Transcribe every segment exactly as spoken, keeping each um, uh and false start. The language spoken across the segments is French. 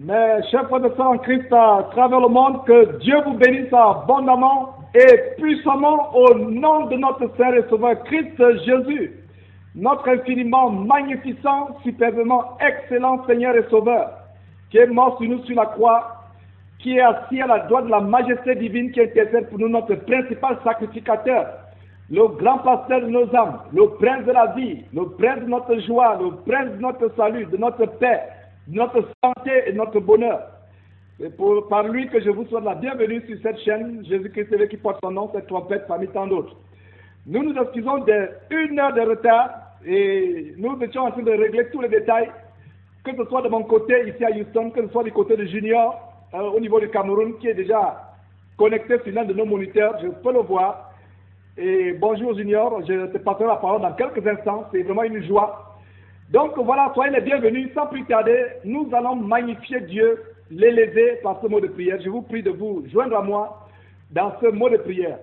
Mes chers frères et sœurs en Christ à travers le monde, que Dieu vous bénisse abondamment et puissamment au nom de notre Seigneur et Sauveur Christ Jésus, notre infiniment magnificent, superbement excellent Seigneur et Sauveur, qui est mort sur nous sur la croix, qui est assis à la droite de la majesté divine, qui intercède pour nous, notre principal sacrificateur, le grand pasteur de nos âmes, le prince de la vie, le prince de notre joie, le prince de notre salut, de notre paix, de notre santé et de notre bonheur. C'est pour, par lui que je vous souhaite la bienvenue sur cette chaîne, Jésus-Christ est qui porte son nom, cette trompette parmi tant d'autres. Nous nous excusons d'une heure de retard et nous étions en train de régler tous les détails, que ce soit de mon côté ici à Houston, que ce soit du côté de Junior, euh, au niveau du Cameroun, qui est déjà connecté sur l'un de nos moniteurs, je peux le voir. Et bonjour Junior, je te passerai la parole dans quelques instants, c'est vraiment une joie. Donc voilà, soyez les bienvenus, sans plus tarder, nous allons magnifier Dieu, l'élever par ce mot de prière. Je vous prie de vous joindre à moi dans ce mot de prière.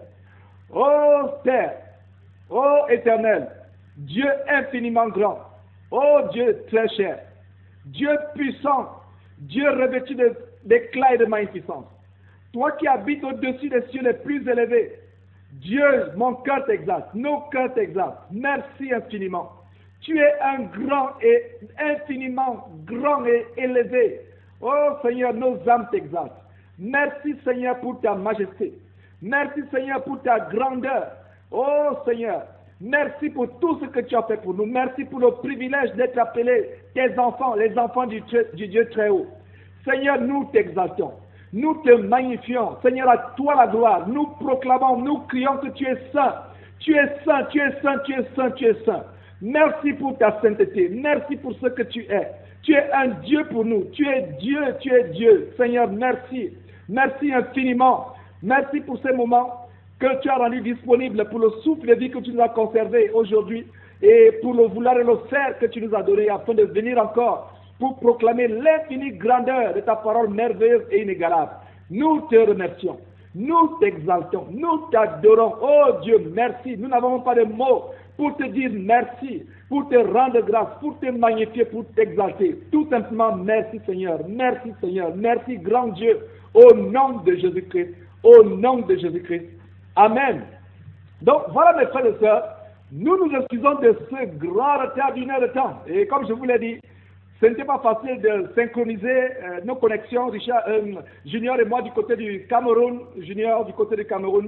Ô Père, ô Éternel, Dieu infiniment grand, ô Dieu très cher, Dieu puissant, Dieu revêtu d'éclat et de magnificence, toi qui habites au-dessus des cieux les plus élevés, Dieu, mon cœur t'exalte, nos cœurs t'exaltent, merci infiniment. Tu es un grand et infiniment grand et élevé. Oh Seigneur, nos âmes t'exaltent. Merci Seigneur pour ta majesté. Merci Seigneur pour ta grandeur. Oh Seigneur, merci pour tout ce que tu as fait pour nous. Merci pour le privilège d'être appelés tes enfants, les enfants du, du Dieu très haut. Seigneur, nous t'exaltons. Nous te magnifions. Seigneur, à toi la gloire. Nous proclamons, nous crions que tu es saint. Tu es saint, tu es saint, tu es saint, tu es saint. Merci pour ta sainteté. Merci pour ce que tu es. Tu es un Dieu pour nous. Tu es Dieu, tu es Dieu. Seigneur, merci. Merci infiniment. Merci pour ces moments que tu as rendus disponibles, pour le souffle de vie que tu nous as conservé aujourd'hui et pour le vouloir et le faire que tu nous as donné afin de venir encore pour proclamer l'infinie grandeur de ta parole merveilleuse et inégalable. Nous te remercions. Nous t'exaltons. Nous t'adorons. Oh Dieu, merci. Nous n'avons pas de mots pour te dire merci, pour te rendre grâce, pour te magnifier, pour t'exalter. Tout simplement, merci Seigneur, merci Seigneur, merci grand Dieu, au nom de Jésus-Christ, au nom de Jésus-Christ. Amen. Donc voilà mes frères et sœurs, nous nous excusons de ce grand retard d'une heure de temps. Et comme je vous l'ai dit, ce n'était pas facile de synchroniser euh, nos connexions, Richard, euh, Junior et moi du côté du Cameroun, Junior du côté du Cameroun.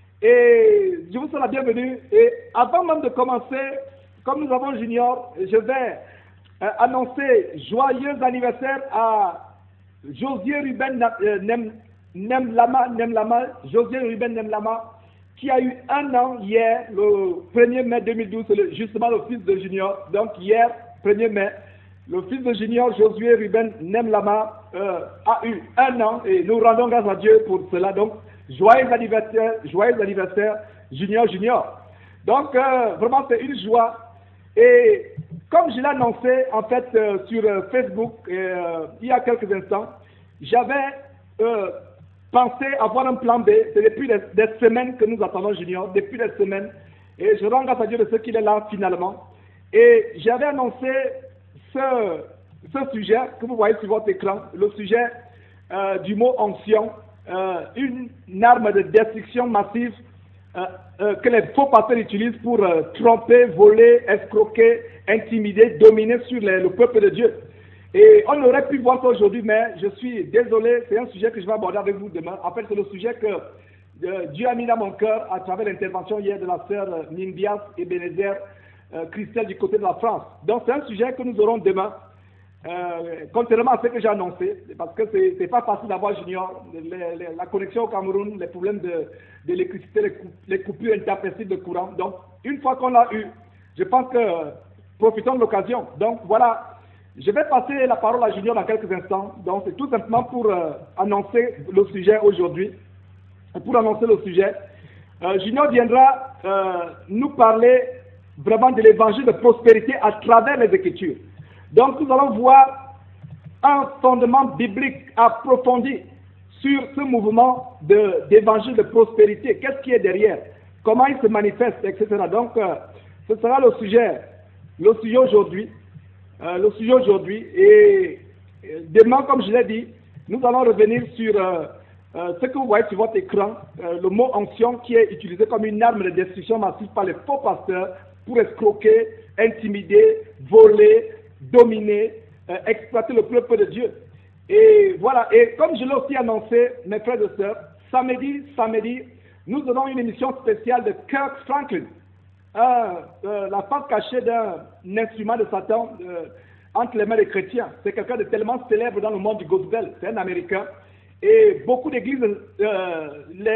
Et je vous souhaite la bienvenue. Et avant même de commencer, comme nous avons Junior, je vais euh, annoncer joyeux anniversaire à Josier Ruben euh, Nem, Nemlama, Nemlama, Josier Ruben Nemlama, qui a eu un an hier, le premier mai deux mille douze, c'est le, justement le fils de Junior. Donc hier, premier mai, le fils de Junior, Josué Ruben Nemlama, euh, a eu un an et nous rendons grâce à Dieu pour cela. Donc, joyeux anniversaire, joyeux anniversaire, Junior, Junior. Donc, euh, vraiment, c'est une joie. Et comme je l'ai annoncé, en fait, euh, sur euh, Facebook, euh, il y a quelques instants, j'avais euh, pensé avoir un plan B. C'est depuis des, des semaines que nous attendons Junior, depuis des semaines. Et je rends grâce à Dieu de ce qu'il est là, finalement. Et j'avais annoncé ce, ce sujet que vous voyez sur votre écran, le sujet euh, du mot onction. Euh, une, une arme de destruction massive euh, euh, que les faux pasteurs utilisent pour euh, tromper, voler, escroquer, intimider, dominer sur les, le peuple de Dieu. Et on aurait pu voir ça aujourd'hui, mais je suis désolé, c'est un sujet que je vais aborder avec vous demain. En fait, c'est le sujet que euh, Dieu a mis dans mon cœur à travers l'intervention hier de la sœur euh, Nimbias et Bénézer, euh, Christelle du côté de la France. Donc c'est un sujet que nous aurons demain. Euh, contrairement à ce que j'ai annoncé, parce que c'est n'est pas facile d'avoir Junior, les, les, la connexion au Cameroun, les problèmes de, de l'électricité, les, coup, les coupures intempestives de courant. Donc, une fois qu'on l'a eu, je pense que euh, profitons de l'occasion. Donc, voilà, je vais passer la parole à Junior dans quelques instants. Donc, c'est tout simplement pour euh, annoncer le sujet aujourd'hui. Pour annoncer le sujet, euh, Junior viendra euh, nous parler vraiment de l'évangile de prospérité à travers les Écritures. Donc, nous allons voir un fondement biblique approfondi sur ce mouvement d'évangile de, de prospérité. Qu'est-ce qui est derrière? Comment il se manifeste, et cetera. Donc, euh, ce sera le sujet, le sujet aujourd'hui. Euh, le sujet aujourd'hui. Et demain, comme je l'ai dit, nous allons revenir sur euh, euh, ce que vous voyez sur votre écran, euh, le mot onction qui est utilisé comme une arme de destruction massive par les faux pasteurs pour escroquer, intimider, voler, dominer, euh, exploiter le peuple de Dieu. Et voilà, et comme je l'ai aussi annoncé, mes frères et sœurs, samedi, samedi, nous aurons une émission spéciale de Kirk Franklin, euh, euh, la face cachée d'un instrument de Satan euh, entre les mains des chrétiens. C'est quelqu'un de tellement célèbre dans le monde du gospel, c'est un Américain. Et beaucoup d'églises, euh,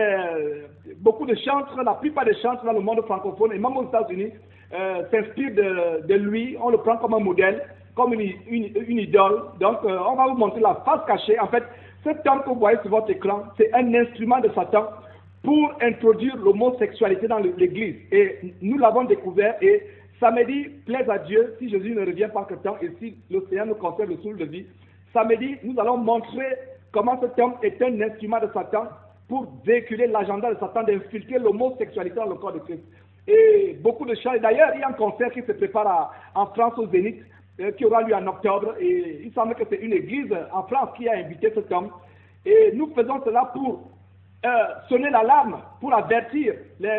les, beaucoup de chantres, la plupart des chantres dans le monde francophone et même aux États-Unis euh, s'inspirent de, de lui. On le prend comme un modèle, comme une, une, une idole. Donc, euh, on va vous montrer la face cachée. En fait, cet homme que vous voyez sur votre écran, c'est un instrument de Satan pour introduire l'homosexualité dans l'église. Et nous l'avons découvert. Et samedi, plaise à Dieu, si Jésus ne revient pas quelque temps et si le Seigneur nous conserve le souffle de vie, samedi, nous allons montrer comment cet homme est un instrument de Satan pour véhiculer l'agenda de Satan d'infiltrer l'homosexualité dans le corps de Christ. Et beaucoup de choses. D'ailleurs, il y a un concert qui se prépare à, en France au Zénith, euh, qui aura lieu en octobre. Et il semble que c'est une église en France qui a invité cet homme. Et nous faisons cela pour euh, sonner l'alarme, pour avertir les,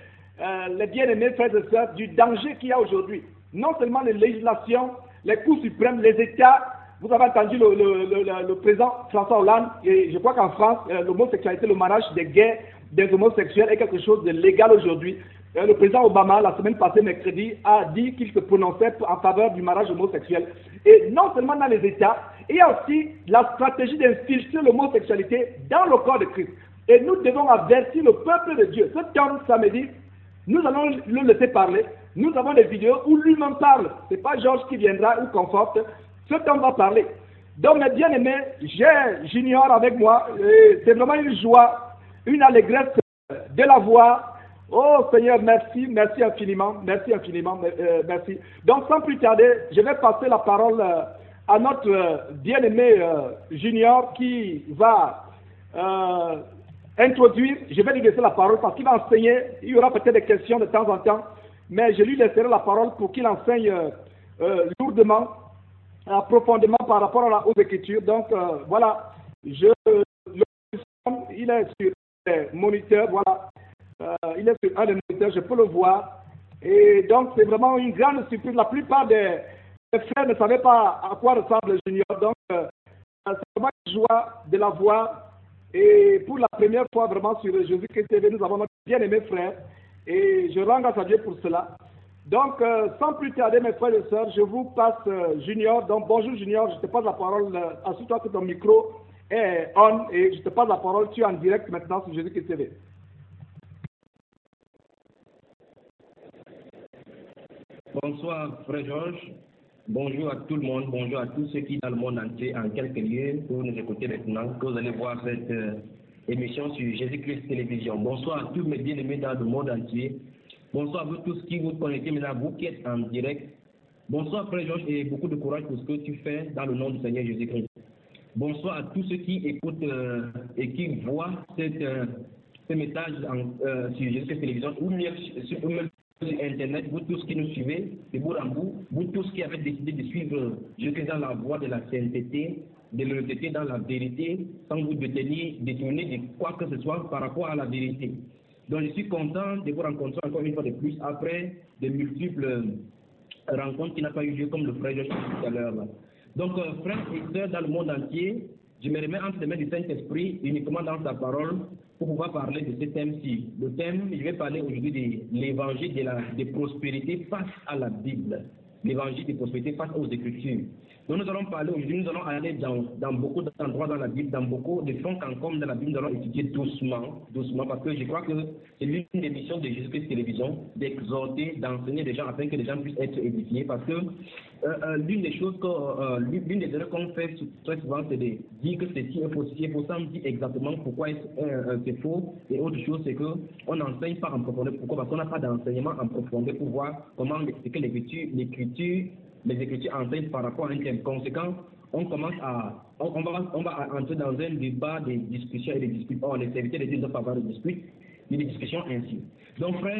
euh, les bien-aimés frères et sœurs du danger qu'il y a aujourd'hui. Non seulement les législations, les cours suprêmes, les États. Vous avez entendu le, le, le, le président François Hollande, et je crois qu'en France, euh, l'homosexualité, le mariage des gays, des homosexuels est quelque chose de légal aujourd'hui. Euh, le président Obama, la semaine passée, mercredi, a dit qu'il se prononçait en faveur du mariage homosexuel. Et non seulement dans les États, il y a aussi la stratégie d'infiltrer l'homosexualité dans le corps de Christ. Et nous devons avertir le peuple de Dieu. Cet homme, samedi, nous allons le laisser parler. Nous avons des vidéos où lui-même parle. Ce n'est pas Georges qui viendra ou conforte. Cet homme va parler. Donc, mes bien-aimés, j'ai Junior avec moi. C'est vraiment une joie, une allégresse de la voir. Oh Seigneur, merci, merci infiniment, merci infiniment, euh, merci. Donc, sans plus tarder, je vais passer la parole euh, à notre euh, bien-aimé euh, Junior qui va euh, introduire. Je vais lui laisser la parole parce qu'il va enseigner. Il y aura peut-être des questions de temps en temps, mais je lui laisserai la parole pour qu'il enseigne euh, euh, lourdement, profondément par rapport à la, aux Écritures. Donc, euh, voilà, je, le, il est sur les moniteurs, voilà, euh, il est sur un des moniteurs, je peux le voir. Et donc, c'est vraiment une grande surprise. La plupart des, des frères ne savaient pas à quoi ressemble le Junior. Donc, euh, c'est vraiment une joie de la voir. Et pour la première fois, vraiment, sur Jésus-Christ T V, nous avons notre bien-aimé frère. Et je rends grâce à Dieu pour cela. Donc, euh, sans plus tarder, mes frères et sœurs, je vous passe euh, Junior. Donc, bonjour Junior, je te passe la parole. Euh, Assure-toi que ton micro est on et je te passe la parole. Tu es en direct maintenant sur Jésus-Christ T V. Bonsoir, frère Georges. Bonjour à tout le monde. Bonjour à tous ceux qui, dans le monde entier, en quelques lieux, pour nous écouter maintenant, que vous allez voir cette euh, émission sur Jésus-Christ Télévision. Bonsoir à tous mes bien-aimés dans le monde entier. Bonsoir à vous tous qui vous connectez maintenant, vous qui êtes en direct. Bonsoir Frère Georges et beaucoup de courage pour ce que tu fais dans le nom du Seigneur Jésus-Christ. Bonsoir à tous ceux qui écoutent euh, et qui voient cette, euh, ce message en, euh, sur Jésus-Christ Télévision ou même sur, sur Internet, vous tous qui nous suivez, de bout en bout, vous tous qui avez décidé de suivre Jésus-Christ dans la voie de la sainteté, de l'honnêteté dans la vérité, sans vous détenir, détourner de quoi que ce soit par rapport à la vérité. Donc je suis content de vous rencontrer encore une fois de plus après de multiples rencontres qui n'ont pas eu lieu comme le frère Joshua tout à l'heure. Donc euh, frères et sœurs dans le monde entier, je me remets entre les mains du Saint-Esprit uniquement dans sa parole pour pouvoir parler de ce thème-ci. Le thème, je vais parler aujourd'hui de l'évangile de la de prospérité face à la Bible. L'évangile de prospérité face aux Écritures. Donc nous allons parler aujourd'hui, nous allons aller dans, dans beaucoup d'endroits dans la Bible, dans beaucoup de fonds comme dans la Bible, nous allons étudier doucement, doucement, parce que je crois que c'est l'une des missions de Jésus-Christ Télévision, d'exhorter, d'enseigner les gens afin que les gens puissent être édifiés, parce que euh, euh, l'une des choses, que, euh, l'une des erreurs qu'on fait très souvent, c'est de dire que ceci est faux, ceci est faux, sans dire exactement pourquoi c'est euh, euh, faux, et autre chose, c'est qu'on n'enseigne pas en profondeur. Pourquoi? Parce qu'on n'a pas d'enseignement en profondeur pour voir comment expliquer l'écriture, l'écriture les Écritures enseignent par rapport à un thème. Conséquent, on commence à, on, on, va, on va entrer dans un débat des discussions et des disputes. Or, les serviteurs de Dieu ne doivent pas avoir de disputes, mais des discussions ainsi. Donc, frère,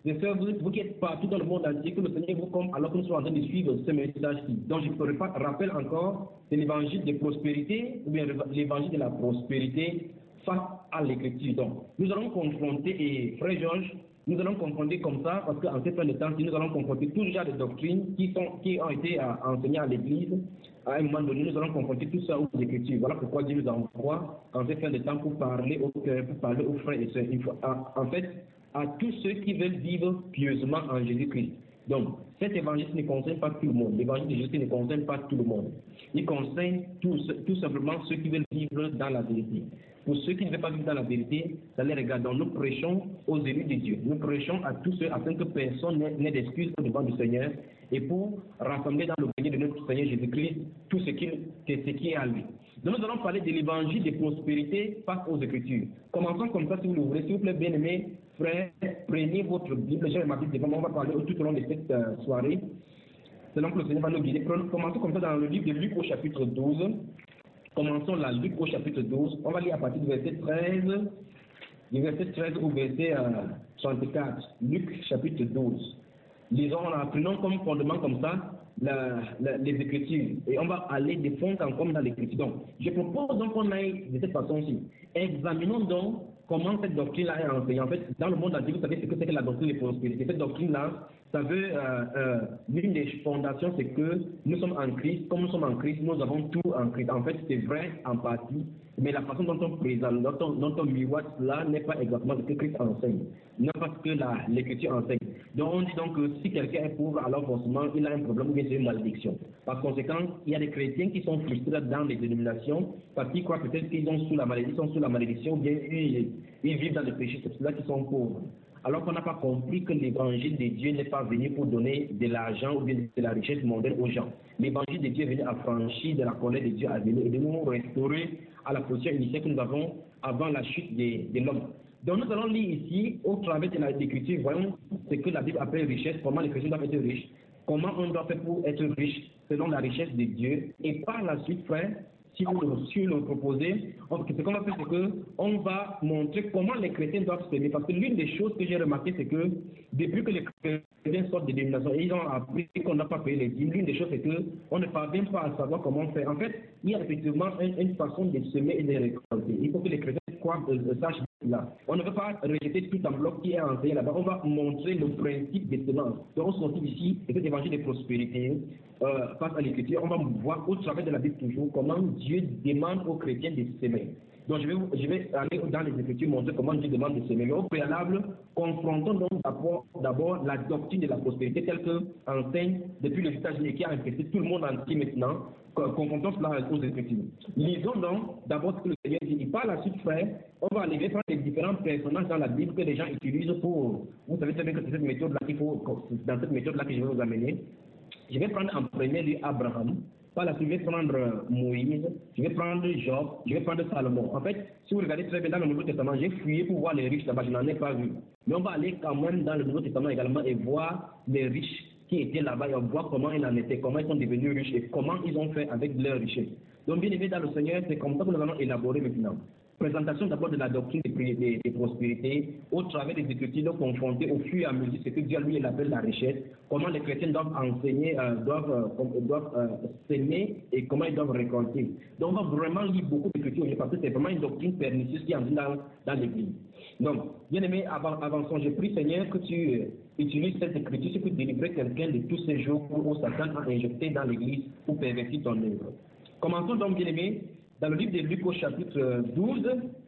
Mes sœurs, vous, vous qui êtes partout dans le monde entier, que le Seigneur vous compte alors que nous sommes en train de suivre ce message-ci. Donc, je ne rappelle encore, c'est l'évangile de prospérité, ou bien l'évangile de la prospérité face à l'écriture. Donc, nous allons confronter, et frère Georges, nous allons confronter comme ça, parce qu'en cette fin de temps, nous allons confronter tout genre de doctrines qui, sont, qui ont été euh, enseignées à l'Église. À un moment donné, nous allons confronter tout ça aux Écritures. Voilà pourquoi Dieu nous envoie en cette fin de temps pour parler au cœur, pour parler aux frères et sœurs. En fait, à tous ceux qui veulent vivre pieusement en Jésus-Christ. Donc, cet évangile ne concerne pas tout le monde. L'évangile de Jésus ne concerne pas tout le monde. Il concerne tout, tout simplement ceux qui veulent vivre dans la vérité. Pour ceux qui ne veulent pas vivre dans la vérité, ça les regarde. Donc, nous prêchons aux élus de Dieu. Nous prêchons à tous ceux afin que personne n'ait d'excuses devant le Seigneur et pour rassembler dans le pays de notre Seigneur Jésus-Christ tout ce qui, ce qui est à lui. Donc, nous allons parler de l'évangile de prospérité face aux Écritures. Commençons comme ça, si vous le voulez. S'il vous plaît, bien aimés, frères, prenez votre Bible. J'ai ma Bible devant moi. On va parler tout au long de cette euh, soirée. Selon que le Seigneur va nous guider. Commençons comme ça dans le livre de Luc au chapitre douze. Commençons la Luc au chapitre douze. On va lire à partir du verset treize, du verset treize au verset euh, trente-quatre. Luc chapitre douze. Lisons, prenons comme fondement comme ça la, la, les Écritures. Et on va aller de fond en comble dans l'Écriture. Donc, je propose donc qu'on aille de cette façon-ci. Examinons donc comment cette doctrine-là est enseignée. En fait, dans le monde entier, vous savez ce que c'est que la doctrine de prospérité. Cette doctrine-là, ça veut, euh, euh, l'une des fondations, c'est que nous sommes en Christ. Comme nous sommes en Christ, nous avons tout en Christ. En fait, c'est vrai en partie, mais la façon dont on présente, dont on, dont on miroite cela n'est pas exactement ce que Christ enseigne. Non pas ce que l'Écriture enseigne. Donc, on dit donc que si quelqu'un est pauvre, alors forcément, il a un problème ou bien c'est une malédiction. Par conséquent, il y a des chrétiens qui sont frustrés dans les dénominations parce qu'ils croient peut-être qu'ils sont sous la malédiction, sous la malédiction, ou bien ils, ils vivent dans le péché, c'est ceux-là qui sont pauvres. Alors qu'on n'a pas compris que l'évangile de Dieu n'est pas venu pour donner de l'argent ou bien de la richesse mondaine aux gens. L'évangile de Dieu est venu affranchir de la colère de Dieu à venir et de nous restaurer à la position initiale que nous avons avant la chute de, de l'homme. Donc nous allons lire ici, au travers de l'Écriture, voyons ce que la Bible appelle richesse, comment les chrétiens doivent être riches, comment on doit faire pour être riche selon la richesse de Dieu. Et par la suite, frère, si vous le, si vous le proposez, ce qu'on va faire, c'est qu'on va montrer comment les chrétiens doivent s'aimer. Parce que l'une des choses que j'ai remarqué, c'est que depuis que les chrétiens sortent des dénominations et ils ont appris qu'on n'a pas payé les dîmes, l'une des choses, c'est qu'on ne parvient pas à savoir comment faire. En fait, il y a effectivement une, une façon de semer et de récolter. Il faut que les chrétiens croient, euh, sachent là. On ne veut pas rejeter tout en bloc qui est enseigné là-bas. On va montrer le principe des semences. Donc, on sortit d'ici, et cet évangile de prospérité, euh, face à l'Écriture, on va voir au travers de la Bible toujours comment Dieu demande aux chrétiens de s'aimer. Donc, je vais, je vais aller dans les Écritures montrer comment Dieu demande de s'aimer. Mais au préalable, confrontons donc d'abord la doctrine de la prospérité telle que enseigne depuis les États-Unis et qui a impressé tout le monde entier maintenant. Confrontons cela aux Écritures. Lisons donc d'abord ce que le Seigneur dit. Et par la suite, frère, on va aller prendre les différents personnages dans la Bible que les gens utilisent pour. Vous savez très bien que c'est cette méthode-là qu'il faut, dans cette méthode-là que je vais vous amener. Je vais prendre en premier lieu Abraham. Par la suite, je vais prendre Moïse, je vais prendre Job, je vais prendre Salomon. En fait, si vous regardez très bien dans le Nouveau Testament, j'ai fouillé pour voir les riches là-bas, je n'en ai pas vu. Mais on va aller quand même dans le Nouveau Testament également et voir les riches qui étaient là-bas et on voit comment ils en étaient, comment ils sont devenus riches et comment ils ont fait avec leur richesse. Donc, bien aimé dans le Seigneur, c'est comme ça que nous allons élaborer maintenant. Présentation d'abord de la doctrine des de, de prospérités, au travers des Écritures, confronter au fur et à mesure ce que Dieu lui appelle la richesse, comment les chrétiens doivent enseigner, euh, doivent, euh, doivent euh, s'aimer et comment ils doivent récolter. Donc on va vraiment lire beaucoup d'Écritures parce que c'est vraiment une doctrine pernicieuse qui est dans, dans l'Église. Donc, bien aimé, avant, avançons, je prie Seigneur que tu euh, utilises cette Écriture pour délivrer quelqu'un de tous ces jours où Satan a injecté dans l'Église pour pervertir ton œuvre. Commençons donc, bien aimé, dans le livre de Luc au chapitre douze,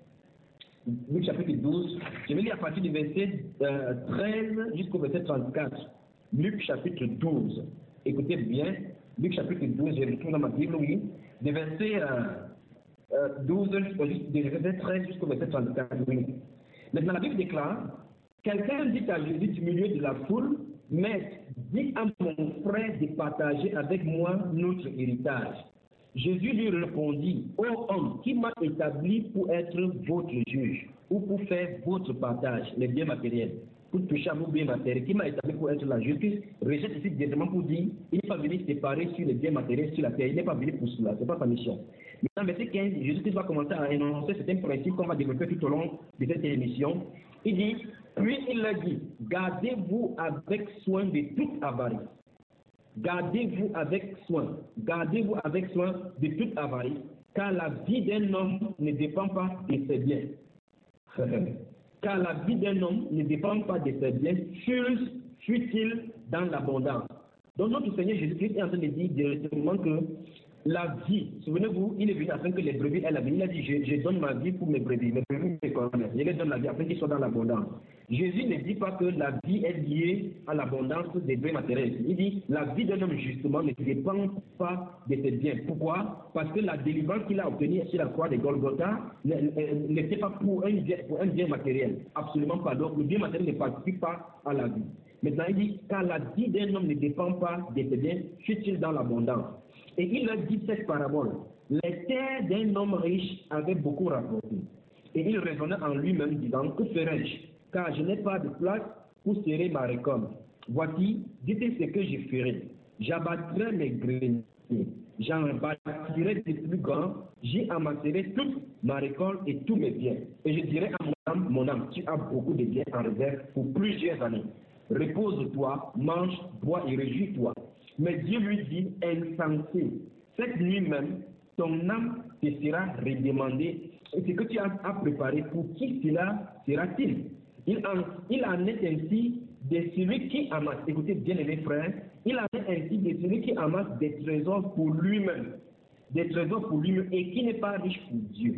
Luc chapitre douze, je vais lire à partir du verset euh, treize jusqu'au verset trente-quatre. Luc chapitre douze. Écoutez bien, Luc chapitre douze, je retrouve dans ma Bible, oui, des versets euh, euh, douze, des versets treize jusqu'au verset trente-quatre. Oui. Maintenant, la Bible déclare, quelqu'un dit à Jésus du milieu de la foule, Maître, dis à mon frère de partager avec moi notre héritage. Jésus lui répondit, ô homme, qui m'a établi pour être votre juge ou pour faire votre partage, les biens matériels, pour toucher à vos biens matériels, qui m'a établi pour être la justice, rejette ici directement pour dire, il n'est pas venu séparer sur les biens matériels sur la terre, il n'est pas venu pour cela, ce n'est pas sa mission. Maintenant, verset quinze, Jésus-Christ va commencer à énoncer certains principes qu'on va développer tout au long de cette émission. Il dit, puis il leur dit, gardez-vous avec soin de toute avarice. Gardez-vous avec soin, gardez-vous avec soin de toute avarice, car la vie d'un homme ne dépend pas de ses biens. Car la vie d'un homme ne dépend pas de ses biens, fût-il dans l'abondance. Donc notre Seigneur Jésus-Christ est en train de dire directement que la vie, souvenez-vous, il est venu afin que les brebis aient la vie. Il a dit, je, je donne ma vie pour mes brebis, mes brebis me connaissent. Je les donne la vie afin qu'ils soient dans l'abondance. Jésus ne dit pas que la vie est liée à l'abondance des biens matériels. Il dit, la vie d'un homme justement ne dépend pas de ses biens. Pourquoi? Parce que la délivrance qu'il a obtenue sur la croix de Golgotha n'était pas pour un, bien, pour un bien matériel. Absolument pas. Donc le bien matériel ne participe pas à la vie. Maintenant, il dit, car la vie d'un homme ne dépend pas de ses biens, fût-il dans l'abondance. Et il leur dit cette parabole. Les terres d'un homme riche avaient beaucoup rapporté. Et il raisonnait en lui-même, disant, que ferai-je? Car je n'ai pas de place pour serrer ma récolte. Voici, dites ce que je ferai. J'abattrai mes greniers, j'en bâtirai des plus grands, j'y amasserai toute ma récolte et tous mes biens. Et je dirai à mon âme, mon âme, tu as beaucoup de biens en réserve pour plusieurs années. Repose-toi, mange, bois et réjouis-toi. Mais Dieu lui dit, insensé, cette nuit même, ton âme te sera redemandée. Et ce que tu as préparé, pour qui cela sera-t-il? Il en, il en est ainsi de celui qui amasse, écoutez bien mes frères, il en est ainsi de celui qui amasse des trésors pour lui-même, des trésors pour lui-même et qui n'est pas riche pour Dieu.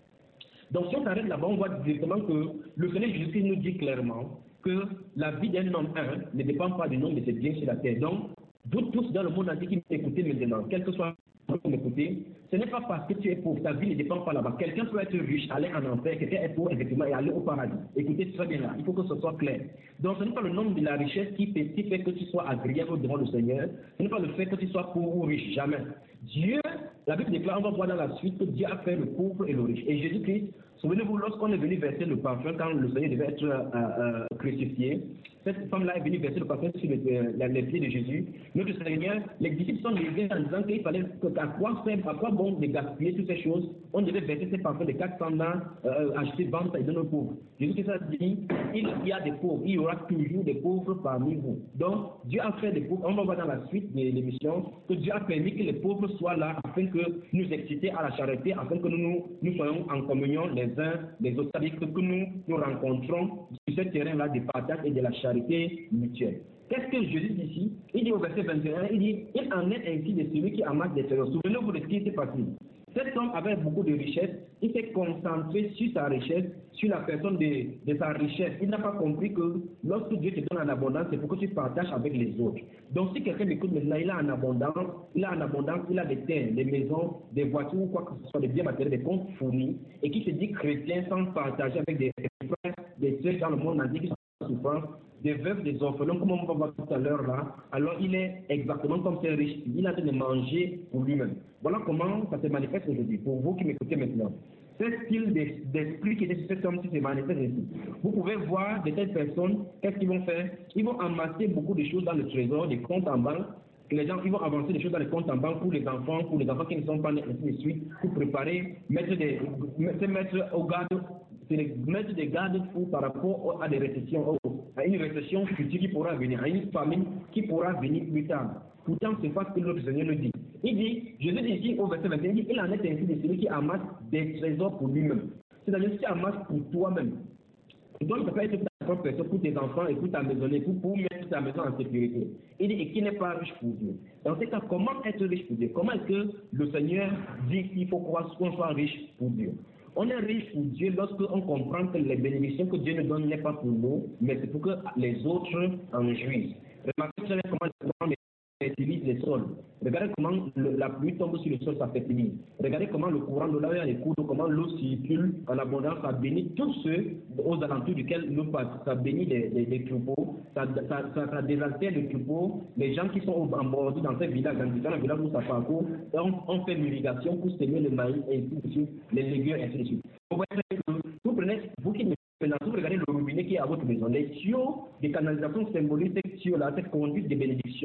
Donc si on s'arrête là-bas, on voit directement que le Seigneur Jésus nous dit clairement que la vie d'un homme un ne dépend pas du nombre de ses biens sur la terre. Donc, vous tous dans le monde entier qui m'écoutez maintenant, quel que soit le monde m'écoutez, ce n'est pas parce que tu es pauvre, ta vie ne dépend pas là-bas. Quelqu'un peut être riche, aller en enfer, quelqu'un est pauvre, effectivement, et aller au paradis. Écoutez très bien là, il faut que ce soit clair. Donc, ce n'est pas le nombre de la richesse qui fait, qui fait que tu sois agréable devant le Seigneur, ce n'est pas le fait que tu sois pauvre ou riche, jamais. Dieu, la Bible déclare, on va voir dans la suite que Dieu a fait le pauvre et le riche. Et Jésus-Christ, souvenez-vous, lorsqu'on est venu verser le parfum, quand le Seigneur devait être euh, euh, crucifié, cette femme-là est venue verser le parfum sur les, euh, les pieds de Jésus. Notre Seigneur, les disciples sont lésés en disant qu'il fallait, que, à quoi faire, à quoi bon de gaspiller toutes ces choses. On devait verser ces parfums de quatre cents ans, euh, acheter, vendre et donner aux pauvres. Jésus-Christ a dit, il y a des pauvres, il y aura toujours des pauvres parmi vous. Donc, Dieu a fait des pauvres, on va voir dans la suite de l'émission, que Dieu a permis que les pauvres soient là afin que nous exciter à la charité, afin que nous, nous, nous soyons en communion les uns les autres, c'est-à-dire que, que nous nous rencontrons sur ce terrain-là de partage et de la charité mutuelle. Qu'est-ce que Jésus dit ici? Il dit au verset vingt et un, il dit, il en est ainsi de celui qui amasse des trésors. Souvenez-vous de ce qui s'est passé. Cet homme avait beaucoup de richesses, il s'est concentré sur sa richesse, sur la personne de, de sa richesse. Il n'a pas compris que lorsque Dieu te donne en abondance, c'est pour que tu partages avec les autres. Donc si quelqu'un m'écoute maintenant, il a en abondance, il a en abondance, il a des terres, des maisons, des voitures ou quoi que ce soit, des biens matériels, des comptes fournis, et qui se dit chrétien sans partager avec des frères, des sœurs dans le monde entier qui sont en souffrance, des veuves, des orphelins, comme on va voir tout à l'heure là, alors il est exactement comme ces riches, il a de manger pour lui-même. Voilà comment ça se manifeste aujourd'hui, pour vous qui m'écoutez maintenant. Ce style d'esprit qui est sur cet homme qui se manifeste ici. Vous pouvez voir de telles personnes, qu'est-ce qu'ils vont faire? Ils vont amasser beaucoup de choses dans le trésor, des comptes en banque. Les gens, ils vont avancer des choses dans les comptes en banque pour les enfants, pour les enfants qui ne sont pas nés, ainsi de suite, pour préparer, mettre des, se mettre au garde, mettre des garde-fous par rapport à des récessions, à une récession future qui pourra venir, à une famine qui pourra venir plus tard. Pourtant, c'est pas ce que notre Seigneur nous dit. Il dit, Jésus dit ici au verset vingt et un, il dit, il en est ainsi de celui qui amasse des trésors pour lui-même. C'est-à-dire que tu amasses pour toi-même. Donc, ça peut être ta propre personne, pour tes enfants et pour ta maisonnée, pour, pour mettre ta maison en sécurité. Il dit, et qui n'est pas riche pour Dieu. Dans ce cas, comment être riche pour Dieu? Comment est-ce que le Seigneur dit qu'il faut qu'on soit riche pour Dieu? On est riche pour Dieu lorsqu'on comprend que les bénédictions que Dieu nous donne n'est pas pour nous, mais c'est pour que les autres en jouissent. Remarquez très bien comment les fertilise les sols. Regardez comment le, la pluie tombe sur le sol, ça fertilise. Regardez comment le courant de l'eau et les cours d'eau, comment l'eau circule en abondance, ça bénit tous ceux aux alentours duquel nous passons. Ça bénit les, les, les troupeaux, ça, ça, ça, ça désaltère les troupeaux. Les gens qui sont en bord dans ces villages, dans les villages où ça parcourt, on, on fait l'irrigation pour semer le maïs et ainsi de suite, les légumes et ainsi de suite. Vous voyez que vous prenez, vous qui maintenant, vous regardez le robinet qui est à votre maison, les tuyaux de canalisation symbolisent ces tuyaux-là, cette conduite de bénédiction.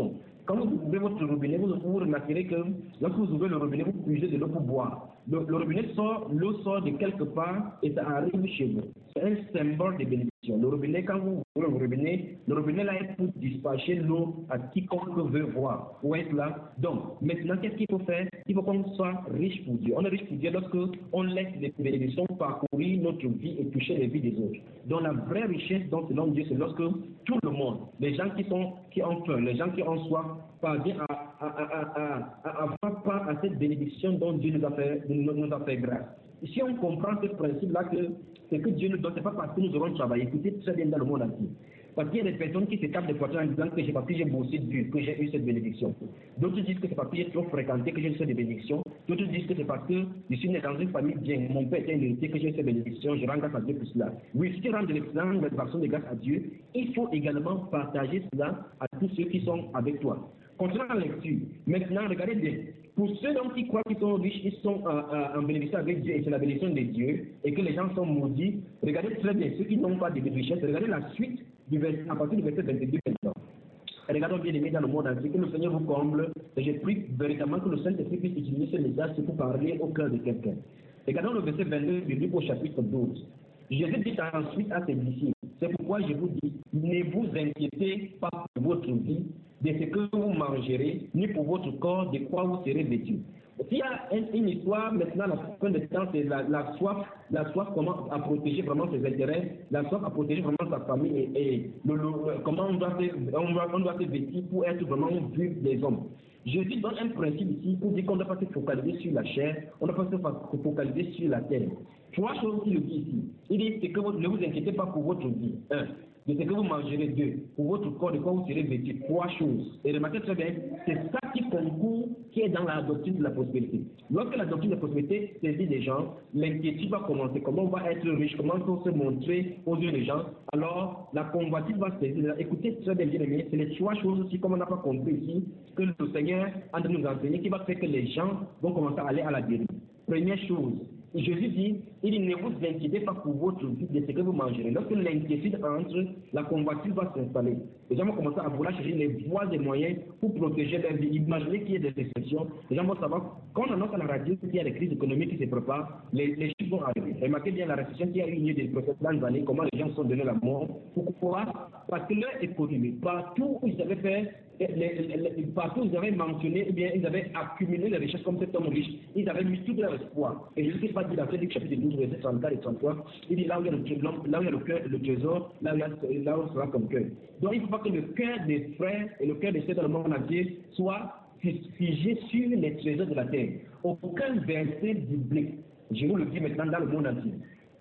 Quand vous ouvrez votre robinet, vous, vous remarquerez que lorsque vous ouvrez le robinet, vous puisez de l'eau pour boire. Le, le robinet sort, l'eau sort de quelque part et ça arrive chez vous. C'est un symbole de bénédiction. Le robinet, quand vous ouvrez le robinet, le robinet là est pour dispatcher l'eau à quiconque veut voir. Vous êtes là. Donc, maintenant, qu'est-ce qu'il faut faire? Il faut qu'on soit riche pour Dieu. On est riche pour Dieu lorsque on laisse les bénédictions parcourir notre vie et toucher les vies des autres. Donc, la vraie richesse, donc, selon Dieu, c'est lorsque tout le monde, les gens qui sont, qui ont faim, les gens qui ont soif, parviennent à, à, à, à, à, à avoir part à cette bénédiction dont Dieu nous a fait, nous, nous a fait grâce. Ici, on comprend ce principe-là que c'est que Dieu nous donne, c'est pas parce que nous aurons travaillé. Écoutez très bien dans le monde entier. Parce qu'il y a des personnes qui se tapent des poitrines en disant que j'ai pas pu, j'ai bossé dur, que j'ai eu cette bénédiction. D'autres disent que c'est parce que j'ai trop fréquenté que j'ai eu cette bénédiction. D'autres disent que c'est parce que je suis né dans une famille bien, mon père était hérité que j'ai eu cette bénédiction, je rends grâce à Dieu pour cela. Oui, si tu rends de l'excellence, de façon de grâce à Dieu, il faut également partager cela à tous ceux qui sont avec toi. Continuons la lecture. Maintenant, regardez bien. Pour ceux donc qui croient qu'ils sont riches, ils sont euh, euh, en bénédiction avec Dieu et c'est la bénédiction de Dieu et que les gens sont maudits. Regardez très bien ceux qui n'ont pas de richesse. Regardez la suite du verset, à partir du verset vingt-deux maintenant. Regardons bien aimé dans le monde entier, que le Seigneur vous comble. Et je prie véritablement que le Saint-Esprit puisse utiliser ce message pour parler au cœur de quelqu'un. Regardons le verset vingt-deux du livre au chapitre douze. Jésus dit ensuite à ses disciples, c'est pourquoi je vous dis, ne vous inquiétez pas pour votre vie, de ce que vous mangerez, ni pour votre corps, de quoi vous serez vêtus. S'il y a une histoire, maintenant, la fin de temps, c'est la, la soif, la soif, comment à protéger vraiment ses intérêts, la soif à protéger vraiment sa famille et, et le, le, comment on doit, se, on, doit, on doit se vêtir pour être vraiment vu des hommes. Jésus donne un principe ici pour dire qu'on ne doit pas se focaliser sur la chair, on ne doit pas se focaliser sur la terre. Trois choses qu'il dit ici. Il dit c'est que vous, ne vous inquiétez pas pour votre vie. Un. De ce que vous mangerez. Deux. Pour votre corps, de quoi vous serez vêtu. Trois choses. Et remarquez très bien, c'est ça qui concourt, qui est dans la doctrine de la prospérité. Lorsque la doctrine de la prospérité saisit des gens, l'inquiétude va commencer. Comment on va être riche, comment on peut se montrer aux yeux des gens. Alors, la convoitise va se saisir. Écoutez très bien, bien aimé, c'est les trois choses aussi, comme on n'a pas compris ici, que le Seigneur a de nous enseigner, qui va faire que les gens vont commencer à aller à la dérive. Première chose, Jésus dit, il dit, ne vous inquiétez pas pour votre vie de ce que vous mangerez. Lorsque l'inquiétude entre, la convoitise va s'installer. Les gens vont commencer à vouloir chercher les voies et moyens pour protéger leur vie. Imaginez qu'il y ait des récessions. Les gens vont savoir, quand on annonce à la radio qu'il y a des crises économiques qui se préparent, les, les chiffres vont arriver. Remarquez bien la récession qui a eu lieu des précédentes années, comment les gens sont donnés la mort. Pourquoi? Parce que leur économie, partout où ils avaient fait, les, les, les, partout où ils avaient mentionné, eh bien, ils avaient accumulé les richesses comme cet homme riche. Ils avaient mis tout leur espoir. Et je ne sais pas dire dans le chapitre douze, verset trente-quatre et trente-trois, il dit là où il y a le, là où il y a le, cœur, le trésor, là où il y a, là où sera comme cœur. Donc il ne faut pas que le cœur des frères et le cœur des sœurs dans le monde entier soit figé sur les trésors de la terre. Aucun verset biblique, je vous le dis maintenant dans le monde entier,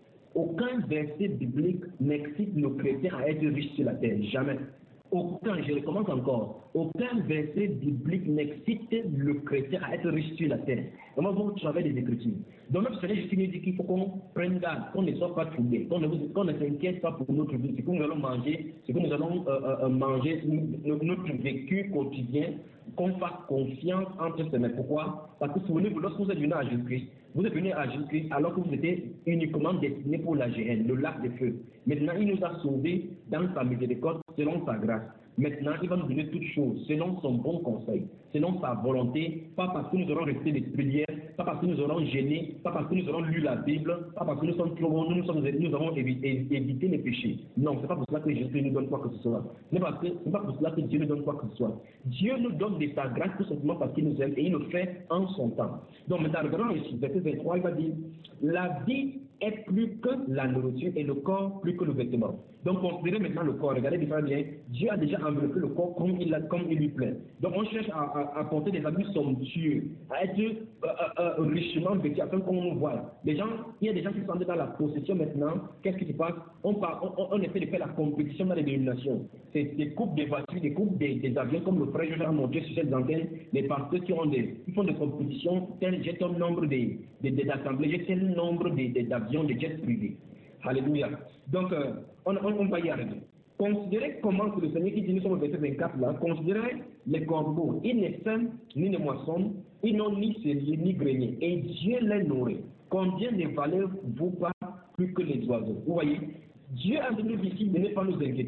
aucun verset biblique n'excite nos chrétiens à être riches sur la terre. Jamais. Aucun, je recommence encore, aucun verset biblique n'excite le chrétien à être riche sur la terre. Comment vous travaillez des Écritures? Donc notre Seigneur Jésus nous dit qu'il faut qu'on prenne garde, qu'on ne soit pas troublé, qu'on ne, qu'on ne s'inquiète pas pour notre vie, ce que nous allons manger, ce que nous allons euh, euh, manger, notre vécu quotidien, qu'on fasse confiance entre ses mains. Pourquoi? Parce que souvenez-vous, lorsque vous êtes venu à Jésus-Christ, vous êtes venu à Jésus-Christ alors que vous étiez uniquement destiné pour la géhenne, le lac de feu. Maintenant, il nous a sauvés dans sa miséricorde selon sa grâce. Maintenant, il va nous donner toutes choses selon son bon conseil, selon sa volonté, pas parce que nous aurons resté des prières, pas parce que nous aurons gêné, pas parce que nous aurons lu la Bible, pas parce que nous sommes trop bons, nous, sommes, nous avons évité, évité les péchés. Non, ce n'est pas pour cela que Jésus nous donne quoi que ce soit. Ce n'est pas, pas pour cela que Dieu nous donne quoi que ce soit. Dieu nous donne de sa grâce tout simplement parce qu'il nous aime et il le fait en son temps. Donc maintenant, regardons ici, verset vingt-trois, il va dire, la vie est plus que la nourriture et le corps plus que le vêtement. Donc considérez maintenant le corps, regardez bien, Dieu a déjà enveloppé le corps comme il, a, comme il lui plaît. Donc on cherche à, à, à porter des habits somptueux, à être euh, euh, euh, richement vêtus afin qu'on nous voit. Les gens, il y a des gens qui sont dans la possession maintenant, qu'est-ce qui se passe? On, part, on, on essaie de faire la compétition dans les dénominations. C'est des coupes des voitures, des coupes des, des avions, comme le frère Joseph a montré sur cette antenne, les pasteurs qui, ont des, qui font des compétitions, j'ai tel nombre d'assemblées, de, de, d'assemblées, j'ai tel nombre d'avions, de, de jets privés. Alléluia. Donc, euh, on, on, on va y arriver. Considérez comment que le Seigneur qui dit, nous sommes au verset vingt-quatre là, considérez les corbeaux. Ils ne sèment ni ne moissonnent, ils n'ont ni cellier ni grenier. Et Dieu les nourrit. Combien ne valez-vous pas plus que les oiseaux? Vous voyez, Dieu a dit ici de ne pas nous inquiéter.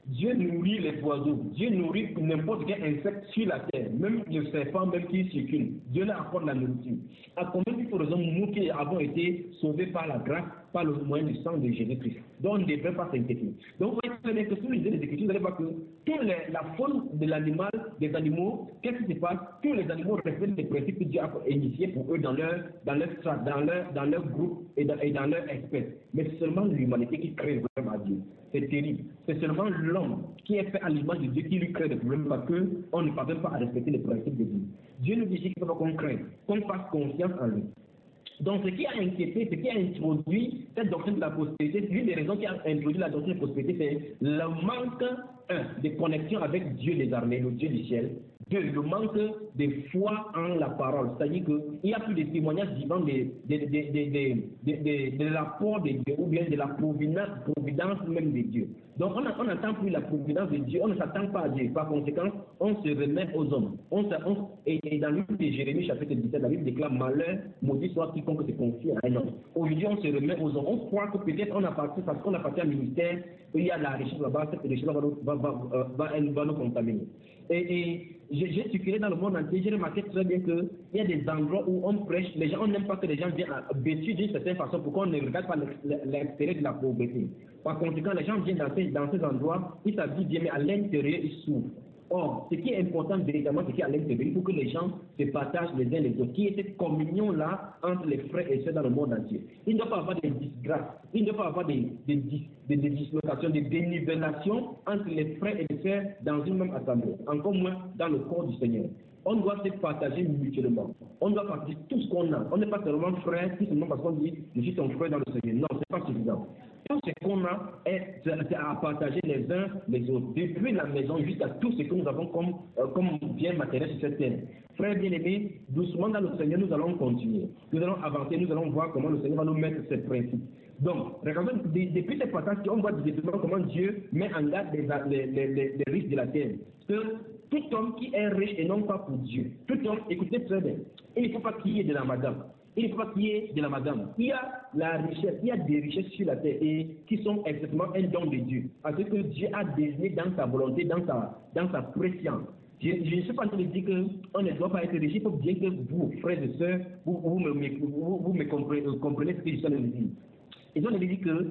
Dieu nourrit les oiseaux, Dieu nourrit n'importe quel insecte sur la terre, même le serpent même qui circule. Dieu leur apporte la nourriture. À combien de raisons nous qui avons été sauvés par la grâce, par le moyen du sang de Jésus-Christ, dont on ne devrait pas s'inquiéter. Donc vous voyez très bien que si vous lisez les Écritures, vous allez voir que toute les, la faune de l'animal, des animaux, qu'est-ce qui se passe? Tous les animaux respectent les principes que Dieu a initiés pour eux dans leur, dans leur, dans leur, dans leur groupe et dans, et dans leur espèce. Mais c'est seulement l'humanité qui crée vraiment à Dieu. C'est terrible. C'est seulement l'homme qui est fait à l'image de Dieu qui lui crée des problèmes parce qu'on ne parvient pas à respecter les principes de Dieu. Dieu nous dit qu'il faut qu'on crée, qu'on fasse confiance en lui. Donc, ce qui a inquiété, ce qui a introduit cette doctrine de la prospérité, l'une des raisons qui a introduit la doctrine de la prospérité, c'est le manque, un, de connexion avec Dieu des armées, le Dieu du ciel. Deux, le manque de foi en la parole. C'est-à-dire qu'il n'y a plus de témoignages vivants de, de, de, de, de, de, de l'apport de Dieu ou bien de la providence, providence même de Dieu. Donc, on n'entend plus la providence de Dieu, on ne s'attend pas à Dieu. Par conséquent, on se remet aux hommes. On, on, et, et dans le livre de Jérémie, chapitre dix-sept, la Bible déclare malheur, maudit soit quiconque se confie à un homme. Aujourd'hui, on se remet aux hommes. On croit que peut-être on appartient, parce qu'on appartient à un ministère, il y a de la richesse là-bas, cette richesse va, va, va, va, va, va nous contaminer. Et, et j'ai circulé dans le monde entier, j'ai remarqué très bien qu'il y a des endroits où on prêche, les gens, on n'aime pas que les gens viennent vêtus d'une certaine façon pour qu'on ne regarde pas l'extérieur de la pauvreté. Par conséquent, les gens viennent dans ces, dans ces endroits, ils s'habillent bien, mais à l'intérieur, ils souffrent. Or, ce qui est important véritablement, c'est qu'à l'intérieur, il faut que les gens se partagent les uns les autres, qu'il y ait cette communion-là entre les frères et sœurs dans le monde entier. Il ne doit pas avoir des disgrâces, il ne doit pas avoir des, des, des, des, des dislocations, des dénivellations entre les frères et les sœurs dans une même assemblée, encore moins dans le corps du Seigneur. On doit se partager mutuellement. On doit partager tout ce qu'on a. On n'est pas seulement frère, tout seulement parce qu'on dit je suis ton frère dans le Seigneur. Non, ce n'est pas suffisant. Tout ce qu'on a est à partager les uns les autres, depuis la maison jusqu'à tout ce que nous avons comme, euh, comme bien matériel sur cette terre. Frères bien-aimés, doucement dans le Seigneur, nous allons continuer. Nous allons avancer, nous allons voir comment le Seigneur va nous mettre ces principes. Donc, regardons, depuis ces passages, on voit directement comment Dieu met en garde les, les, les, les, les riches de la terre. Que tout homme qui est riche et non pas pour Dieu, tout homme, écoutez très bien, il ne faut pas qu'il y ait de la madame. Il ne faut pas qu'il y ait de la madame. Il y a la richesse, il y a des richesses sur la terre et qui sont exactement un don de Dieu. À ce que Dieu a désigné dans sa volonté, dans sa, dans sa préscience. Je, je ne suis pas en train de dire qu'on ne doit pas être riche. Il faut bien que vous, frères et sœurs, vous, vous, me, vous, vous me comprenez, comprenez ce que je suis en train de dire. Ils ont dit que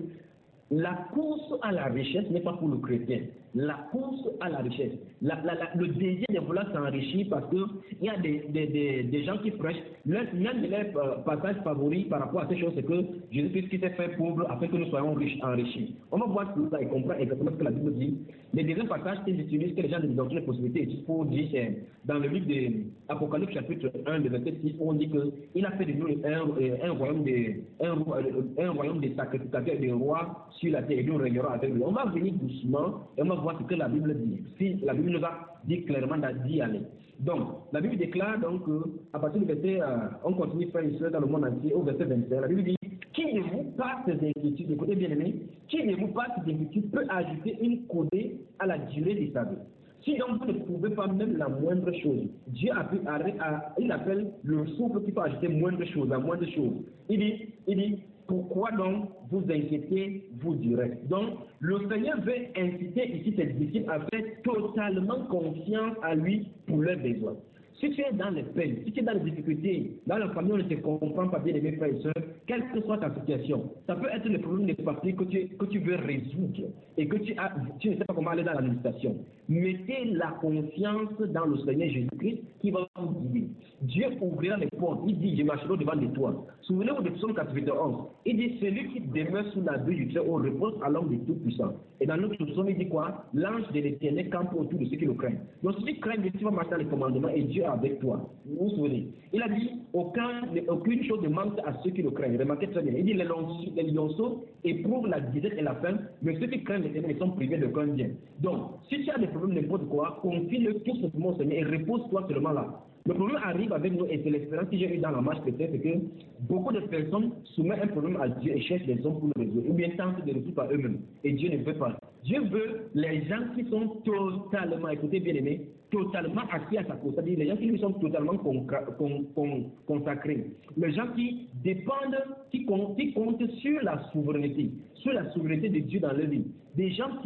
la course à la richesse n'est pas pour le chrétien. La course à la richesse. La, la, la, le désir de vouloir s'enrichir parce qu'il y a des, des, des, des gens qui prêchent. L'un de leurs euh, passages favoris par rapport à ces choses, c'est que Jésus-Christ qui s'est fait pauvre afin que nous soyons riches, enrichis. On va voir tout ça et comprendre exactement ce que la Bible dit. Les deuxième passages qu'ils utilisent, que les gens de doctrine de possibilité utilisent pour dire, c'est dans le livre de Apocalypse chapitre un, de verset six, où on dit qu'il a fait de nous un, un, royaume de, un, un royaume de sacrificateurs et de rois sur la terre et nous régnerons avec lui. On va venir doucement et on va voir ce que la Bible dit. Si la Bible nous a dit clairement d'y aller. Donc, la Bible déclare donc euh, à partir du verset, euh, on continue frères et sœurs dans le monde entier, au verset vingt-cinq, la Bible dit qui de vous par ses inquiétudes, écoutez bien aimé, qui de vous par ses inquiétudes peut ajouter une codée à la durée de sa vie. Si donc vous ne pouvez pas même la moindre chose, Dieu a pu arrêter, il appelle le souffle qui peut ajouter moindre chose, la moindre chose. Il dit, il dit, pourquoi donc vous inquiétez, vous direz. Donc, le Seigneur veut inciter ici ses disciples à faire totalement confiance à lui pour leurs besoins. Si tu es dans les peines, si tu es dans les difficultés, dans la famille, on ne te comprend pas bien, mes frères et sœurs, quelle que soit ta situation, ça peut être le problème de papier que tu, que tu veux résoudre et que tu, as, tu ne sais pas comment aller dans l'administration. Mettez la confiance dans le Seigneur Jésus-Christ qui va vous guider. Dieu ouvrira les portes. Il dit, je marcherai devant les toits. Souvenez-vous de Psaume quatre-vingt-onze. Il dit, celui qui demeure sous la vue du Très-Haut repose à l'ombre du Tout-Puissant. Et dans notre psaume, il dit quoi? L'ange de l'Éternel campe autour de ceux qui le craignent. Donc, si tu crains, tu vas marcher dans les commandements et Dieu est avec toi. Vous vous souvenez? Il a dit, aucun, aucune chose ne manque à ceux qui le craignent. Remarquez très bien. Il dit, les lionceaux, les lionceaux éprouvent la disette et la faim, mais ceux qui craignent l'Éternel sont privés de qu'un bien. Donc, si tu as des problèmes n'importe quoi, confie-le tout simplement au Seigneur et repose-toi seulement là. Le problème arrive avec nous et c'est l'expérience que j'ai eue dans la marche peut-être, c'est que beaucoup de personnes soumettent un problème à Dieu et cherchent des hommes pour le résoudre, ou bien tentent de le résoudre par eux-mêmes. Et Dieu ne veut pas. Dieu veut les gens qui sont totalement, écoutez bien aimés, totalement assis à sa cause, c'est-à-dire les gens qui lui sont totalement con, con, con, consacrés, les gens qui dépendent, qui comptent, qui comptent sur la souveraineté, sur la souveraineté de Dieu dans leur vie, des gens qui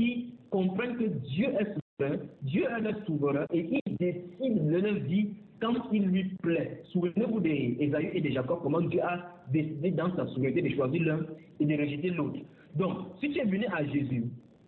comprennent que Dieu est souverain, Dieu est le souverain et il décide de leur vie quand il lui plaît. Souvenez-vous d'Ésaü et de Jacob, comment Dieu a décidé dans sa souveraineté de choisir l'un et de rejeter l'autre. Donc, si tu es venu à Jésus,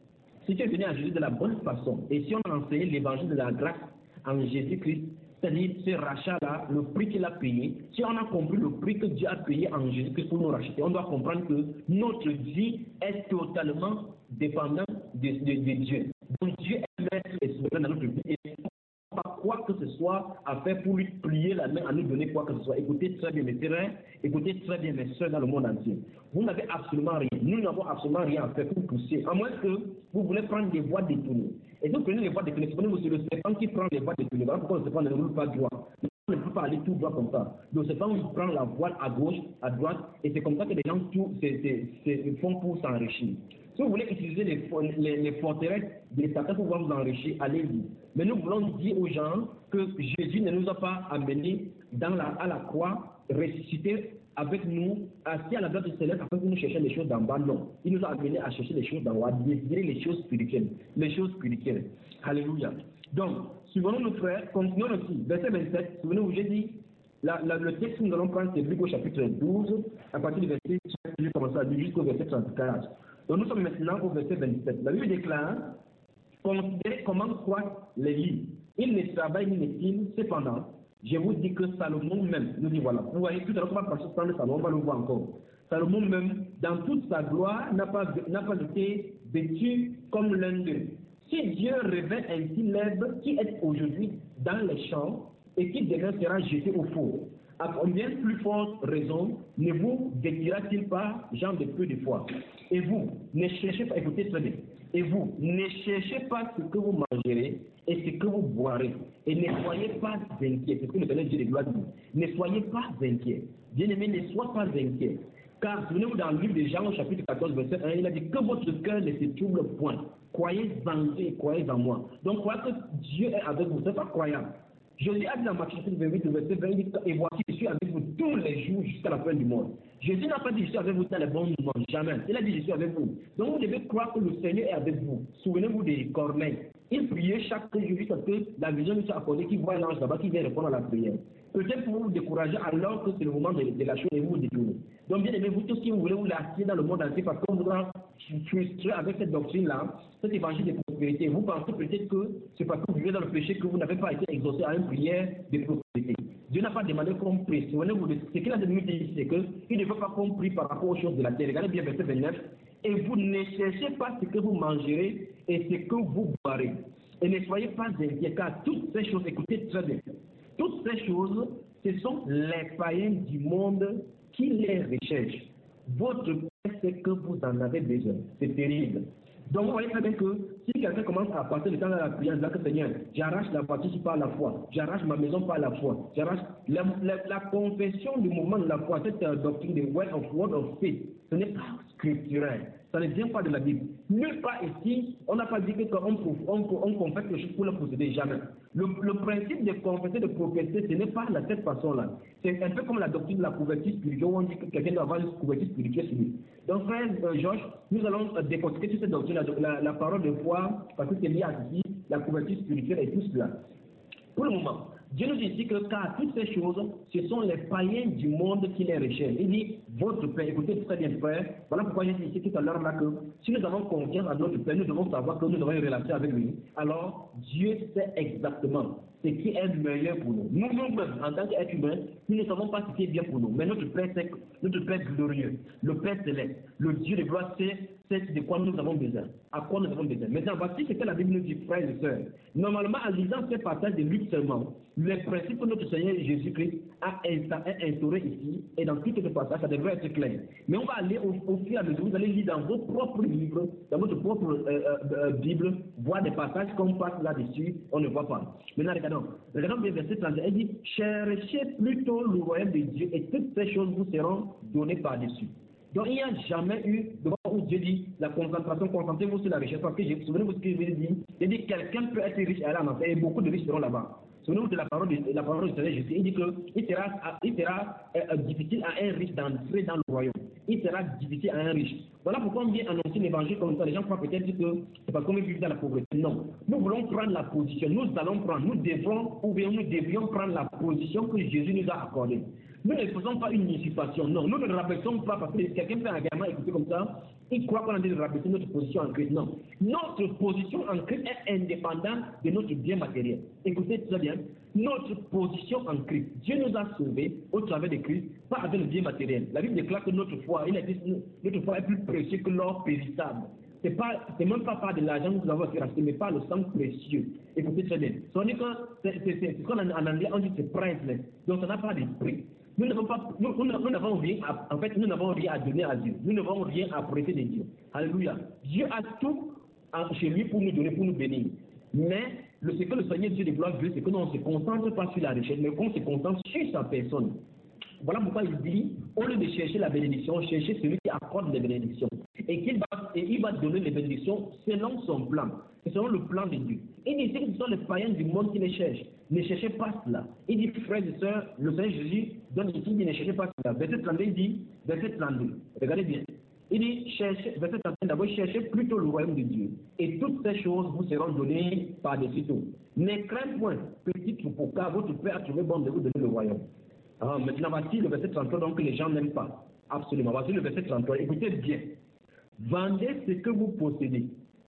si tu es venu à Jésus de la bonne façon, et si on a enseigné l'évangile de la grâce en Jésus-Christ, c'est-à-dire ce rachat-là, le prix qu'il a payé, si on a compris le prix que Dieu a payé en Jésus-Christ pour nous racheter, on doit comprendre que notre vie est totalement dépendante de, de, de Dieu. Donc Dieu est maître et souverain dans notre vie. Et pas quoi que ce soit à faire pour lui plier la main, à nous donner quoi que ce soit. Écoutez très bien mes frères, écoutez très bien mes soeurs dans le monde entier. Vous n'avez absolument rien. Nous n'avons absolument rien à faire pour pousser, à moins que vous voulez prendre des voies détournées. Et donc prenez les voies détournées, prenez sur le serpent qui prend les voies détournées. Voilà pourquoi le serpent ne roule pas droit. On ne peut pas aller tout droit comme ça. Le serpent il prend la voie à gauche, à droite, et c'est comme ça que les gens tout, c'est, c'est, c'est, font pour s'enrichir. Si vous voulez utiliser les, les, les forteresses des Satan pour pouvoir vous enrichir, allez-y. Mais nous voulons dire aux gens que Jésus ne nous a pas amenés dans la, à la croix, ressuscité avec nous, assis à la droite du céleste, afin que nous cherchions les choses d'en bas. Non. Il nous a amenés à chercher les choses d'en haut, à désirer les choses spirituelles. Les choses spirituelles. Alléluia. Donc, suivons nos frères, continuons aussi. Verset vingt-sept, souvenez-vous, j'ai dit, la, la, le texte que nous allons prendre, c'est Luc au chapitre douze, à partir du verset, j'ai commencé à lire jusqu'au verset trente-quatre. Donc nous sommes maintenant au verset vingt-sept. La Bible déclare, considérez comment croient les livres. Ils ne travaillent ni ne filent, cependant, je vous dis que Salomon même, nous dit voilà, vous voyez tout à l'heure, on va passer par le Salomon, on va le voir encore. Salomon même, dans toute sa gloire, n'a pas, n'a pas été vêtu comme l'un d'eux. Si Dieu revêt ainsi l'herbe qui est aujourd'hui dans les champs et qui demain sera jetée au four, à combien plus forte raison ne vous vêtira-t-il pas, gens de peu de foi? Et vous, ne cherchez pas, écoutez très bien, et vous, ne cherchez pas ce que vous mangerez et ce que vous boirez, et ne soyez pas inquiets, c'est ce que le Seigneur Dieu de gloire dit, ne soyez pas inquiets, bien-aimés, ne soyez pas inquiets, car souvenez-vous dans le livre de Jean au chapitre quatorze, verset un, il a dit que votre cœur ne se trouble point, croyez en Dieu et croyez en moi. Donc croyez que Dieu est avec vous, ce n'est pas croyable. Jésus a dit dans Matthieu vingt-huit, verset vingt, il dit, et voici, je suis avec vous tous les jours jusqu'à la fin du monde. Jésus n'a pas dit, je suis avec vous dans les bons moments, jamais. Il a dit, je suis avec vous. Donc vous devez croire que le Seigneur est avec vous. Souvenez-vous des Corneilles. Il priait chaque jour jusqu'à ce que la vision lui soit accordée, qu'il voit l'ange là-bas qui vient répondre à la prière. Peut-être pour vous décourager alors que c'est le moment de, de la chose et vous vous détournez. Donc bien aimé, vous tous qui vous voulez vous lasser dans le monde entier parce qu'on vous a frustré avec cette doctrine-là, cet évangile de prospérité. Vous pensez peut-être que c'est parce que vous vivez dans le péché que vous n'avez pas été exaucé à une prière de prospérité. Dieu n'a pas demandé qu'on prie. Souvenez-vous de ce qu'il a demandé ici, c'est qu'il ne veut pas qu'on prie par rapport aux choses de la terre. Regardez bien verset vingt-neuf. Et vous ne cherchez pas ce que vous mangerez et ce que vous boirez. Et ne soyez pas inquiets, car toutes ces choses, écoutez très bien, toutes ces choses, ce sont les païens du monde qui les recherchent. Votre Père sait que vous en avez besoin. C'est terrible. Donc vous voyez très bien que si quelqu'un commence à passer le temps dans la prière, il dit que Seigneur, j'arrache la voiture par la foi, j'arrache ma maison par la foi, j'arrache la, la, la confession du moment de la foi, cette euh, doctrine de word of, word of faith, ce n'est pas scripturel, ça ne vient pas de la Bible. Nulle part ici, on n'a pas dit que quand on, on, on confesse quelque chose pour le posséder, jamais. Le, le principe de confesser, de prophétiser, ce n'est pas de cette façon-là. C'est un peu comme la doctrine de la couverture spirituelle, où on dit que quelqu'un doit avoir une couverture spirituelle sur lui. Donc frère euh, Georges, nous allons euh, décortiquer sur cette doctrine, la, la, la parole de foi, parce que c'est lié à ceci, la couverture spirituelle et tout cela. Pour le moment, Dieu nous dit ici que car toutes ces choses, ce sont les païens du monde qui les recherchent. Il dit, votre Père, écoutez très bien frère, voilà pourquoi j'ai dit ici tout à l'heure là que si nous avons confiance à notre Père, nous devons savoir que nous avons une relation avec lui. Alors, Dieu sait exactement ce qui est meilleur pour nous. Nous-mêmes, en tant qu'êtres humains, nous ne savons pas ce qui est bien pour nous. Mais notre Père, c'est notre Père glorieux, le Père céleste, le Dieu de gloire, c'est c'est de quoi nous avons besoin. À quoi nous avons besoin. Maintenant, voici ce que la Bible nous dit, frères et sœurs. Normalement, en lisant ces passages de Luc seulement, les principes que notre Seigneur Jésus-Christ a instaurés ici, et dans tous les passages, ça devrait être clair. Mais on va aller au, au fur et à mesure, vous allez lire dans vos propres livres, dans votre propre euh, euh, Bible, voir des passages qu'on passe là-dessus, on ne voit pas. Maintenant, regardons. Regardons bien verset trente et un, il dit, cherchez plutôt le royaume de Dieu, et toutes ces choses vous seront données par-dessus. Donc il n'y a jamais eu de moment où Dieu dit la concentration, concentrez-vous sur la richesse. Parce que souvenez-vous ce que je vous ai dit. Il dit quelqu'un peut être riche et aller en enfer et beaucoup de riches seront là-bas. Souvenez-vous de la parole de la parole du Seigneur Jésus. Il dit qu'il sera, il sera euh, difficile à un riche d'entrer dans le royaume. Il sera difficile à un riche. Voilà pourquoi on vient annoncer l'évangile comme ça. Les gens croient peut-être que c'est parce qu'on veut vivre dans la pauvreté. Non. Nous voulons prendre la position. Nous allons prendre, nous devons, ou bien nous devions prendre la position que Jésus nous a accordée. Nous ne faisons pas une usurpation. Non, nous ne rabaissons pas parce que quelqu'un fait un gamin écouter comme ça, il croit qu'on a dit de rabaisser notre position en Christ. Non. Notre position en Christ est indépendante de notre bien matériel. Écoutez très bien. Notre position en Christ. Dieu nous a sauvés au travers de Christ, pas avec le bien matériel. La Bible déclare que notre foi, il a dit, notre foi est plus précieux que l'or périssable. C'est pas, c'est même pas par de l'argent que nous avons été rachetés, mais par le sang précieux. Écoutez très bien. C'est ce qu'on en anglais on dit c'est priceless. Donc ça n'a pas de prix. Nous n'avons pas, nous, nous, nous n'avons rien à, en fait, nous n'avons rien à donner à Dieu. Nous n'avons rien à prêter de Dieu. Alléluia. Dieu a tout chez lui pour nous donner, pour nous bénir. Mais le, ce que le Seigneur Dieu de gloire veut, c'est que nous ne se concentre pas sur la richesse, mais qu'on se concentre sur sa personne. Voilà pourquoi il dit, au lieu de chercher la bénédiction, chercher celui qui accorde les bénédictions. Et, qu'il va, et il va donner les bénédictions selon son plan, selon le plan de Dieu. Il dit que ce sont les païens du monde qui les cherchent. Ne cherchez pas cela. Il dit, frères et sœurs, le Seigneur Jésus donne ici, il dit, ne cherchez pas cela. Verset trente-deux, il dit, verset trente-deux, regardez bien. Il dit, cherchez, verset trente-deux, d'abord, cherchez plutôt le royaume de Dieu. Et toutes ces choses vous seront données par-dessus tout. Ne craignez point, petit troupeau, car votre Père a trouvé bon de vous donner le royaume. Ah, maintenant, voici le verset trente-trois, donc que les gens n'aiment pas. Absolument. Voici le verset trente-trois. Écoutez bien. Vendez ce que vous possédez.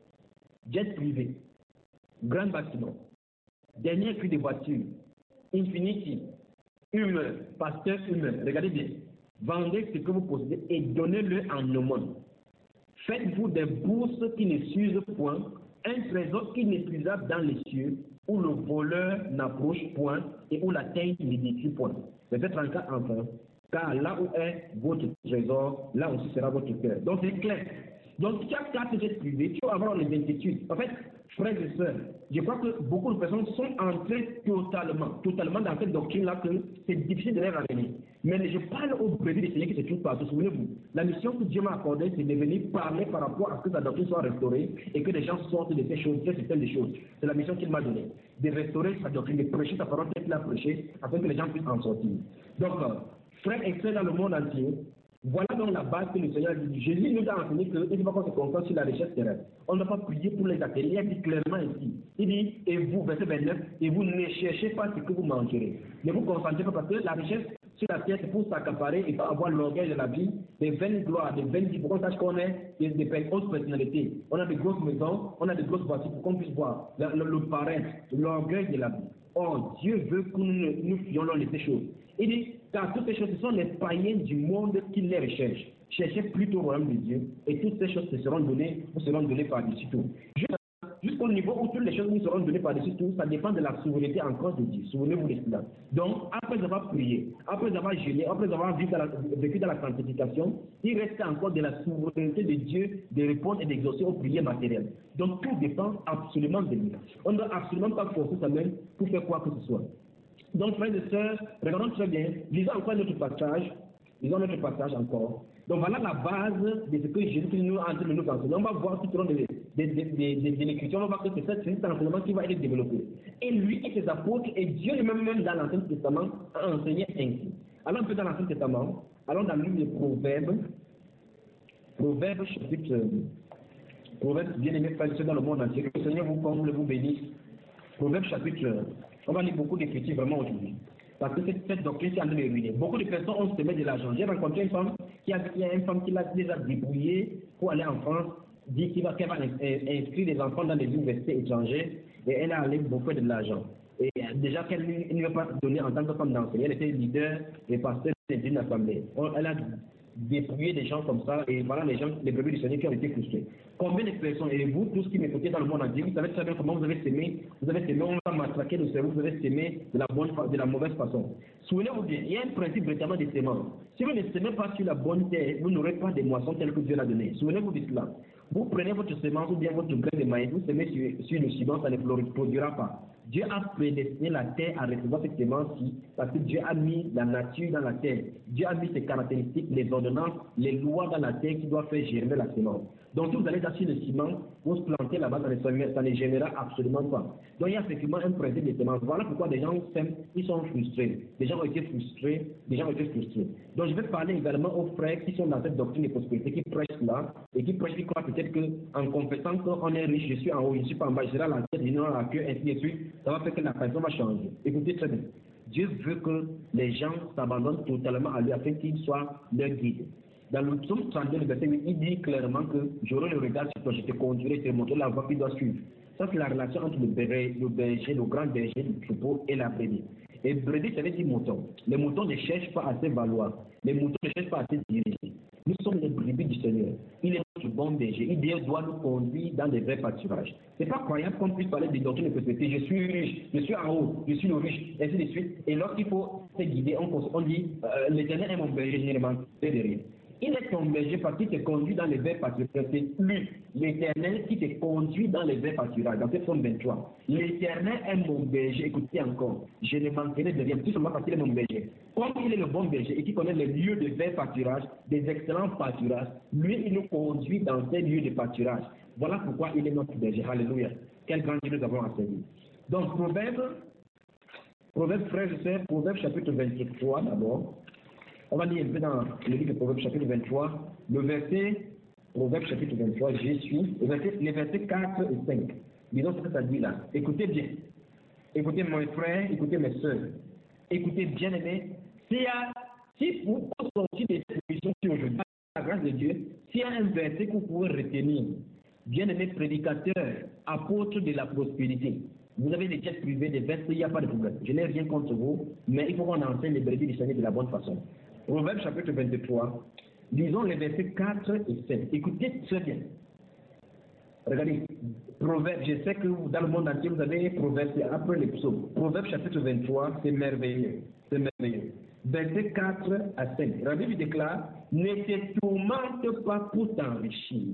Jet privé, grand bâtiment, dernier cri de voiture, Infinity, humain, pasteur humain. Regardez bien. Vendez ce que vous possédez et donnez-le en aumône. Faites-vous des bourses qui ne s'usent point, un trésor inépuisable dans les cieux, où le voleur n'approche point et où la terre ne détruit point. Verset trente-quatre enfin. Car là où est votre trésor, là aussi sera votre cœur. Donc c'est clair. Donc chaque carte de privé, tu vas avoir les inquiétudes. En fait, frères et sœurs, je crois que beaucoup de personnes sont entrées totalement, totalement dans cette doctrine-là que c'est difficile de les ramener. Mais je parle au bébé du Seigneur qui se trouve partout. Souvenez-vous, la mission que Dieu m'a accordée, c'est de venir parler par rapport à ce que sa doctrine soit restaurée et que les gens sortent de ces choses, de ces systèmes de choses. C'est la mission qu'il m'a donnée, de restaurer sa doctrine, de prêcher sa parole telle qu'il a prêché, afin que les gens puissent en sortir. Donc, euh, frères et sœurs dans le monde entier, voilà donc la base que le Seigneur a dit. Jésus nous a enseigné qu'il ne faut pas qu'on se concentre sur la richesse terrestre. On ne doit pas prier pour les ateliers. Il dit clairement ici. Il dit, et vous, verset vingt-neuf, et vous ne cherchez pas ce que vous mangerez. Ne vous concentrez pas parce que la richesse sur la terre, c'est pour s'accaparer et pas avoir l'orgueil de la vie, des vaines gloires, des vaines pour qu'on sache qu'on est des, des, des hautes personnalités. On a des grosses maisons, on a des grosses voitures pour qu'on puisse voir le, le, le paraître, l'orgueil de la vie. Or, Dieu veut que nous, nous fuyions dans ces choses. Il dit, car toutes ces choses, ce sont les païens du monde qui les recherchent. Cherchez plutôt le royaume de Dieu, et toutes ces choses se seront données, vous seront données par-dessus tout. Jusqu'au niveau où toutes les choses nous seront données par-dessus tout, ça dépend de la souveraineté encore de Dieu. Souvenez-vous de cela. Donc, après avoir prié, après avoir jeûné, après avoir vécu dans, la, vécu dans la sanctification, il reste encore de la souveraineté de Dieu de répondre et d'exaucer aux prières matérielles. Donc, tout dépend absolument de lui. On ne doit absolument pas forcer sa main pour faire quoi que ce soit. Donc, frères et sœurs, regardons très bien, lisons encore notre passage, lisons notre passage encore. Donc, voilà la base de ce que Jésus nous a en train de nous enseigner. On va voir tout au long de, de, de, de, de l'écriture, on va voir que c'est cet enseignement qui va être développé. Et lui et ses apôtres, et Dieu lui-même, même dans l'Ancien Testament, a enseigné ainsi. Allons un peu dans l'Ancien Testament, allons dans le livre de Proverbes, Proverbes chapitre, Proverbes, bien-aimés frères et sœurs dans le monde entier, que le Seigneur vous comble, vous bénisse. Proverbes chapitre, on va lire beaucoup d'écritures vraiment aujourd'hui. Parce que cette, cette doctrine qui a nous ruiné. Beaucoup de personnes ont semé de l'argent. J'ai rencontré une femme qui a, qui a une femme qui l'a déjà débrouillée pour aller en France, dit qu'elle va, qu va inscrire des enfants dans des universités étrangères et elle a allé beaucoup de l'argent. Et déjà qu'elle ne veut pas donner en tant que femme d'enseigner, elle était leader et pasteur d'une assemblée. Elle a dépouiller des gens comme ça, et voilà les gens, les brebis du Seigneur qui ont été frustrés. Combien de personnes, et vous tous qui m'écoutez dans le monde entier, vous savez très bien comment vous avez sémé, vous avez sémé, on va matraquer le cerveau, vous avez sémé de la bonne, de la mauvaise façon. Souvenez-vous bien, il y a un principe véritablement de sémence. Si vous ne sémez pas sur la bonne terre, vous n'aurez pas de moissons telles que Dieu l'a donné. Souvenez-vous de cela. Vous prenez votre semence ou bien votre grain de maïs, vous semez sur, sur le ciment, ça ne produira pas. Dieu a prédestiné la terre à recevoir cette semence-ci parce que Dieu a mis la nature dans la terre. Dieu a mis ses caractéristiques, les ordonnances, les lois dans la terre qui doivent faire germer la semence. Donc, si vous allez sur le ciment, vous se plantez là-bas, ça ne, ça ne générera absolument pas. Donc, il y a effectivement un principe de semence. Voilà pourquoi des gens s'aiment, ils sont frustrés. Des gens ont été frustrés, des gens ont été frustrés. Donc, je vais parler également aux frères qui sont dans cette doctrine de prospérité, qui prêchent là, et qui prêchent, qui croient peut-être qu'en confessant qu'on est riche, je suis en haut, je ne suis pas en bas, je serai à la tête, je n'ai la queue, ainsi de suite, ça va faire que la personne va changer. Écoutez très bien. Dieu veut que les gens s'abandonnent totalement à lui afin qu'il soit leur guide. Dans le psaume trente-deux, le verset huit, il dit clairement que j'aurai le regard sur toi, je te conduirai, je te montrerai la voie qu'il doit suivre. Ça, c'est la relation entre le berger, le berger, le grand berger du troupeau et la brebis. Et brebis, ça veut dire mouton. Les moutons ne cherchent pas à se valoir. Les moutons ne cherchent pas à se diriger. Nous sommes les brebis du Seigneur. Il est notre bon berger. Il doit nous conduire dans des vrais pâturages. Ce n'est pas croyable qu'on puisse parler des doctrines de prospérité. Je suis riche, je suis en haut, je suis le riche, ainsi de suite. Et lorsqu'il faut se guider, on, on dit euh, l'Éternel est mon berger, je ne manque de rien. Il est ton berger parce qu'il te conduit dans les verts pâturages. C'est lui, l'Éternel, qui te conduit dans les verts pâturages. Dans ce psaume vingt-trois. L'Éternel est mon berger. Écoutez encore. Je ne manquerai de rien. Tout simplement parce qu'il est mon berger. Comme il est le bon berger et qui connaît les lieux de verts pâturages, des excellents pâturages, lui, il nous conduit dans ces lieux de pâturage. Voilà pourquoi il est notre berger. Alléluia. Quel grand Dieu nous avons à servir. Donc, Proverbe, Proverbe, frère et sœurs, Proverbe chapitre vingt-trois d'abord. On va lire un peu dans le livre de Proverbe chapitre vingt-trois, le verset, Proverbe chapitre vingt-trois, je suis, le verset, les versets quatre et cinq. Disons ce que ça dit là. Écoutez bien. Écoutez mes frères, écoutez mes soeurs. Écoutez bien aimés. S'il y a, si vous sortez de cette émission aujourd'hui, par la grâce de Dieu, s'il y a un verset que vous pouvez retenir, bien aimés prédicateurs, apôtres de la prospérité, vous avez des jets privés, des versets, il n'y a pas de problème. Je n'ai rien contre vous, mais il faut qu'on enseigne les brebis du Seigneur de la bonne façon. Proverbe chapitre vingt-trois, lisons les versets quatre et cinq. Écoutez très bien. Regardez, Proverbe, je sais que dans le monde entier, vous avez Proverbe après les psaumes. Proverbe chapitre vingt-trois, c'est merveilleux. C'est merveilleux. Versets quatre à cinq. La Bible déclare, ne te tourmente pas pour t'enrichir.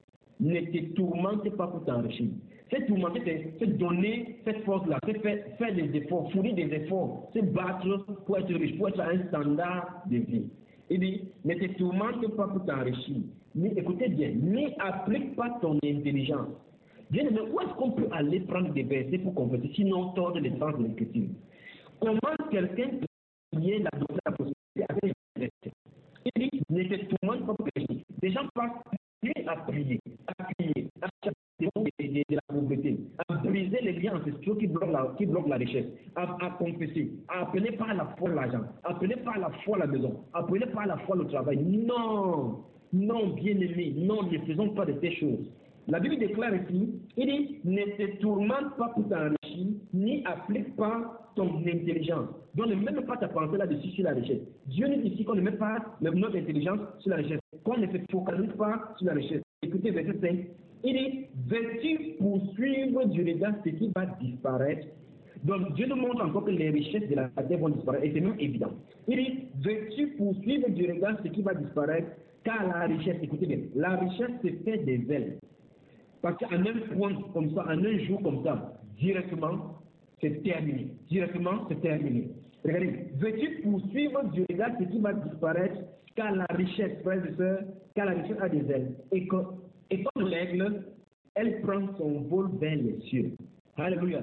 Ne te tourmente pas pour t'enrichir. C'est tourmenter, c'est donner cette force-là, c'est faire, faire des efforts, fournir des efforts, c'est battre pour être riche, pour être à un standard de vie. Il dit, ne te tourmente pas pour t'enrichir. Mais écoutez bien, n'applique pas ton intelligence. Bien aimé, où est-ce qu'on peut aller prendre des versets pour convertir, sinon tordre les sens de l'écriture? Comment quelqu'un peut lier la doctrine de la prospérité avec les versets? Il dit, ne te tourmente pas pour t'enrichir. Des gens passent à prier, à prier, à chercher des mots de, de, de la pauvreté, à briser les liens ancestraux qui bloquent la, qui bloquent la richesse, à, à confesser, à appeler par la foi l'argent, à appeler par la foi la maison, à appeler par la foi le travail. Non, non, bien-aimés, non, ne faisons pas de ces choses. La Bible déclare ici, il dit, ne te tourmente pas pour t'enrichir, ni applique pas ton intelligence. Donc ne mets pas ta pensée là-dessus sur la richesse. Dieu nous dit ici qu'on ne met pas notre intelligence sur la richesse, qu'on ne se focalise pas sur la richesse. Écoutez verset cinq, il dit, veux-tu poursuivre du regard ce qui va disparaître? Donc Dieu nous montre encore que les richesses de la terre vont disparaître, et c'est même évident. Il dit, veux-tu poursuivre du regard ce qui va disparaître? Car la richesse, écoutez bien, la richesse se fait des ailes. Parce qu'en un point comme ça, en un jour comme ça, directement, c'est terminé. Directement, c'est terminé. Regardez, veux-tu poursuivre du regard ce qui va disparaître? Car la richesse, frères et sœurs, car la richesse a des ailes. Et, que, et comme l'aigle, elle prend son vol vers les cieux. Alléluia.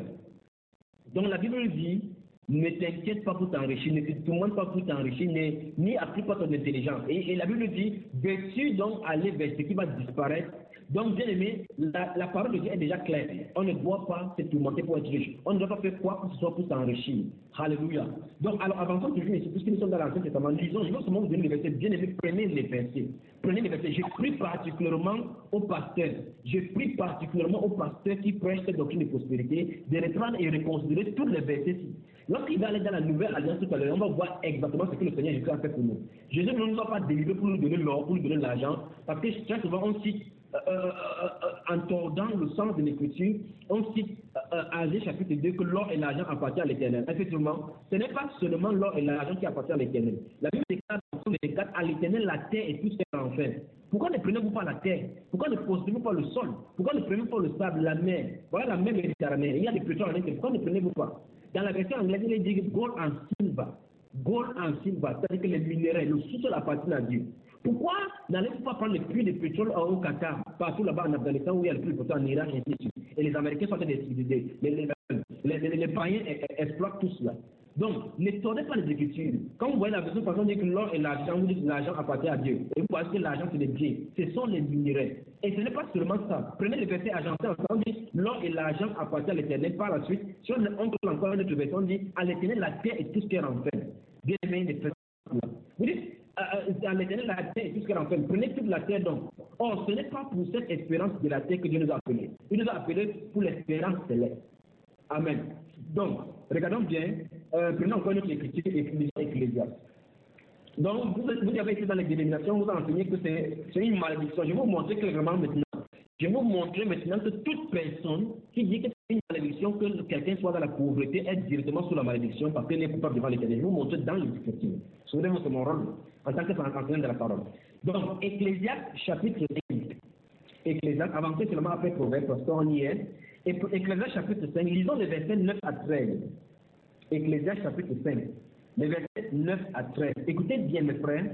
Donc la Bible dit, ne t'inquiète pas pour t'enrichir, ne te tourmente pas pour t'enrichir, ni applique pas ton intelligence. Et, et la Bible dit, veux-tu donc aller vers ce qui va disparaître? Donc, bien aimé, la, la parole de Dieu est déjà claire. On ne doit pas se tourmenter pour être riche. On ne doit pas faire quoi que ce soit pour s'enrichir. Alléluia. Donc, alors, avançons toujours ici, puisque nous sommes dans l'Ancien Testament, lisons, je veux seulement vous donner les versets. Bien aimé, prenez les versets. Prenez les versets. Je prie particulièrement aux pasteurs. Je prie particulièrement aux pasteurs qui prêchent cette doctrine de prospérité, de reprendre et reconsidérer tous les versets-ci. Lorsqu'il va aller dans la nouvelle alliance tout à l'heure, on va voir exactement ce que le Seigneur Jésus a fait pour nous. Jésus ne nous a pas délivré pour nous donner l'or, pour nous donner l'argent, parce que très souvent on cite, euh, euh, euh, en tordant le sens de l'écriture, on cite euh, Agé chapitre deux que l'or et l'argent appartiennent à l'Éternel. Effectivement, ce n'est pas seulement l'or et l'argent qui appartiennent à l'Éternel. La Bible déclare à l'Éternel la terre et tout ce qu'elle en fait. Pourquoi ne prenez-vous pas la terre? Pourquoi ne posez-vous pas le sol? Pourquoi ne prenez-vous pas le sable, la mer? Voilà la mer Méditerranée. Il y a des pétrole en intérieur. Pourquoi ne prenez-vous pas? Dans la version anglaise, il est dit gold and silver. Gold and silver, c'est-à-dire que les minéraux, le sous-sol appartient à Dieu. Pourquoi n'allez-vous pas prendre le puits de pétrole au Qatar, partout là-bas en Afghanistan où il y a le puits de pétrole en Irak et ainsi de suite. Et les Américains sont des, des, des les, les, les, les, les païens exploitent tout cela. Donc, ne tournez pas les Écritures. Quand vous voyez la version façon de dire que l'or et l'argent, vous dites que l'argent appartient à Dieu. Et vous voyez que l'argent c'est des biens. Ce sont les minéraux. Et ce n'est pas seulement ça. Prenez les versets agencés ensemble, on dit l'or et l'argent appartiennent à l'Éternel. Par la suite, si on entre encore une autre version, on dit à l'Éternel la terre et tout ce qu'elle renferme. Bien aimé, les frères. Vous dites à l'Éternel la terre et tout ce qu'elle renferme. Prenez toute la terre donc. Or, ce n'est pas pour cette espérance de la terre que Dieu nous a appelés. Il nous a appelés pour l'espérance céleste. Amen. Donc, regardons bien, euh, prenons encore une autre écriture, Ecclésiaste. Donc, vous, vous avez été dans les dénominations, vous avez enseigné que c'est une malédiction. Je vais vous montrer clairement maintenant. Je vais vous montrer maintenant que toute personne qui dit que c'est une malédiction, que quelqu'un soit dans la pauvreté, est directement sous la malédiction parce qu'elle est coupable devant l'Éternel. Je vais vous montrer dans les Écritures. Souvenez-vous, c'est mon rôle en tant qu'enseignant de la parole. Donc, Ecclésiaste chapitre cinq. Ecclésiaste, avancez seulement après Proverbe, parce qu'on y est. Ecclésiaste chapitre cinq, lisons les versets neuf à treize. Ecclésiaste chapitre cinq, les versets neuf à treize. Écoutez bien mes frères.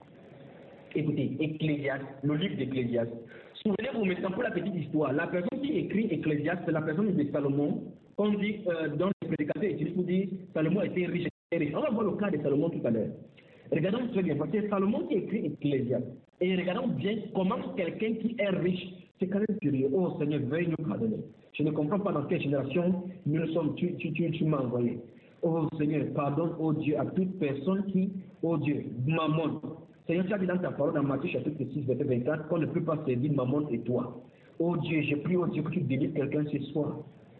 Écoutez, Ecclésiaste, le livre d'Ecclésiaste. Souvenez-vous maintenant pour la petite histoire. La personne qui écrit Ecclésiaste, c'est la personne de Salomon, qu'on dit euh, dans le prédicateur utilisé pour dire Salomon était riche, était riche. On va voir le cas de Salomon tout à l'heure. Regardons très bien, parce que c'est Salomon qui écrit Ecclésiaste. Et regardons bien comment quelqu'un qui est riche, c'est quand même curieux. Oh Seigneur, veuille nous pardonner. Je ne comprends pas dans quelle génération nous nous sommes, tu, tu, tu, tu m'as envoyé. Oh Seigneur, pardonne, oh Dieu, à toute personne qui, oh Dieu, Mammon. Seigneur, tu as dit dans ta parole dans Matthieu chapitre six, verset vingt-quatre, qu'on ne peut pas servir Mammon et toi. Oh Dieu, je prie, oh Dieu, que tu délivres quelqu'un ce soir.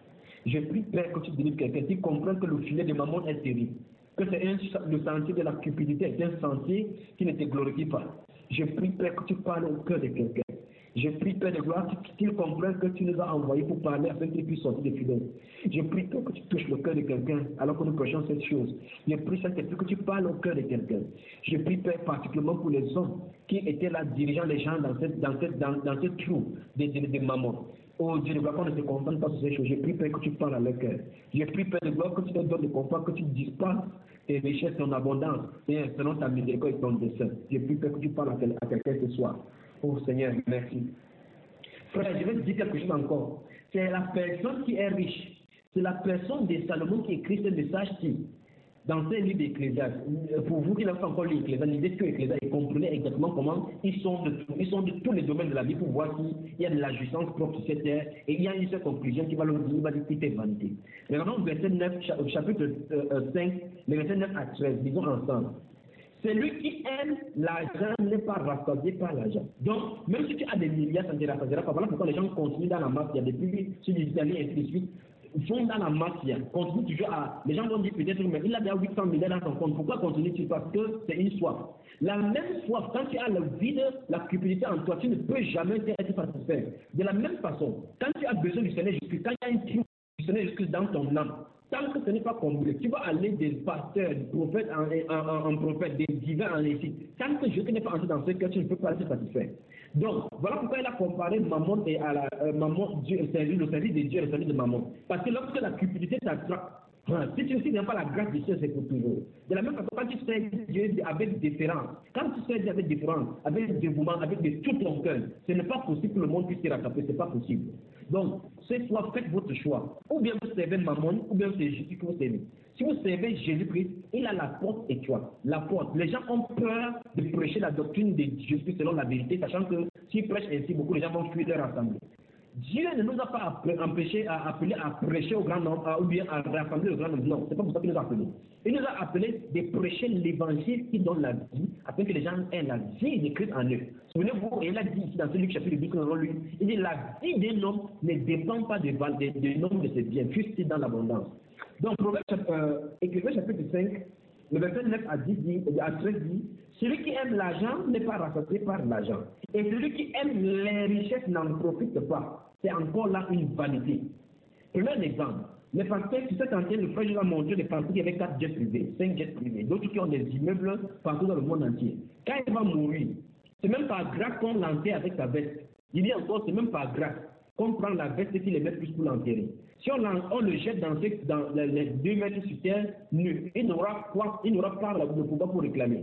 Je prie, Père, que tu délivres quelqu'un qui comprend que le filet de Mammon est terrible. Que c'est un, le sentier de la cupidité est un sentier qui ne te glorifie pas. Je prie, Père, que tu parles au cœur de quelqu'un. Je prie, Père de gloire, qu'il comprenne que tu nous as envoyés pour parler afin qu'il puisse sortir des fidèles. Je prie, Père, que tu touches le cœur de quelqu'un alors que nous prêchons cette chose. Je prie, Saint-Esprit, que tu parles au cœur de quelqu'un. Je prie, Père, particulièrement pour les hommes qui étaient là dirigeant les gens dans cette, dans cette, dans, dans cette trou de, de, de maman. Oh Dieu de gloire, qu'on ne se contente pas sur ces choses. Je prie, Père, que tu parles à leur cœur. Je prie, Père de gloire, que tu leur donnes de confort, que tu dispenses tes richesses, ton abondance, et selon ta miséricorde et ton dessein. Je prie, Père, que tu parles à, à quelqu'un ce soir. Oh Seigneur, merci. Frère, je vais te dire quelque chose encore. C'est la personne qui est riche. C'est la personne de Salomon qui écrit ce message-ci. Dans ces livres d'Ecclésiaste, pour vous qui n'avez pas encore lu Ecclésiaste, lisez que Ecclésiaste et comprenez exactement comment ils sont, de, ils sont de tous les domaines de la vie pour voir s'il y a de la jouissance propre sur cette terre et il y a une seule conclusion qui va leur dire, il va dire que c'est vanité. Regardons verset neuf, chapitre cinq, les versets neuf à treize, disons ensemble. Celui qui aime l'argent n'est pas rassasié par l'argent. Donc, même si tu as des milliards, ça ne te rassasiera pas. Voilà pourquoi les gens continuent dans la mafia, depuis sur les Italiens et ainsi de suite. Ils sont dans la mafia, continuent toujours à. Les gens vont dire peut-être, mais il a déjà huit cents milliards dans son compte. Pourquoi continue-tu? Parce que c'est une soif. La même soif, quand tu as le vide, la cupidité en toi, tu ne peux jamais être satisfait. De la même façon, quand tu as besoin du Seigneur Jésus, quand il y a une trou du Seigneur Jésus dans ton âme, tant que ce n'est pas comblé, tu vas aller des pasteurs, des prophètes en, en, en, en prophète, des divins en récit. Tant que Jésus n'est pas entré dans ce cœur, tu ne peux pas être satisfait. Donc, voilà pourquoi il a comparé Mammon et à la euh, Mammon, Dieu, le service, le service de Dieu et le service de Mammon. Parce que lorsque la cupidité t'attrape, hein, si tu n'as pas la grâce de Dieu, c'est pour toujours. De la même façon, quand tu sers Dieu avec différence, quand tu sers Dieu avec différence, avec dévouement, avec de tout ton cœur, ce n'est pas possible que le monde puisse te rattraper, ce n'est pas possible. Donc, ce soir, faites votre choix. Ou bien vous servez Mammon, ou bien c'est Jésus que vous servez. Si vous servez Jésus-Christ, il a la porte étroite. La porte. Les gens ont peur de prêcher la doctrine de Jésus selon la vérité, sachant que s'ils prêchent ainsi, beaucoup de gens vont fuir leur assemblée. Dieu ne nous a pas empêché à appeler à prêcher au grand nombre, ou bien à rassembler au grand nombre. Non, c'est pas pour ça qu'il nous a appelés. Il nous a appelés de prêcher l'évangile qui donne la vie, afin que les gens aient la vie de Christ en eux. Souvenez-vous, il a dit ici dans ce livre chapitre deux que nous avons lu, il dit la vie d'un homme ne dépend pas du de, de, nombre de ses biens, juste dans l'abondance. Donc, Proverbe euh, Ecclésiaste chapitre cinq, le verset neuf à dix dit, à treize dit, celui qui aime l'argent n'est pas rassasié par l'argent. Et celui qui aime les richesses n'en profite pas. C'est encore là une vanité. Prenons un exemple. Les pasteurs, sur cette antenne, le frère nous a montré des pasteurs qui avaient quatre jets privés, cinq jets privés, d'autres qui ont des immeubles partout dans le monde entier. Quand il va mourir, c'est même pas grâce qu'on l'enterre avec sa veste. Il dit encore, c'est même pas grâce qu'on prend la veste et qu'il les met plus pour l'enterrer. Si on, on le jette dans, ce, dans les deux mètres sur terre, nu, il n'aura pas, il n'aura pas le pouvoir pour réclamer.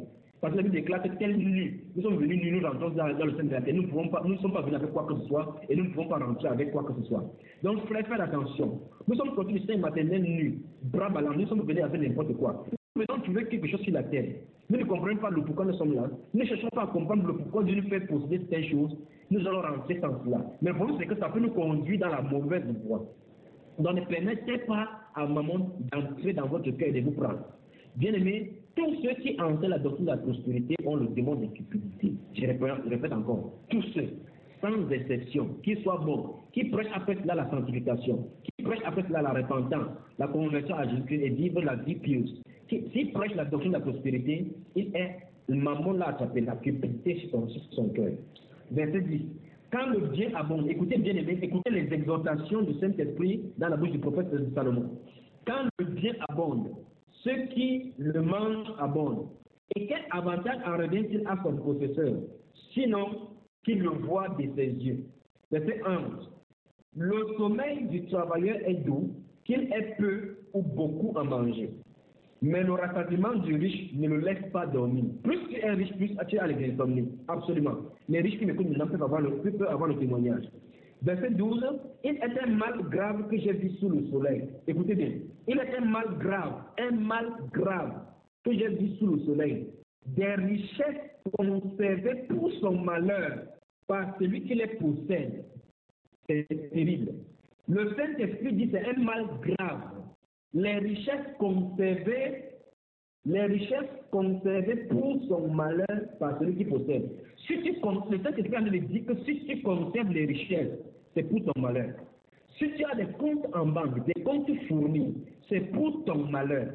Parce que la Bible déclare que tel nu, nous sommes venus nus, nous rentrons dans, dans le sein de la terre. Nous ne pouvons pas, nous ne sommes pas venus avec quoi que ce soit et nous ne pouvons pas rentrer avec quoi que ce soit. Donc, frère, faites attention. Nous sommes sortis du sein maternel nus, bras ballants, nous sommes venus avec n'importe quoi. Nous venons trouver quelque chose sur la terre. Nous ne comprenons pas le pourquoi nous sommes là. Nous ne cherchons pas à comprendre le pourquoi Dieu nous fait posséder certaines choses. Nous allons rentrer sans cela. Mais le problème, c'est que ça peut nous conduire dans la mauvaise voie. Donc, ne permettez pas à maman d'entrer dans votre cœur et de vous prendre. Bien aimé, tous ceux qui enseignent la doctrine de la prospérité ont le démon de cupidité. Je répète, je répète encore, tous ceux, sans exception, qu'ils soient bons, qui prêchent après cela la sanctification, qui prêchent après cela la repentance, la conversion à Jésus-Christ et vivre la vie pieuse, s'ils prêchent la doctrine de la prospérité, il est le mammon là attrapé, la cupidité sur son, sur son cœur. Verset dix. Quand le bien abonde, écoutez bien aimé, écoutez les exhortations du Saint-Esprit dans la bouche du prophète Salomon. Quand le bien abonde, ceux qui le mangent abondent. Et quel avantage en revient-il à son possesseur, sinon qu'il le voit de ses yeux? Verset onze. Le sommeil du travailleur est doux, qu'il ait peu ou beaucoup à manger. Mais le rassasiement du riche ne le laisse pas dormir. Plus tu es riche, plus tu as les insomnies. Absolument. Les riches qui m'écoutent maintenant peuvent avoir le, peuvent avoir le témoignage. Verset douze. Il est un mal grave que j'ai vu sous le soleil. Écoutez bien. Il est un mal grave, un mal grave que j'ai vu sous le soleil. Des richesses conservées pour son malheur par celui qui les possède. C'est terrible. Le Saint-Esprit dit c'est un mal grave. Les richesses conservées, les richesses conservées pour son malheur par celui qui possède. Si tu, le Saint-Esprit dit que si tu conserves les richesses, c'est pour ton malheur. Si tu as des comptes en banque, des comptes fournis, c'est pour ton malheur.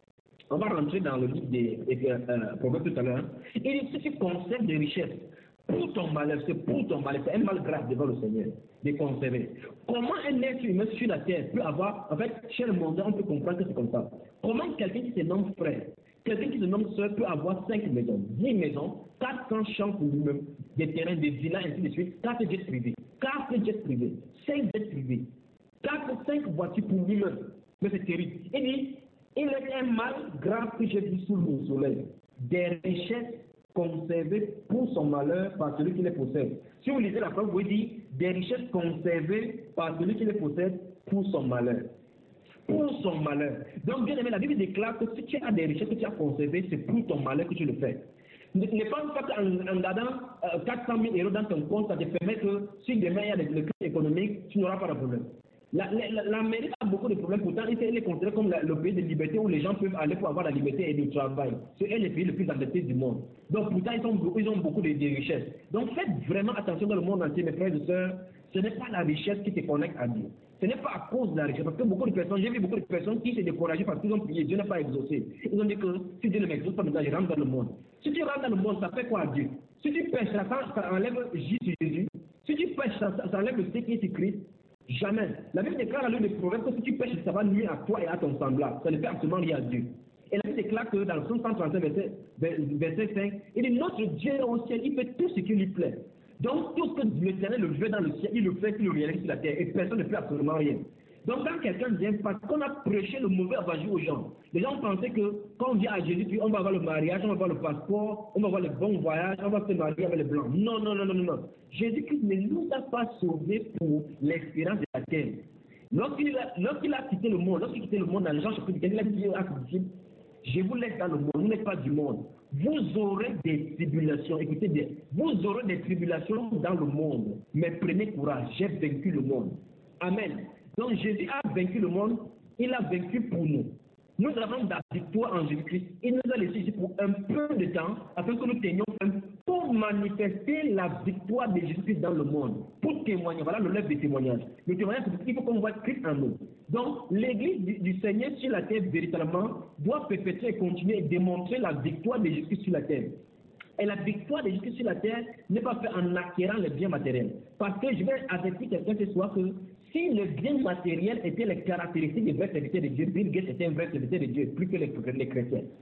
On va rentrer dans le livre des, des euh, prophètes tout à l'heure. Il dit si tu conserves des richesses pour ton malheur, c'est pour ton malheur, c'est un mal grave devant le Seigneur de conserver. Comment un être humain sur la terre peut avoir, en fait, chez le monde, on peut comprendre que c'est comme ça. Comment quelqu'un qui se nomme frère, quelqu'un qui se nomme soeur peut avoir cinq maisons, dix maisons, quatre cents champs pour lui-même, des terrains, des villas, ainsi de suite, quatre jets privés, quatre jets privés, cinq jets privés, quatre, cinq voitures pour lui-même. Mais c'est terrible. Il dit, il est un mal grave que j'ai vu sous le soleil, des richesses conservées pour son malheur par celui qui les possède. Si vous lisez la phrase, vous voyez dire des richesses conservées par celui qui les possède pour son malheur. Pour son malheur. Donc, bien aimé, la Bible déclare que si tu as des richesses que tu as conservées, c'est pour ton malheur que tu le fais. Ne pense pas qu'en en gardant euh, quatre cent mille euros dans ton compte, ça te permet que si demain il y a le crise économique, tu n'auras pas de problème. L'Amérique a beaucoup de problèmes, pourtant il est considéré comme la, le pays de liberté où les gens peuvent aller pour avoir la liberté et du travail. C'est un des pays les plus endettés du monde. Donc pourtant ils ont, ils ont beaucoup de, de richesses. Donc faites vraiment attention dans le monde entier, mes frères et sœurs, ce n'est pas la richesse qui te connecte à Dieu. Ce n'est pas à cause de la richesse, parce que beaucoup de personnes, j'ai vu beaucoup de personnes qui se découragent parce qu'ils ont prié, Dieu n'a pas exaucé. Ils ont dit que si Dieu ne m'exauce pas, maintenant je rentre dans le monde. Si tu rentres dans le monde, ça fait quoi à Dieu? Si tu pêches, ça, ça enlève J sur Jésus. Si tu pêches, ça, ça enlève le C qui est sur Christ. Jamais. La Bible déclare à l'heure des proverbes que si tu pêches, ça va nuire à toi et à ton semblable. Ça ne fait absolument rien à Dieu. Et la Bible déclare que dans le Psaume cent trente-cinq, verset, verset cinq, il dit notre Dieu est au ciel, il fait tout ce qui lui plaît. Donc tout ce que l'Éternel le veut dans le ciel, il le fait, il le réalise sur la terre. Et personne ne fait absolument rien. Donc quand quelqu'un vient, parce qu'on a prêché le mauvais évangile aux gens, les gens pensaient que quand on vient à Jésus, on va avoir le mariage, on va avoir le passeport, on va avoir le bon voyage, on va se marier avec les blancs. Non, non, non, non, non. Jésus-Christ ne nous a pas sauvés pour l'expérience de la terre. Lorsqu'il a, lorsqu'il a quitté le monde, lorsqu'il a quitté le monde dans les gens, il a dit à ses disciples, je vous laisse dans le monde, vous n'êtes pas du monde. Vous aurez des tribulations, écoutez bien, vous aurez des tribulations dans le monde, mais prenez courage, j'ai vaincu le monde. Amen. Donc Jésus a vaincu le monde, il a vaincu pour nous. Nous avons la victoire en Jésus-Christ. Il nous a laissé ici pour un peu de temps, afin que nous tenions pour manifester la victoire de Jésus-Christ dans le monde. Pour témoigner, voilà le lève de témoignage. Le témoignage, c'est qu'il faut qu'on voit Christ en nous. Donc l'Église du, du Seigneur sur la terre, véritablement, doit perpétrer et continuer et démontrer la victoire de Jésus-Christ sur la terre. Et la victoire de Jésus-Christ sur la terre n'est pas faite en acquérant les biens matériels. Parce que je vais avertir quelqu'un ce soir que si les biens matériels étaient les caractéristiques des vrais serviteurs de Dieu, Bill Gates était un vrai serviteur de Dieu, plus que les, les chrétiens.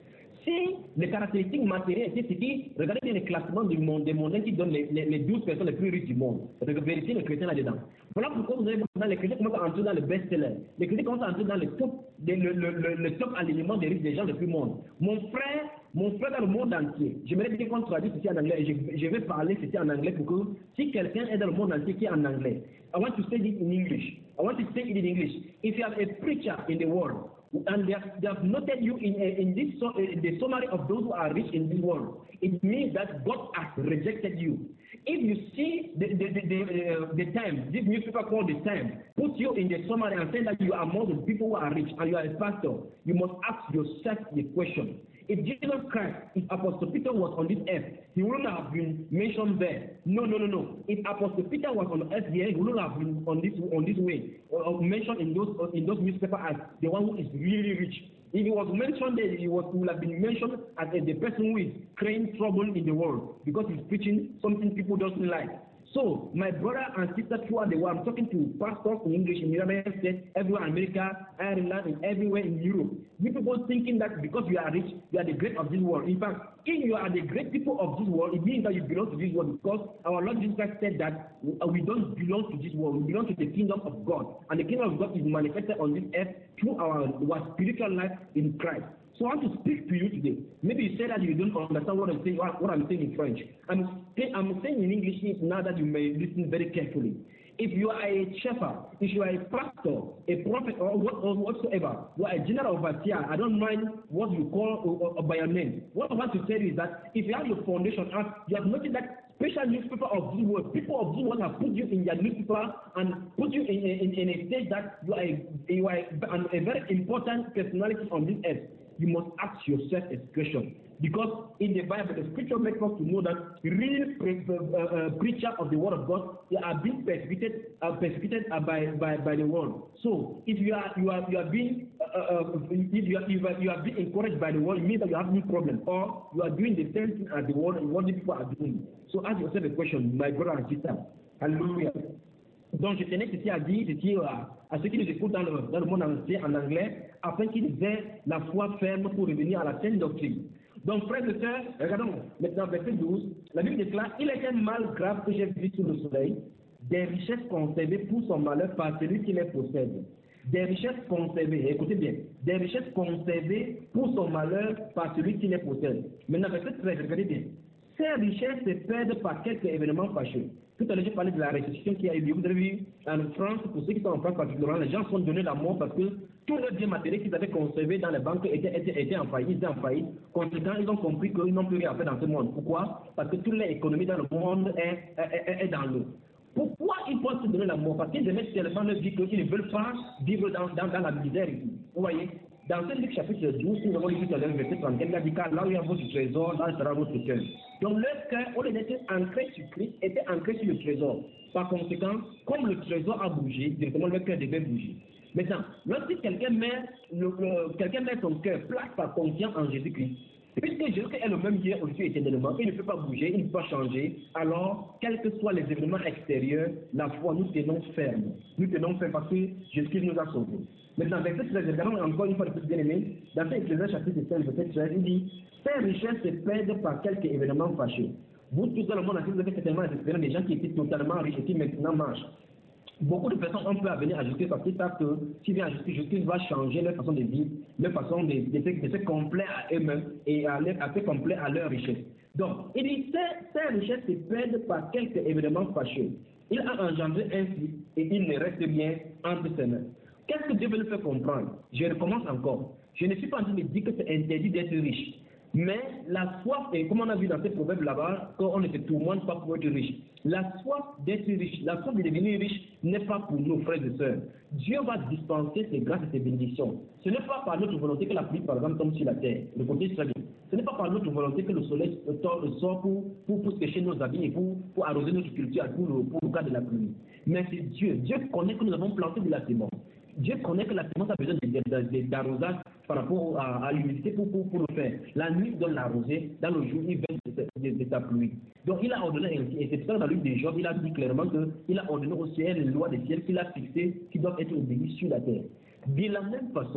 Si les caractéristiques matérielles étaient ce qui, regardez bien les classements du monde, des mondains qui donnent les, les, les douze personnes les plus riches du monde. Vérifiez les chrétiens là-dedans. Voilà pourquoi vous avez dans les chrétiens commencent à entrer dans le best-seller. Les chrétiens commencent à entrer dans le top, le, le, le, le top alignement des riches des gens du plus monde. Mon frère, mon frère dans le monde entier, j'aimerais bien qu'on traduise ceci en anglais et je, je vais parler ceci en anglais pour que si quelqu'un est dans le monde entier qui est en anglais, I want to say it in English. I want to say it in English. If you have a preacher in the world, and they have, they have noted you in, in this in the summary of those who are rich in this world, it means that God has rejected you. If you see the the the, the, uh, the time, this newspaper called the Time, put you in the summary and say that you are among the people who are rich and you are a pastor, you must ask yourself the question. If Jesus Christ, if Apostle Peter was on this earth, he wouldn't have been mentioned there. No, no, no, no. If Apostle Peter was on earth here, he wouldn't have been on this on this way or, or mentioned in those in those newspapers as the one who is really rich. If he was mentioned there, he was he would have been mentioned as a, the person who is creating trouble in the world because he's preaching something people don't like. So, my brother and sister throughout the world, I'm talking to pastors in English in the United States, everywhere in America, Ireland, and everywhere in Europe. You people thinking that because you are rich, you are the great of this world. In fact, if you are the great people of this world, it means that you belong to this world because our Lord Jesus Christ said that we don't belong to this world, we belong to the kingdom of God. And the kingdom of God is manifested on this earth through our, our spiritual life in Christ. So I want to speak to you today. Maybe you say that you don't understand what I'm saying, what, what I'm saying in French. I'm, I'm saying in English now that you may listen very carefully. If you are a shepherd, if you are a pastor, a prophet, or, what, or whatsoever, you are a general overseer, I don't mind what you call or, or by your name. What I want to tell you is that if you have your foundation up, you have noticed that special newspaper of this world, people of this world have put you in their newspaper and put you in, in, in a stage that you are, a, you are a, a very important personality on this earth. You must ask yourself a question. Because in the Bible, the scripture makes us to know that real pre- uh, uh, preacher of the word of God, they are being persecuted, uh, persecuted uh, by, by, by the world. So if you are you are you are being uh, uh, if you are, if you are being encouraged by the world, it means that you have no problem, or you are doing the same thing as the world and what the people are doing. So ask yourself a question, my brother and sister. Hallelujah. Donc je tenais ceci à dire ceci à, à ceux qui nous écoutent dans le, dans le monde entier en anglais, afin qu'ils aient la foi ferme pour revenir à la saine doctrine. Donc frères et sœurs, regardons maintenant verset douze, la Bible déclare, il est un mal grave que j'ai vu sous le soleil, des richesses conservées pour son malheur par celui qui les possède. Des richesses conservées, écoutez bien, des richesses conservées pour son malheur par celui qui les possède. Maintenant verset treize, regardez bien. Ces richesses se perdent par quelques événements fâcheux. Tout à l'heure, j'ai parlé de la récession qui a eu lieu. Vous avez vu, en France, pour ceux qui sont en France particulièrement, les gens sont donnés la mort parce que tous leurs biens matériels qu'ils avaient conservés dans les banques étaient, étaient, étaient en faillite, étaient en faillite. Conséquent, ils ont compris qu'ils n'ont plus rien à faire dans ce monde. Pourquoi? Parce que toute l'économie dans le monde est, est, est, est dans l'eau. Pourquoi ils peuvent se donner la mort? Parce qu'ils aimaient tellement leur vie qu'ils ne veulent pas vivre dans, dans, dans la misère. Vous voyez? Dans ce livre chapitre douze, nous avons lu dans le verset trente-quatre, il a dit car là où il y a votre trésor, là sera votre cœur. Donc leur cœur, au lieu d'être ancré sur Christ, était ancré sur le trésor. Par conséquent, comme le trésor a bougé, directement leur cœur devait bouger. Maintenant, lorsque quelqu'un met, le, le, quelqu'un met son cœur, place sa confiance en Jésus-Christ, puisque Jésus est le même hier, aujourd'hui, éternellement, il ne peut pas bouger, il ne peut pas changer, alors, quels que soient les événements extérieurs, la foi, nous tenons ferme. Nous tenons ferme parce que Jésus-Christ nous a sauvés. Maintenant, verset treize, regardons encore une fois le plus bien aimé, dans cet Ecclésiaste chapitre cinq, verset treize, il dit, ces richesses se perdent par quelques événements fâcheux. Vous, tous dans le monde entier, vous avez certainement des des gens qui étaient totalement riches et qui maintenant marchent. Beaucoup de personnes ont peur à venir à Jésus parce qu'ils savent que s'ils viennent à Jésus, Jésus va changer leur façon de vivre, leur façon de, de, de, de se compléter à eux-mêmes et à, à se compléter à leur richesse. Donc, il dit, ces, ces richesses se perdent par quelques événements fâcheux. Il a engendré un fils et il ne reste bien entre ses mains. Qu'est-ce que Dieu veut nous faire comprendre? Je recommence encore. Je ne suis pas en train de dire que c'est interdit d'être riche. Mais la soif, et comme on a vu dans ces proverbes là-bas, qu'on ne se tourmente pas pour être riche. La soif d'être riche, la soif de devenir riche n'est pas pour nos frères et sœurs. Dieu va dispenser ses grâces et ses bénédictions. Ce n'est pas par notre volonté que la pluie, par exemple, tombe sur la terre. Le côté très bien. Ce n'est pas par notre volonté que le soleil sort pour, pour, pour sécher nos habits et pour, pour arroser notre culture pour le, pour le cas de la pluie. Mais c'est Dieu. Dieu connaît que nous avons planté de la sémence. Dieu connaît que la semence a besoin d'arrosage par rapport à, à l'humidité pour, pour, pour le faire. La nuit donne la rosée, dans le jour il veille de, de, de sa pluie. Donc il a ordonné ainsi, et c'est pour ça que dans le livre de Job, il a dit clairement qu'il a ordonné au ciel les lois des ciels qu'il a fixées qui doivent être obéies sur la terre. De la même façon,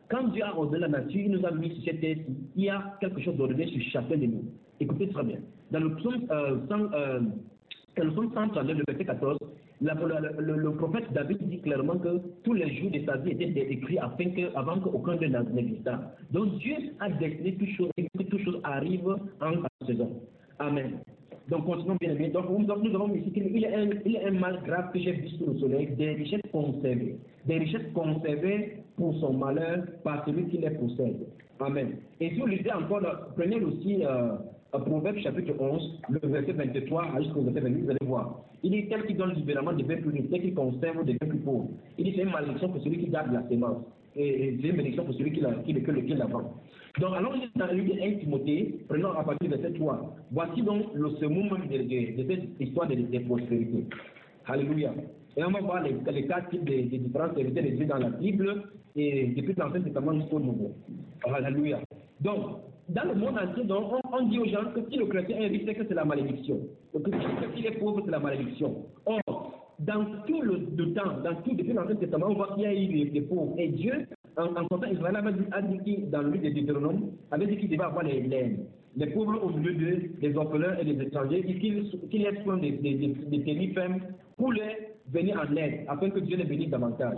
Quand Dieu a ordonné la nature, il nous a mis sur cette terre, il y a quelque chose d'ordonné sur chacun de nous. Écoutez très bien. Dans le psaume euh, cent, euh, dans le psaume cent trente-neuf, le verset quatorze, la, le, le, le prophète David dit clairement que tous les jours de sa vie étaient écrits afin que, avant qu'aucun d'eux n'existât. Donc Dieu a destiné toutes choses et que toutes choses arrivent en saison. Amen. Donc continuons bien aimé. Donc, donc nous avons ici qu'il y a un, il y a un mal grave que j'ai vu sous le soleil, des richesses conservées. Des richesses conservées pour son malheur par celui qui les possède. Amen. Et si vous lisez encore, prenez aussi euh, Proverbe chapitre onze, le verset vingt-trois jusqu'au verset vingt-huit, vous allez voir. Il dit tel qui donne libéralement des biens plus riches, tel qui conserve des biens plus pauvres. Il dit c'est une malédiction pour celui qui garde la sémence. Et c'est une bénédiction pour celui qui la, qui, qui, qui la vend. Donc, allons dans le livre de un Timothée, prenons à partir du verset trois. Voici donc le second même de, de, de cette histoire de, de prospérité. Alléluia. Et on va voir les, les quatre types de, de différentes vérités de Dieu dans la Bible et depuis l'Ancien Testament jusqu'au Nouveau. Alléluia. Donc, dans le monde entier, donc, on, on dit aux gens que si le chrétien est riche, c'est que c'est la malédiction. Donc, s'il est pauvre, c'est la malédiction. Or, dans tout le, le temps, dans tout, depuis l'Ancien Testament, on voit qu'il y a eu des, des pauvres. Et Dieu, en, en comptant Israël, avait dit, a dit qu'il, dans le livre de Deutéronome, avait dit qu'il devait avoir les, les, les pauvres au milieu d'eux, les orphelins et les étrangers, et qu'il, qu'il laisse soin des, des, des, des pays fermes pour les venir en aide, afin que Dieu les bénisse davantage.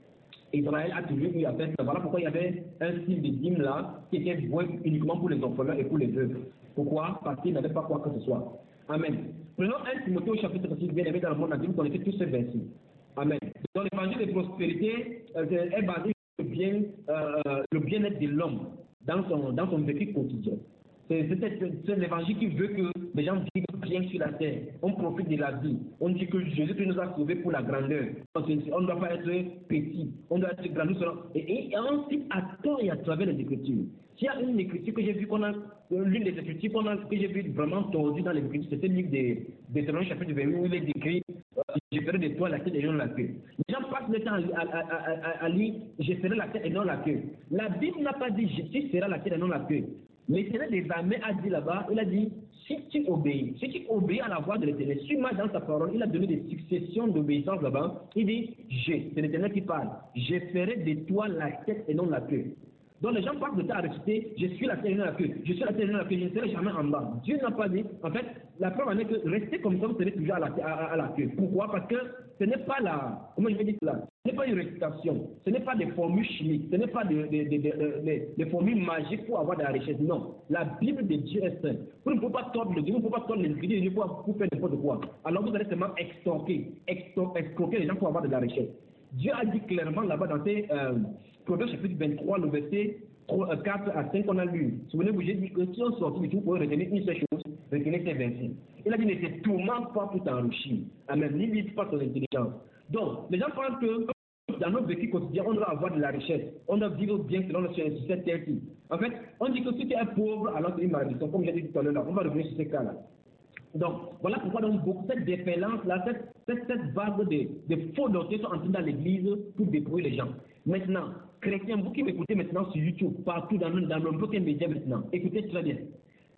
Israël a toujours eu à faire ça. Voilà pourquoi il y avait un style de dîme là qui était bon uniquement pour les orphelins et pour les veuves. Pourquoi? Parce qu'ils n'avaient pas quoi que ce soit. Amen. Prenons un Timothée au chapitre six, bien aimé dans le monde entier, vous connaissez tous ces versets. Amen. Donc l'évangile de prospérité euh, est basé sur le bien, euh, le bien-être de l'homme dans son, dans son vécu quotidien. C'est, c'est, c'est l'évangile qui veut que les gens vivent bien sur la terre. On profite de la vie. On dit que Jésus nous a sauvés pour la grandeur. On ne doit pas être petit. On doit être grand. Et, et ensuite, à tort et à travers les Écritures. S'il y a une écriture que j'ai vu qu'on a, l'une des écritures qu'on a, que j'ai vu vraiment tordue dans les Écritures, c'était le livre des Deutéronome chapitre vingt-huit où il est écrit je ferai de toi la tête et non la queue. Les gens passent le temps à, à, à, à, à lire je ferai la tête et non la queue. La Bible n'a pas dit tu seras la tête et non la queue. L'Éternel des armées a dit là-bas, il a dit, si tu obéis, si tu obéis à la voix de l'Éternel, si moi dans sa parole, il a donné des successions d'obéissance là-bas, il dit, je, c'est l'Éternel qui parle, je ferai de toi la tête et non la queue. Donc les gens passent le temps à réciter, je suis la tête et non la queue, je suis la tête et non la queue, je ne serai jamais en bas. Dieu n'a pas dit, en fait, la preuve en est que rester comme ça, vous serez toujours à la, à, à la queue. Pourquoi? Parce que ce n'est pas la, comment je vais dire cela? Ce n'est pas une récitation, ce n'est pas des formules chimiques, ce n'est pas des, des, des, des, des formules magiques pour avoir de la richesse. Non, la Bible de Dieu est sainte. Vous ne pouvez pas tordre le Dieu, vous ne pouvez pas tordre les Écritures pour, pour faire n'importe quoi. Alors vous allez seulement extorquer, extorquer les gens pour avoir de la richesse. Dieu a dit clairement là-bas dans ses euh, Proverbes chapitre vingt-trois, le verset quatre à cinq qu'on a lu. Souvenez-vous, j'ai dit que si on sortit du tout, vous pouvez retenir une seule chose, retenir ces versets. Il a dit ne te tourmente pas pour t'enrichir. Amen. Limite pas ton intelligence. Donc, les gens pensent que dans notre vécu quotidien, on doit avoir de la richesse. On doit vivre bien selon notre cette terre-ci. En fait, on dit que si tu es pauvre, alors c'est une malédiction, comme j'ai dit tout à l'heure. On va revenir sur ces cas-là. Donc, voilà pourquoi donc, beaucoup, cette déferlance-là, cette, cette, cette vague de, de faux doctrines sont entrées dans l'église pour déprouiller les gens. Maintenant, chrétiens, vous qui m'écoutez maintenant sur YouTube, partout dans, dans n'importe quel média maintenant, écoutez très bien.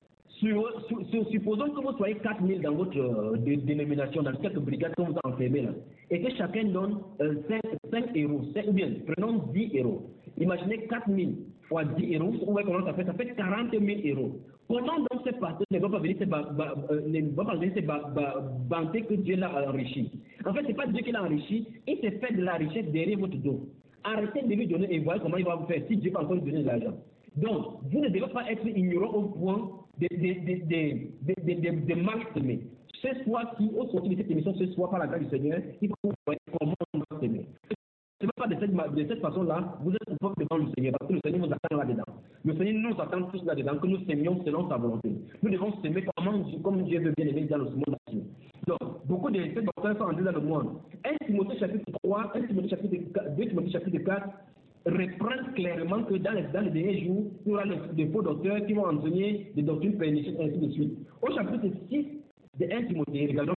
Sur, sur, sur, supposons que vous soyez quatre mille dans votre euh, dé, dénomination, dans quelques brigades que vous enfermez là, et que chacun donne euh, cinq euros, ou bien prenons dix euros. Imaginez quatre mille fois dix euros, vous voyez comment ça fait, ça fait quarante mille euros. Comment donc ces pasteurs ne vont pas venir se ba, ba, euh, ne vont pas venir se ba, ba, vanter que Dieu l'a enrichi? En fait, ce n'est pas Dieu qui l'a enrichi, il s'est fait de la richesse derrière votre dos. Arrêtez de lui donner et voyez comment il va vous faire si Dieu peut encore lui donner de l'argent. Donc, vous ne devez pas être ignorant au point de, de, de, de, de, de, de, de mal s'aimer. Ce soir-ci, au sortir de cette émission, ce soir, par la grâce du Seigneur, il faut que vous voyez comment on doit s'aimer. Ce n'est pas de cette, de cette façon-là, vous êtes propre devant le Seigneur, parce que le Seigneur nous attend là-dedans. Le Seigneur nous attend tous là-dedans, que nous s'aimions selon sa volonté. Nous devons s'aimer comme Dieu veut bien aimer dans le monde entier. Donc, beaucoup de ces doctrines sont entrées dans le monde. un Timothée chapitre trois, un Timothée chapitre deux, Timothée chapitre quatre, reprennent clairement que dans les, dans les derniers jours, il y aura des faux docteurs qui vont enseigner des doctrines pernicieuses, et ainsi de suite. Au chapitre six de un Timothée, regardons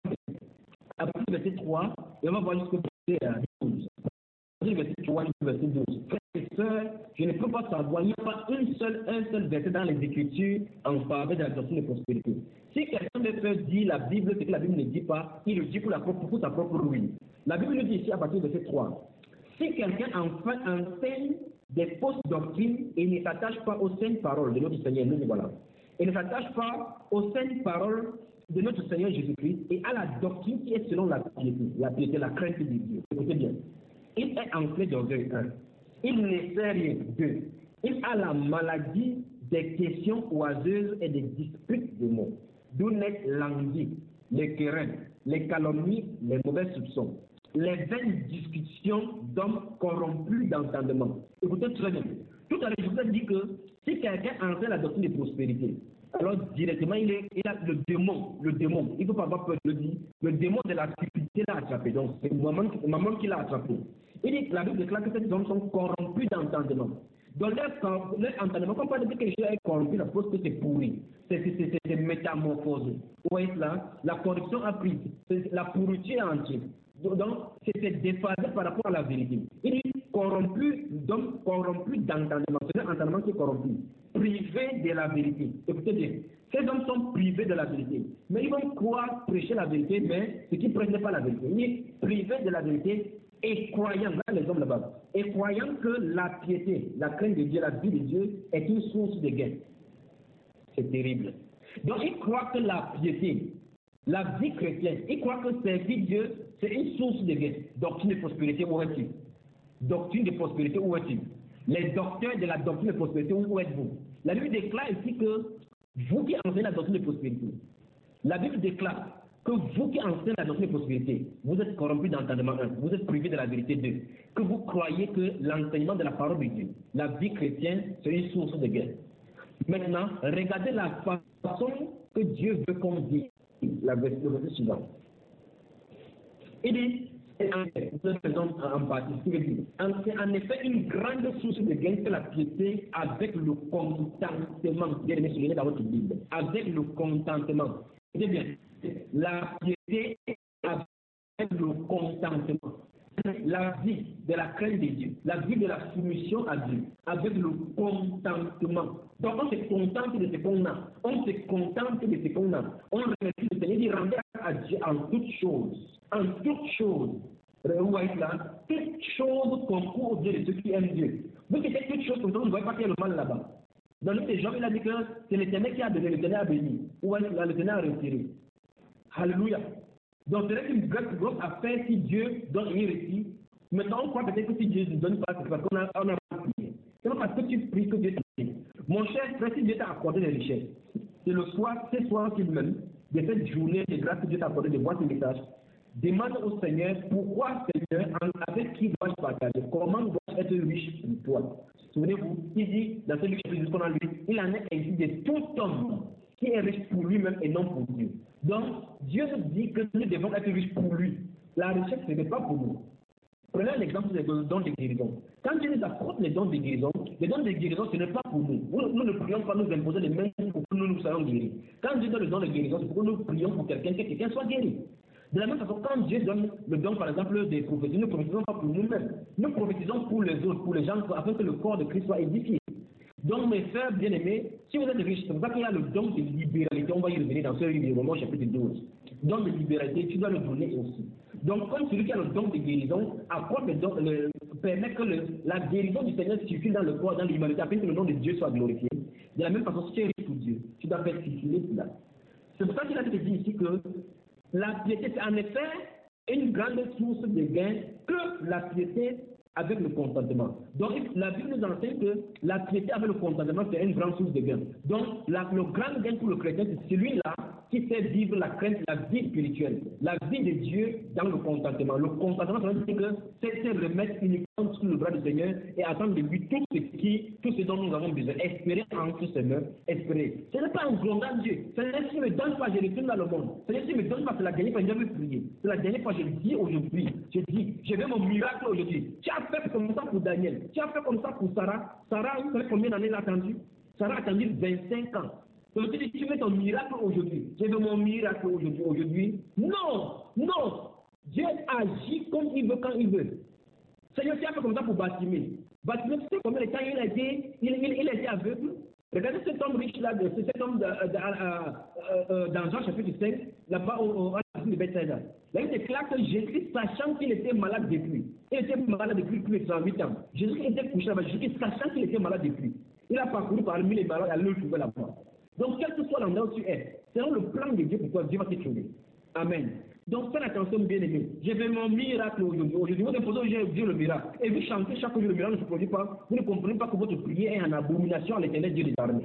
à partir du verset trois, et on va voir jusqu'au verset douze. Verset trois jusqu'au verset douze. Frères et sœurs, je ne peux pas savoir, il n'y a pas une seule, un seul verset dans les Écritures en faveur de la doctrine de prospérité. Si quelqu'un de peut dire la Bible, ce que la Bible ne dit pas, il le dit pour, la propre, pour sa propre ruine. La Bible nous dit ici à partir du verset trois. Si quelqu'un enfin enseigne des fausses doctrines et ne s'attache pas aux saintes paroles de notre Seigneur. Nous voilà. Et ne s'attache pas aux saintes paroles de notre Seigneur Jésus-Christ et à la doctrine qui est selon la piété, la piété, la crainte de Dieu. Écoutez bien. Il est enflé d'orgueil. Un. Il ne sait rien. Deux. Il a la maladie des questions oiseuses et des disputes de mots. D'où naissent l'envie, les querelles, les calomnies, les mauvais soupçons, les vaines discussions d'hommes corrompus d'entendement. Écoutez très bien. Tout à l'heure, je vous ai dit que si quelqu'un enseigne la doctrine de prospérité, alors directement il, est, il a le démon, le démon, il ne faut pas avoir peur de le dire, le démon de la cupidité l'a attrapé, donc c'est maman, maman qui l'a attrapé. Il dit que la Bible déclare que ces hommes sont corrompus d'entendement. Dans leur, leur entendement, quand on parle de quelque chose est corrompu, la chose que c'est pourri, c'est métamorphosé. Vous voyez cela? La corruption a pris, la pourriture entière. Donc, c'était déphasé par rapport à la vérité. Il dit corrompu, donc corrompu d'entendement. C'est un entendement qui est corrompu, privé de la vérité. Écoutez bien, ces hommes sont privés de la vérité. Mais ils vont croire prêcher la vérité, mais ce qui ne prêchent pas la vérité. Il dit privé de la vérité et croyant, là les hommes là-bas, et croyant que la piété, la crainte de Dieu, la vie de Dieu est une source de gain. C'est terrible. Donc ils croient que la piété, la vie chrétienne, ils croient que servir Dieu, c'est une source de gain. Doctrine de prospérité, où est-il? Doctrine de prospérité, où est-il? Les docteurs de la doctrine de prospérité, où êtes-vous? La Bible déclare ici que vous qui enseignez la doctrine de prospérité, la Bible déclare que vous qui enseignez la doctrine de prospérité, vous êtes corrompus d'entendement un, vous êtes privés de la vérité deux, que vous croyez que l'enseignement de la parole de Dieu, la vie chrétienne, c'est une source de gain. Maintenant, regardez la façon que Dieu veut qu'on dise la verset suivante. Il dit, c'est en partie, c'est en effet une grande source de gain que la piété avec le contentement. Bien aimé, souligné dans votre Bible. Avec le contentement. C'est bien. La piété avec le contentement. La vie de la crainte de Dieu, la vie de la soumission à Dieu, avec le contentement. Donc on se contente de ce qu'on a, on se contente de ce qu'on a. On remercie le Seigneur, il rend à Dieu en toutes choses, en toutes choses. Vous voyez là, toutes choses concourent au Dieu de ceux qui aiment Dieu. Vous faites toutes choses comme ça, vous ne voyez pas qu'il y a le mal là-bas. Dans le Jean, il a dit que c'est l'Éternel qui a donné, l'Éternel a béni. Vous voyez là, l'Éternel a retiré. Alléluia. Donc, c'est une grosse, grosse affaire si Dieu donne une récit. Maintenant, on croit peut-être que si Dieu ne donne pas, c'est parce qu'on a, on a prié. C'est pas parce que tu pries que Dieu t'a donné. Mon cher frère, si Dieu t'a accordé des richesses, c'est le soir, c'est soir qu'il même, de cette journée de grâce que Dieu t'a accordé de voir ces messages. Demande au Seigneur, pourquoi Seigneur, avec qui dois-je partager? Comment dois-je être riche pour toi? Souvenez-vous, il dit, dans ce livre qu'on a lu, il en est ainsi de tout homme qui est riche pour lui-même et non pour Dieu. Donc, Dieu nous dit que nous devons être riches pour lui. La richesse, ce n'est pas pour nous. Prenez l'exemple des dons de guérison. Quand Dieu nous apporte les dons de guérison, les dons de guérison, ce n'est pas pour nous. Nous, nous ne prions pas nous imposer les mains pour que nous nous soyons guéris. Quand Dieu donne le don de guérison, c'est pour que nous prions pour quelqu'un, que quelqu'un soit guéri. De la même façon, quand Dieu donne le don, par exemple, des prophéties, nous ne prophétisons pas pour nous-mêmes. Nous prophétisons pour les autres, pour les gens, afin que le corps de Christ soit édifié. Donc, mes frères bien-aimés, si vous êtes riches, c'est pour ça qu'il y a le don de libéralité. On va y revenir dans ce livre de Romains, chapitre douze. Don de libéralité, tu dois le donner aussi. Donc, comme celui qui a le don de guérison, apporte le don, le, permet que le, la guérison du Seigneur circule dans le corps, dans l'humanité, afin que le nom de Dieu soit glorifié. De la même façon, si tu es riche pour Dieu, tu dois faire circuler cela. C'est pour ça qu'il a dit ici que la piété, c'est en effet une grande source de gain que la piété avec le contentement. Donc, la Bible nous enseigne que la piété avec le contentement, c'est une grande source de gain. Donc, la, le grand gain pour le chrétien, c'est celui-là qui sait vivre la crainte, la vie spirituelle, la vie de Dieu dans le contentement. Le contentement, ça veut dire que c'est se remettre uniquement sous le bras du Seigneur et attendre de lui tout ce, qui, tout ce dont nous avons besoin. Espérer en ce Seigneur, espérer. Ce n'est pas en grondant Dieu. Seigneur, si me donne pas, je retourne dans le monde. Seigneur, si me donne pas, c'est la dernière fois que je vais prier. C'est la dernière fois que je dis aujourd'hui. Je dis, je veux mon miracle aujourd'hui. Tu as fait comme ça pour Daniel. Tu as fait comme ça pour Sarah. Sarah, vous savez combien d'années elle a attendu? Sarah a attendu vingt-cinq ans. Donc tu dis, tu veux ton miracle aujourd'hui. Je veux mon miracle aujourd'hui. Aujourd'hui. Non, non. Dieu agit comme il veut, quand il veut. Seigneur, tu as fait comme ça pour Bartimée. Bartimée, tu sais combien de temps il a été, il, il, il a été aveugle? Regardez cet homme riche là, cet homme de, de, de, de, de, dans Jean chapitre cinq, là-bas au, au, baptisme de Bethsaïda. La Bible déclare que Jésus, sachant qu'il était malade depuis, il était malade depuis plus de cent huit ans. Jésus était couché là-bas, Jésus, sachant qu'il était malade depuis, il a parcouru parmi les malades, allait le trouver là-bas. Donc, quel que soit l'endroit où tu es, selon le plan de Dieu pour toi, Dieu va te trouver. Amen. Donc, faites attention, bien-aimés. J'ai fait mon miracle aujourd'hui. Aujourd'hui, vous déposez aujourd'hui Dieu le miracle. Et vous chantez chaque jour le miracle ne se produit pas. Vous ne comprenez pas que votre prière est en abomination à l'éternel Dieu des armées.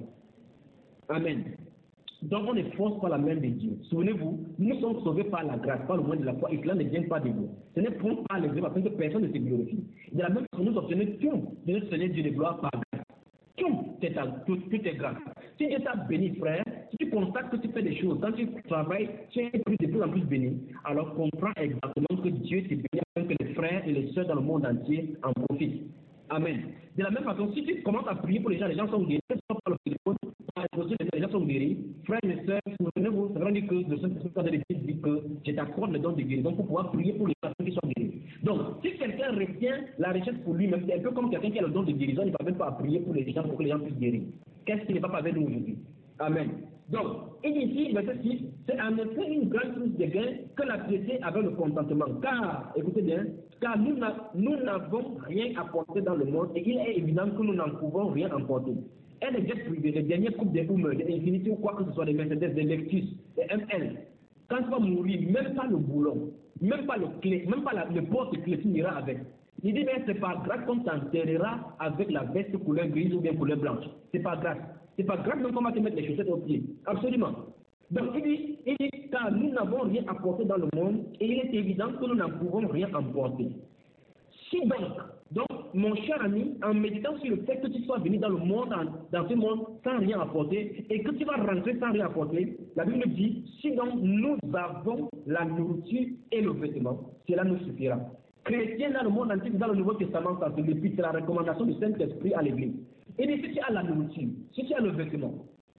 Amen. Donc, on ne force pas la main de Dieu. Souvenez-vous, nous sommes sauvés par la grâce, par le moyen de la foi, et cela ne vient pas de vous. Ce n'est point par l'exemple afin que personne ne se glorifie. De la même façon, nous obtenons tout de notre Seigneur Dieu de gloire par grâce. Tout est, tout, tout est grâce. Si Dieu t'a béni, frère, si tu constates que tu fais des choses, quand tu travailles, tu es plus, de plus en plus béni, alors comprends exactement que Dieu t'est béni afin que les frères et les sœurs dans le monde entier en profitent. Amen. De la même façon, si tu commences à prier pour les gens, les gens sont guéris, par le téléphone, les gens sont guéris, frères et sœurs, souvenez-vous, ça veut dire que le Saint-Esprit de l'Église dit que je t'accorde le don de guérison pour pouvoir prier pour les personnes qui sont guéries. Donc, si quelqu'un retient la richesse pour lui-même, c'est un peu comme quelqu'un qui a le don de guérison, il ne va même pas prier pour les gens pour que les gens puissent guérir. Qu'est-ce qui n'est pas avec nous aujourd'hui? Amen. Donc, il dit ici, verset six, c'est en effet une grande source de gain que la piété avec le contentement. Car, écoutez bien, car nous n'avons rien apporté dans le monde et il est évident que nous n'en pouvons rien emporter. Elle est déjà privée, les dernières coupes des Hummer, des Infinity ou quoi que ce soit, des Mercedes, des Lexus, des M L. Quand tu vas mourir, même pas le boulon, même pas le clé, même pas la, le porte-clé, tu iras avec. Il dit, mais c'est pas grave qu'on t'enterrera avec la veste couleur grise ou bien couleur blanche. C'est pas grave. C'est pas grave donc on va te mettre les chaussettes aux pieds. Absolument. Donc il dit, il dit, car nous n'avons rien apporté dans le monde et il est évident que nous n'en pouvons rien emporter. Si donc, donc, mon cher ami, en méditant sur le fait que tu sois venu dans le monde, dans, dans ce monde, sans rien apporter, et que tu vas rentrer sans rien apporter, la Bible dit, si donc nous avons la nourriture et le vêtement, cela nous suffira. Chrétiens dans le monde entier, dans le Nouveau Testament, ça c'est depuis, c'est la recommandation du Saint-Esprit à l'Église. Et bien, si tu as la nourriture, si tu as le vêtement,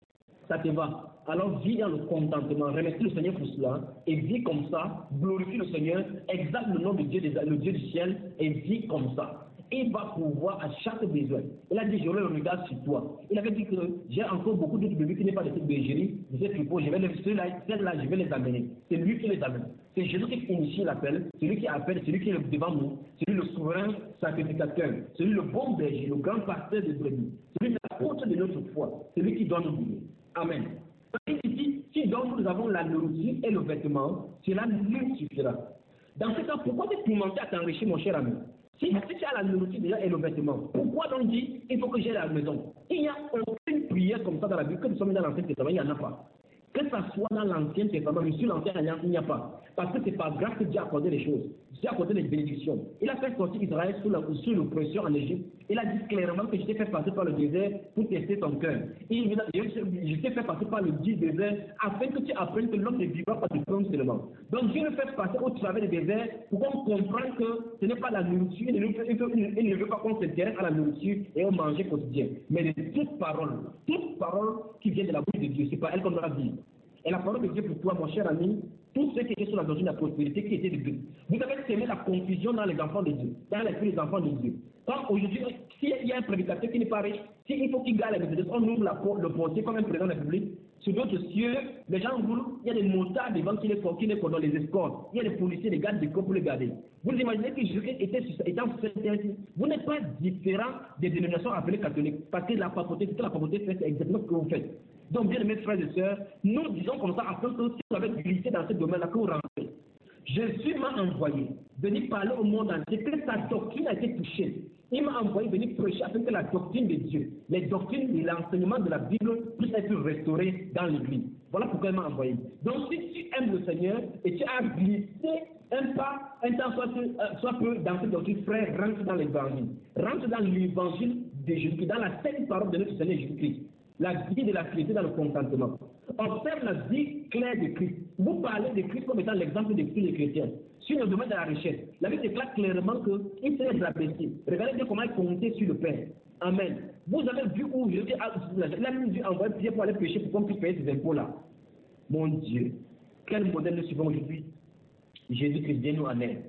ça te va. Alors vis dans le contentement, remercie le Seigneur pour cela, et vis comme ça, glorifie le Seigneur, exalte le nom de Dieu, le Dieu du ciel, et vis comme ça. Il va pouvoir à chaque besoin. Il a dit, j'aurai le regard sur toi. Il avait dit que j'ai encore beaucoup d'autres bébés qui n'est pas de cette bergerie, de cette troupeau, je vais les, ceux-là, celles-là, je vais les amener. C'est lui qui les amène. C'est Jésus qui initie l'appel, celui qui appelle, celui qui est devant nous, celui le souverain sacrificateur, celui le bon berger, le grand pasteur de brebis, celui qui est l'apôtre de notre foi, celui qui doit nous guider. Amen. Et ici, si donc nous avons la nourriture et le vêtement, cela nous suffira. Dans ce cas, pourquoi te tourmenter à t'enrichir, mon cher ami? Si, si tu as la nourriture déjà et le vêtement, pourquoi donc dire il faut que j'aille à la maison? Il n'y a aucune prière comme ça dans la Bible, que nous sommes dans l'Ancien Testament, il n'y en a pas. Que ça soit dans l'Ancien Testament, mais sur l'Ancienne Alliance, il n'y a pas. Parce que ce n'est pas grave que Dieu a accordé les choses. Dieu a accordé les bénédictions. Il a fait sortir Israël sous l'oppression en Égypte. Il a dit clairement que je t'ai fait passer par le désert pour tester ton cœur. Il dit, je t'ai fait passer par le dit désert afin que tu apprennes que l'homme ne vivra pas du pain seulement. Donc Dieu le fait passer au travers des déserts pour qu'on comprenne que ce n'est pas la nourriture, il ne, il ne veut pas qu'on s'intéresse à la nourriture et au manger quotidien. Mais de toute parole, toute parole qui vient de la bouche de Dieu, c'est pas elle qu'on doit dire. Et la parole de Dieu pour toi, mon cher ami, tout ce qui était sur la doctrine de la prospérité qui était de Dieu. Vous avez semé la confusion dans les enfants de Dieu, dans l'esprit des enfants de Dieu. Quand aujourd'hui, s'il y a un prédicateur qui n'est pas riche, s'il faut qu'il garde les Mercedes, on ouvre la porte, le portier comme un président de la République. Sur d'autres cieux, les gens roulent, il y a des motards devant qui les qui les condamnent, les escortes. Il y a des policiers, des gardes de corps pour les garder. Vous imaginez que Jésus était étant sur cette terre, vous n'êtes pas différent des dénominations appelées catholiques, parce que la papauté, c'est que la papauté fait, c'est exactement ce que vous faites. Donc, bien aimés frères et sœurs, nous disons comme ça, afin que si vous avez glissé dans ce domaine-là, que vous rentrez. Jésus m'a envoyé venir parler au monde entier, que sa doctrine a été touchée. Il m'a envoyé venir prêcher afin que la doctrine de Dieu, les doctrines et l'enseignement de la Bible puissent être restaurés dans l'Église. Voilà pourquoi il m'a envoyé. Donc, si tu aimes le Seigneur et tu as glissé un pas, un temps soit peu, soit peu dans cette doctrine, frère, rentre dans l'Évangile. Rentre dans l'Évangile de Jésus, dans la sainte parole de notre Seigneur Jésus-Christ. La vie de la piété dans le contentement. Observe la vie claire de Christ. Vous parlez de Christ comme étant l'exemple de tous les chrétiens. Sur le domaine de la richesse, la Bible déclare clairement qu'il s'est rabaissé. Regardez comment il comptait sur le Père. Amen. Vous avez vu où Jésus a même dû envoyer Pierre pour aller pécher pour qu'on puisse payer ces impôts-là. Mon Dieu, quel modèle nous suivons aujourd'hui? Jésus-Christ, viens nous en aide.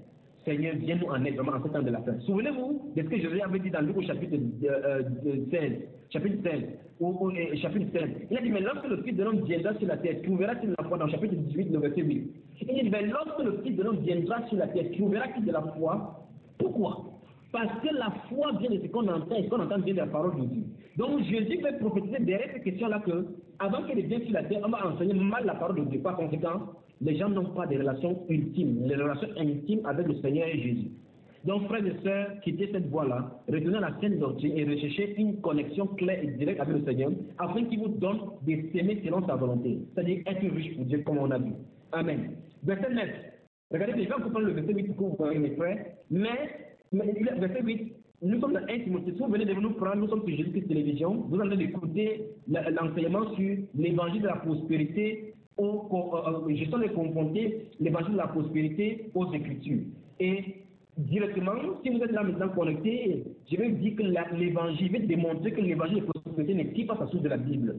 Seigneur, viens nous en aide vraiment en ce temps de la fin. Souvenez-vous de ce que Jésus avait dit dans Luc au chapitre euh, seize, chapitre seize, ou, ou euh, chapitre seize. Il a dit, mais lorsque le Fils de l'homme viendra sur la terre, trouveras-tu la foi dans le chapitre dix-huit, le verset huit. Il dit, mais lorsque le Fils de l'homme viendra sur la terre, trouveras-tu de la foi? Pourquoi? Parce que la foi vient de ce qu'on entend, et ce qu'on entend vient de la parole de Dieu. Donc Jésus fait prophétiser derrière cette question-là que, avant qu'elle vienne sur la terre, on va enseigner mal la parole de Dieu. Par conséquent, les gens n'ont pas des relations ultimes, les relations intimes avec le Seigneur et Jésus. Donc, frères et sœurs, quittez cette voie-là, retenez la sainte doctrine et recherchez une connexion claire et directe avec le Seigneur, afin qu'il vous donne des s'aimer selon sa volonté, c'est-à-dire être riche pour Dieu, comme on a vu. Amen. Verset neuf. Regardez, les gens comprennent le verset huit pour vous voyez, mes frères, mais, mais verset huit, nous sommes dans un Timothée. Si vous venez de nous prendre, nous sommes sur Jésus-Christ Télévision, vous allez écouter l'enseignement sur l'évangile de la prospérité, aux, euh, je suis confronter l'évangile de la prospérité aux Écritures. Et directement, si vous êtes là maintenant connecté, je vais vous dire que l'évangile, je vais démontrer que l'évangile de la prospérité n'est pas sa source de la Bible.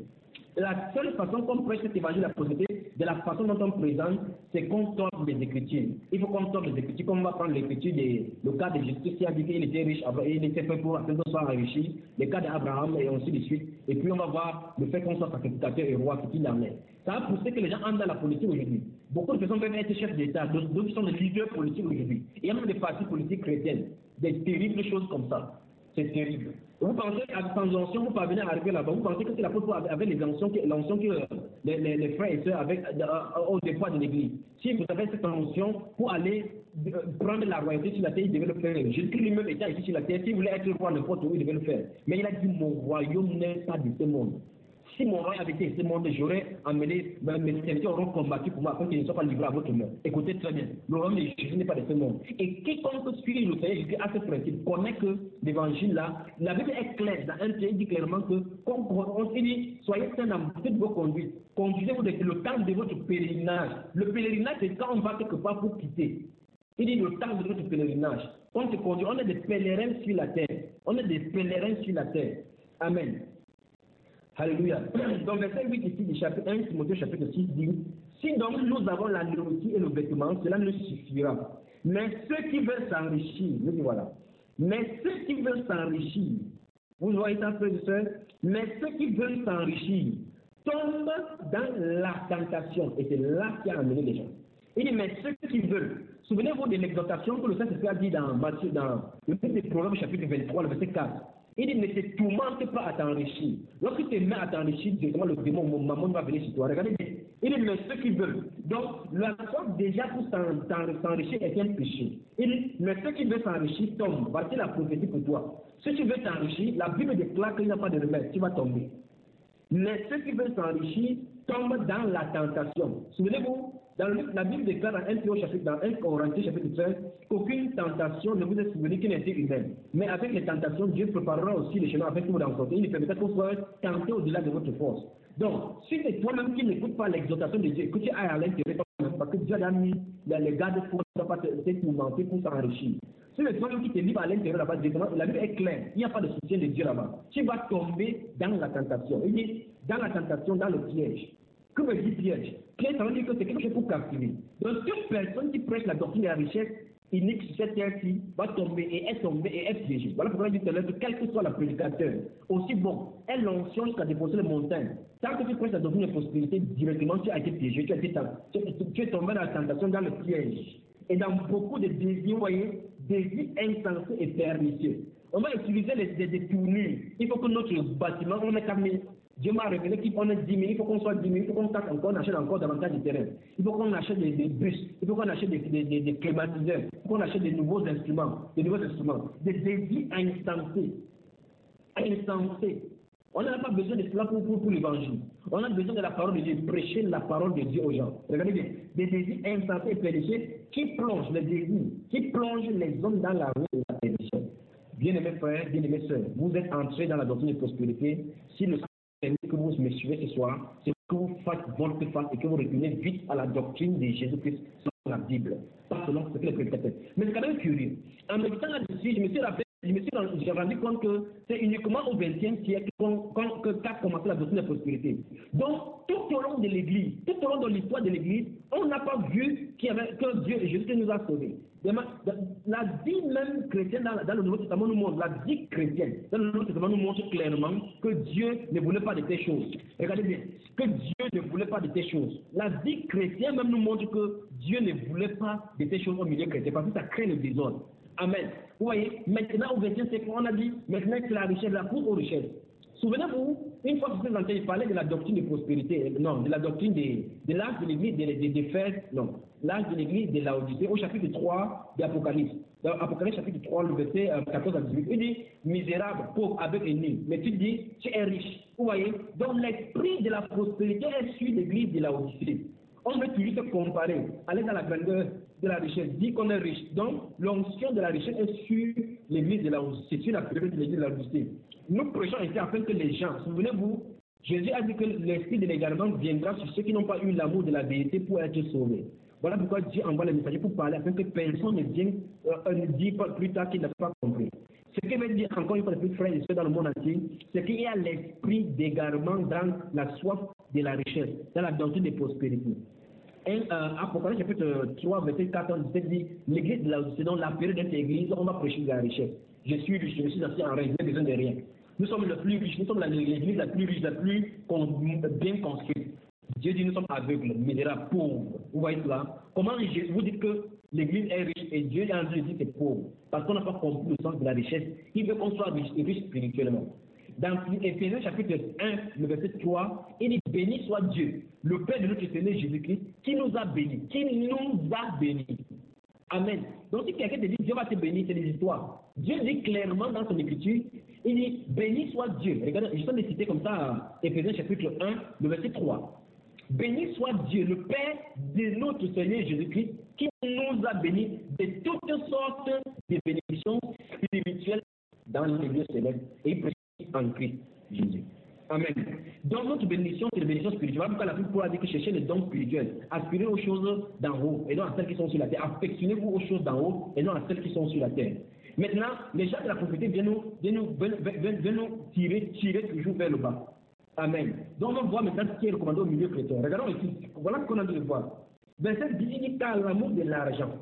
La seule façon qu'on prêche cet évangile de la prospérité, de la façon dont on présente, c'est qu'on torde les Écritures. Il faut qu'on torde les Écritures, comme on va prendre l'Écriture, le cas de Jésus qui a dit qu'il était riche, il était fait pour que l'on soit enrichi, le cas d'Abraham et ainsi de suite. Et puis on va voir le fait qu'on soit sacrificateur et roi, ce qu'il en est. Ça a poussé que les gens entrent dans la politique aujourd'hui. Beaucoup de personnes peuvent être chefs d'État, d'autres sont des leaders politiques aujourd'hui. Il y a même des partis politiques chrétiennes, des terribles choses comme ça. C'est terrible. Vous pensez à sans onction, vous parvenez à arriver là-bas, vous pensez que c'est la faute avec les onction que, l'onction que les, les, les frères et sœurs avec au départ de l'église. Si vous avez cette onction pour aller euh, prendre la royauté sur la terre, il devait le faire. Jésus-Christ lui-même étant ici sur la terre, s'il voulait être roi n'importe où, il devait le faire. Mais il a dit, mon royaume n'est pas de ce monde. Si mon royaume avait été de ce monde, j'aurais amené, mes serviteurs auront combattu pour moi afin qu'ils ne soient pas livrés à votre main. Écoutez très bien, le royaume de Jésus n'est pas de ce monde. Et quiconque suit le Seigneur Jésus à ce principe connaît que l'évangile là, la Bible est claire, dans un il dit clairement que, comme on dit, soyez saints dans toute vos conduites. Conduisez-vous le temps de votre pèlerinage. Le pèlerinage, c'est quand on va quelque part pour quitter. Il dit le temps de notre pèlerinage. On se conduit, on est des pèlerins sur la terre. On est des pèlerins sur la terre. Amen. Alléluia. Donc, verset huit ici du chapitre un, Timothée chapitre six dit, si donc nous avons la nourriture et le vêtement, cela nous suffira. Mais ceux qui veulent s'enrichir, nous dit voilà, mais ceux qui veulent s'enrichir, vous voyez ça, frères et sœurs, mais ceux qui veulent s'enrichir tombent dans la tentation. Et c'est là qui a amené les gens. Il dit, mais ceux qui veulent, souvenez-vous de l'exhortation que le Saint-Esprit a dit dans Matthieu, dans le livre des Proverbes chapitre vingt-trois, le verset quatre. Il dit, ne te tourmente pas à t'enrichir. Lorsque tu te mets à t'enrichir, directement le démon, mon maman va venir sur toi. Regardez bien. Il dit, mais ceux qui veulent. Donc, la sorte déjà pour s'enrichir est un péché. Il dit, mais ceux qui veulent s'enrichir tombent. Voici la prophétie pour toi. Si tu veux t'enrichir, la Bible déclare qu'il n'y a pas de remède. Tu vas tomber. Mais ceux qui veulent s'enrichir tombent dans la tentation. Souvenez-vous, dans le, la Bible déclare dans un chapitre, dans un Corinthiens chapitre treize, qu'aucune tentation ne vous est souvenue qui n'était humaine. Mais avec les tentations, Dieu préparera aussi les chemins avec vous dans son temps. Il permettra que vous soyez tentés au-delà de votre force. Donc, si c'est toi-même qui n'écoutes pas l'exhortation de Dieu, que tu ailles à l'intérieur, parce que Dieu a mis les garde-fous pour ne pas te tourmenter pour s'enrichir. Si c'est toi-même qui te livre à l'intérieur là-bas, la Bible est claire, il n'y a pas de soutien de Dieu là-bas. Tu vas tomber dans la tentation. Il dit, dans la tentation, dans le piège. Que veut dire piège? Piège, ça veut dire que c'est quelque chose pour captiver. Donc, toute personne qui prêche la doctrine de la richesse unique sur cette terre-ci va tomber et est tombée et est piégée. Voilà pourquoi je dis tout à l'heure que quel que soit le prédicateur, aussi bon, est l'onction jusqu'à déposer les montagnes. Tant que tu prêches la doctrine de prospérité, directement tu as été piégé, tu, as été, tu, tu, tu es tombé dans la tentation, dans le piège. Et dans beaucoup de désirs, vous voyez, désirs insensés et pernicieux. On va utiliser les, les, les tournures. Il faut que notre bâtiment, on est comme Dieu m'a révélé qu'on est dix mille, il faut qu'on soit dix mille, il faut qu'on taxe encore, on achète encore davantage de terrain. Il faut qu'on achète des, des bus, il faut qu'on achète des, des, des, des climatiseurs, il faut qu'on achète des nouveaux instruments, des nouveaux instruments, des désirs insensés. Insensés. On n'a pas besoin de cela pour, pour, pour l'évangile. On a besoin de la parole de Dieu, prêcher la parole de Dieu aux gens. Regardez bien, des désirs insensés et péchés qui plongent les désirs, qui plongent les hommes dans la rue de la perdition. Bien-aimés frères, bien-aimés sœurs, vous êtes entrés dans la doctrine de prospérité. Si le que vous me suivez ce soir, c'est que vous faites votre face et que vous retournez vite à la doctrine de Jésus-Christ selon la Bible, pas selon ce que les prédicateurs. Mais c'est quand même curieux. En méditant là-dessus, je me suis rappelé, je me suis j'ai rendu compte que c'est uniquement au vingtième siècle qu'a commencé la doctrine de prospérité. Donc, tout au long de l'Église, tout au long de l'histoire de l'Église, on n'a pas vu qu'il y avait, que Dieu et Jésus nous a sauvés. La vie même chrétienne dans, dans le Nouveau Testament nous montre, la vie chrétienne dans le Nouveau Testament nous montre clairement que Dieu ne voulait pas de telles choses. Regardez bien, que Dieu ne voulait pas de telles choses. La vie chrétienne même nous montre que Dieu ne voulait pas de telles choses au milieu chrétien parce que ça crée le désordre. Amen. Vous voyez, maintenant au vingtième siècle, on a dit, maintenant c'est la richesse, la cour aux richesses. Souvenez-vous, une fois que vous il parlait de la doctrine de prospérité, non, de la doctrine de, de l'âge de l'église des de, de, de Fès, non, l'âge de l'église de Laodicée, au chapitre trois de l'Apocalypse. Dans Apocalypse chapitre trois, le verset quatorze à dix-huit, il dit, misérable, pauvre, avec et nu. Mais tu dis, tu es riche. Vous voyez, donc l'esprit de la prospérité est sur l'église de Laodicée. On veut toujours se comparer, aller dans la grandeur de la richesse, dit qu'on est riche. Donc, l'onction de la richesse est sur l'église de Laodicée, sur la période de l'église de Laodicée. Nous prêchons ici afin que les gens, souvenez-vous, Jésus a dit que l'esprit de l'égarement viendra sur ceux qui n'ont pas eu l'amour de la vérité pour être sauvés. Voilà pourquoi Dieu envoie les messagers pour parler afin que personne ne vienne euh, ne dise pas plus tard qu'il n'a pas compris. Ce qui veut dire encore une fois de plus, frères et sœurs, dans le monde entier, c'est qu'il y a l'esprit d'égarement dans la soif de la richesse, dans la doctrine de prospérité. Et euh, Apocalypse chapitre trois, verset quatre à dix-sept dit, l'église de Laodicée, dans la période de cette église, on va prêcher de la richesse. Je suis riche, je suis assis en règle, je n'ai besoin de rien. Nous sommes le plus riche, nous sommes l'église la plus riche, la plus bien construite. Dieu dit nous sommes aveugles, misérables, pauvres. Vous voyez cela? Comment vous dites que l'église est riche et Dieu est en train de dire que c'est pauvre? Parce qu'on n'a pas compris le sens de la richesse. Il veut qu'on soit riche et riche spirituellement. Dans Éphésiens chapitre un, le verset trois, il dit béni soit Dieu, le Père de notre Seigneur Jésus-Christ, qui nous a bénis, qui nous a bénis. Amen. Donc si quelqu'un te dit Dieu va te bénir, c'est des histoires. Dieu dit clairement dans son écriture, il dit béni soit Dieu. Regardez, je vais citer comme ça Éphésiens chapitre un, le verset trois. Béni soit Dieu, le Père de notre Seigneur Jésus-Christ, qui nous a bénis de toutes sortes de bénédictions spirituelles dans les lieux célestes et précises en Christ Jésus. Amen. Donc notre bénédiction, c'est la bénédiction spirituelle. Pourquoi la Bible a dit que cherchez les dons spirituels, aspirez aux choses d'en haut et non à celles qui sont sur la terre. Affectionnez-vous aux choses d'en haut et non à celles qui sont sur la terre. Maintenant, les gens de la prophétie viennent nous, viennent nous, viennent, viennent nous tirer, tirer toujours vers le bas. Amen. Donc on voit maintenant ce qui est recommandé au milieu chrétien. Regardons ici, voilà ce qu'on a dû voir. Verset dix dit car l'amour de l'argent.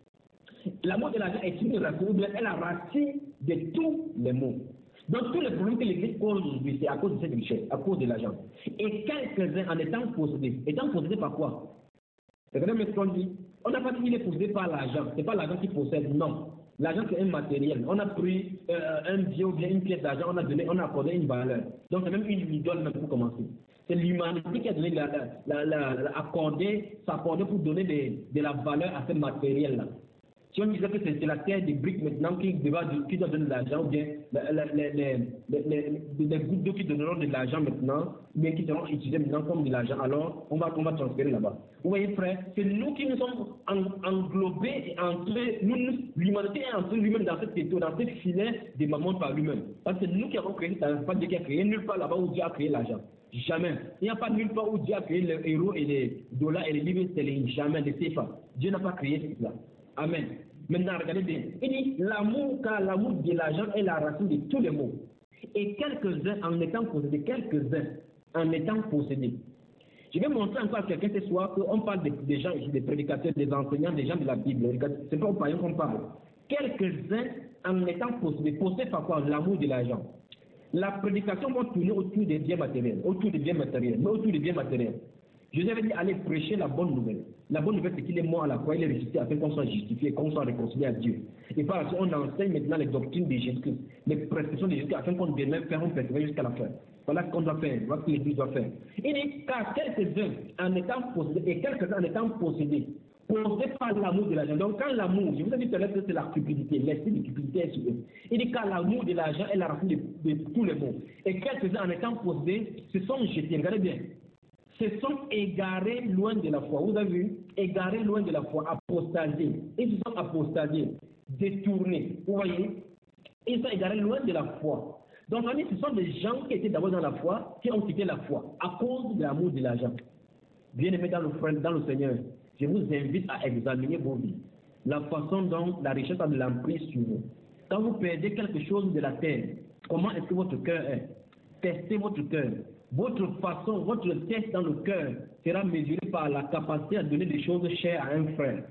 L'amour de l'argent est une racine, est la racine de tous les maux. Donc tous les problèmes que l'Église pose aujourd'hui, c'est à cause de cette richesse, à cause de l'argent. Et quelques-uns en étant possédés, étant possédés par quoi? Regardez ce qu'on dit. On n'a pas dit qu'il est possédé par l'argent. Ce n'est pas l'argent qui possède, non. L'argent c'est un matériel. On a pris euh, un bien ou bien une pièce d'argent, on a donné, on a accordé une valeur. Donc c'est même une idole même pour commencer. C'est l'humanité qui a donné la, la, la, la, accordé, s'accorder pour donner de, de la valeur à ce matériel-là. Si on disait que c'est la terre des briques maintenant qui doit, qui doit donner de l'argent, ou bien les, les, les, les, les gouttes d'eau qui donneront de l'argent maintenant, ou bien qui seront utilisées maintenant comme de l'argent, alors on va, on va transférer là-bas. Vous voyez frère, c'est nous qui nous sommes en, englobés et entrés, nous, nous, l'humanité est entrée lui-même dans cette étau, dans ce filet de maman par lui-même. Parce que c'est nous qui avons créé ça, pas Dieu qui a créé, nulle part là-bas où Dieu a créé l'argent. Jamais. Il n'y a pas nulle part où Dieu a créé les héros et les dollars et les livres sterling. Jamais, les C F A. Dieu n'a pas créé cela. Amen. Maintenant, regardez bien. Il dit l'amour, car l'amour de l'argent est la racine de tous les maux. Et quelques-uns en étant possédés, quelques-uns en étant possédés. Je vais montrer encore à quelqu'un ce soir qu'on parle des, des gens, des prédicateurs, des enseignants, des gens de la Bible. C'est pas aux païens qu'on parle. Quelques-uns en étant possédés. Possédés par quoi? L'amour de l'argent. La prédication va tourner autour des biens matériels, autour des biens matériels, mais autour des biens matériels. Jésus avait dit allez prêcher la bonne nouvelle. La bonne nouvelle, c'est qu'il est mort à la croix, il est ressuscité afin qu'on soit justifié, qu'on soit réconcilié à Dieu. Et par la suite, on enseigne maintenant les doctrines de Jésus-Christ, les prescriptions de Jésus-Christ afin qu'on demeure ferme, persévérer jusqu'à la fin. Voilà ce qu'on doit faire, voilà ce que l'Église doit faire. Il dit car quelques-uns en étant possédés, et quelques-uns en étant possédés, possédés par l'amour de l'argent. Donc quand l'amour, je vous ai dit tout à l'heure que c'est la cupidité, l'esprit de cupidité est sur eux. Il dit car l'amour de l'argent est la racine de, de, de tous les maux. Et quelques-uns en étant possédés se sont jetés, regardez bien, se sont égarés loin de la foi. Vous avez vu? Égarés loin de la foi, apostasés. Ils se sont apostasés, détournés. Vous voyez? Ils sont égarés loin de la foi. Donc, ce sont des gens qui étaient d'abord dans la foi, qui ont quitté la foi à cause de l'amour de l'argent. Bien-aimés dans le, dans le Seigneur, je vous invite à examiner vos vies. La façon dont la richesse a de l'emprise sur vous. Quand vous perdez quelque chose de la terre, comment est-ce que votre cœur est? Testez votre cœur. Votre façon, votre test dans le cœur sera mesuré par la capacité à donner des choses chères à un frère.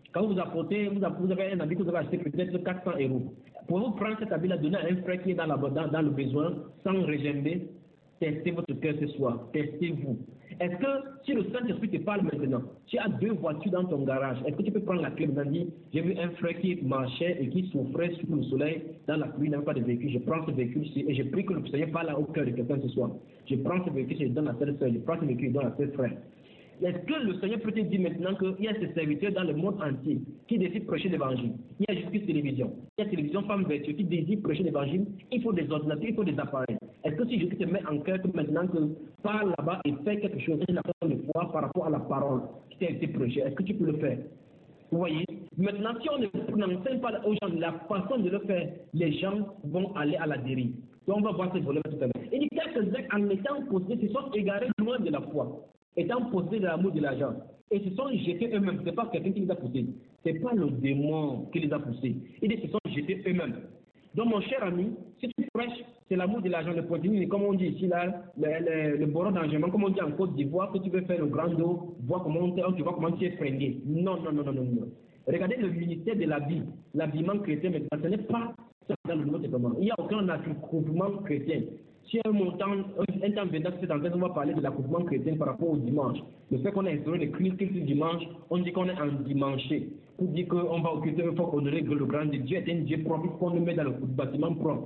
Quand vous apportez, vous avez un habit que vous avez acheté peut-être quatre cents euros. Pour vous prendre cet habit-là, donner à un frère qui est dans, la, dans, dans le besoin, sans régénérer, testez votre cœur ce soir. Testez-vous. Est-ce que si le Saint-Esprit te parle maintenant, tu as deux voitures dans ton garage, est-ce que tu peux prendre la clé maintenant dire, j'ai vu un frère qui marchait et qui souffrait sous le soleil, dans la pluie, il n'avait pas de véhicule, je prends ce véhicule-ci et je prie que le Seigneur parle au cœur de quelqu'un ce soir. Je prends ce véhicule, je le donne à tel frère, je prends ce véhicule, je le donne à tel frère. Est-ce que le Seigneur peut te dire maintenant qu'il y a ces serviteurs dans le monde entier qui décident de prêcher l'évangile? Il y a Justice Télévision, il y a Télévision Femme Vertueux qui désire prêcher l'évangile, il faut des ordinateurs, il faut des appareils. Est-ce que si Jésus te met en cœur que maintenant que parle là-bas et fait quelque chose, une affaire de foi par rapport à la parole qui t'a été prêchée, est-ce que tu peux le faire? Vous voyez? Maintenant, si on n'enseigne pas aux gens la façon de le faire, les gens vont aller à la dérive. Donc on va voir ces volets tout à l'heure. Il dit quelques-uns en étant possédés se sont égarés loin de la foi, étant possédés de l'amour de l'argent, et se sont jetés eux-mêmes. Ce n'est pas quelqu'un qui les a poussés, ce n'est pas le démon qui les a poussés. Il dit se sont jetés eux-mêmes. Donc mon cher ami, si tu prêches, c'est l'amour de l'argent, le poitrine, comme on dit ici là, le, le, le boron d'enjeuement, comme on dit en Côte d'Ivoire, que tu veux faire le grand dos, voir comment, tu vois comment tu es fringué. Non, non, non, non, non, non. Regardez le ministère de l'habit, l'habillement chrétien, mais ce n'est pas ça dans le Nouveau Testament. Il n'y a aucun accoutrement chrétien. Si un montant, un temps viendra, c'est en fait, on va parler de l'accoutrement chrétien par rapport au dimanche. Le fait qu'on a instauré le culte le dimanche, on dit qu'on est en dimanché. Pour dire qu'on va occuper, il faut honorer le grand Dieu. Dieu est un Dieu propre qu'on nous met dans le bâtiment propre.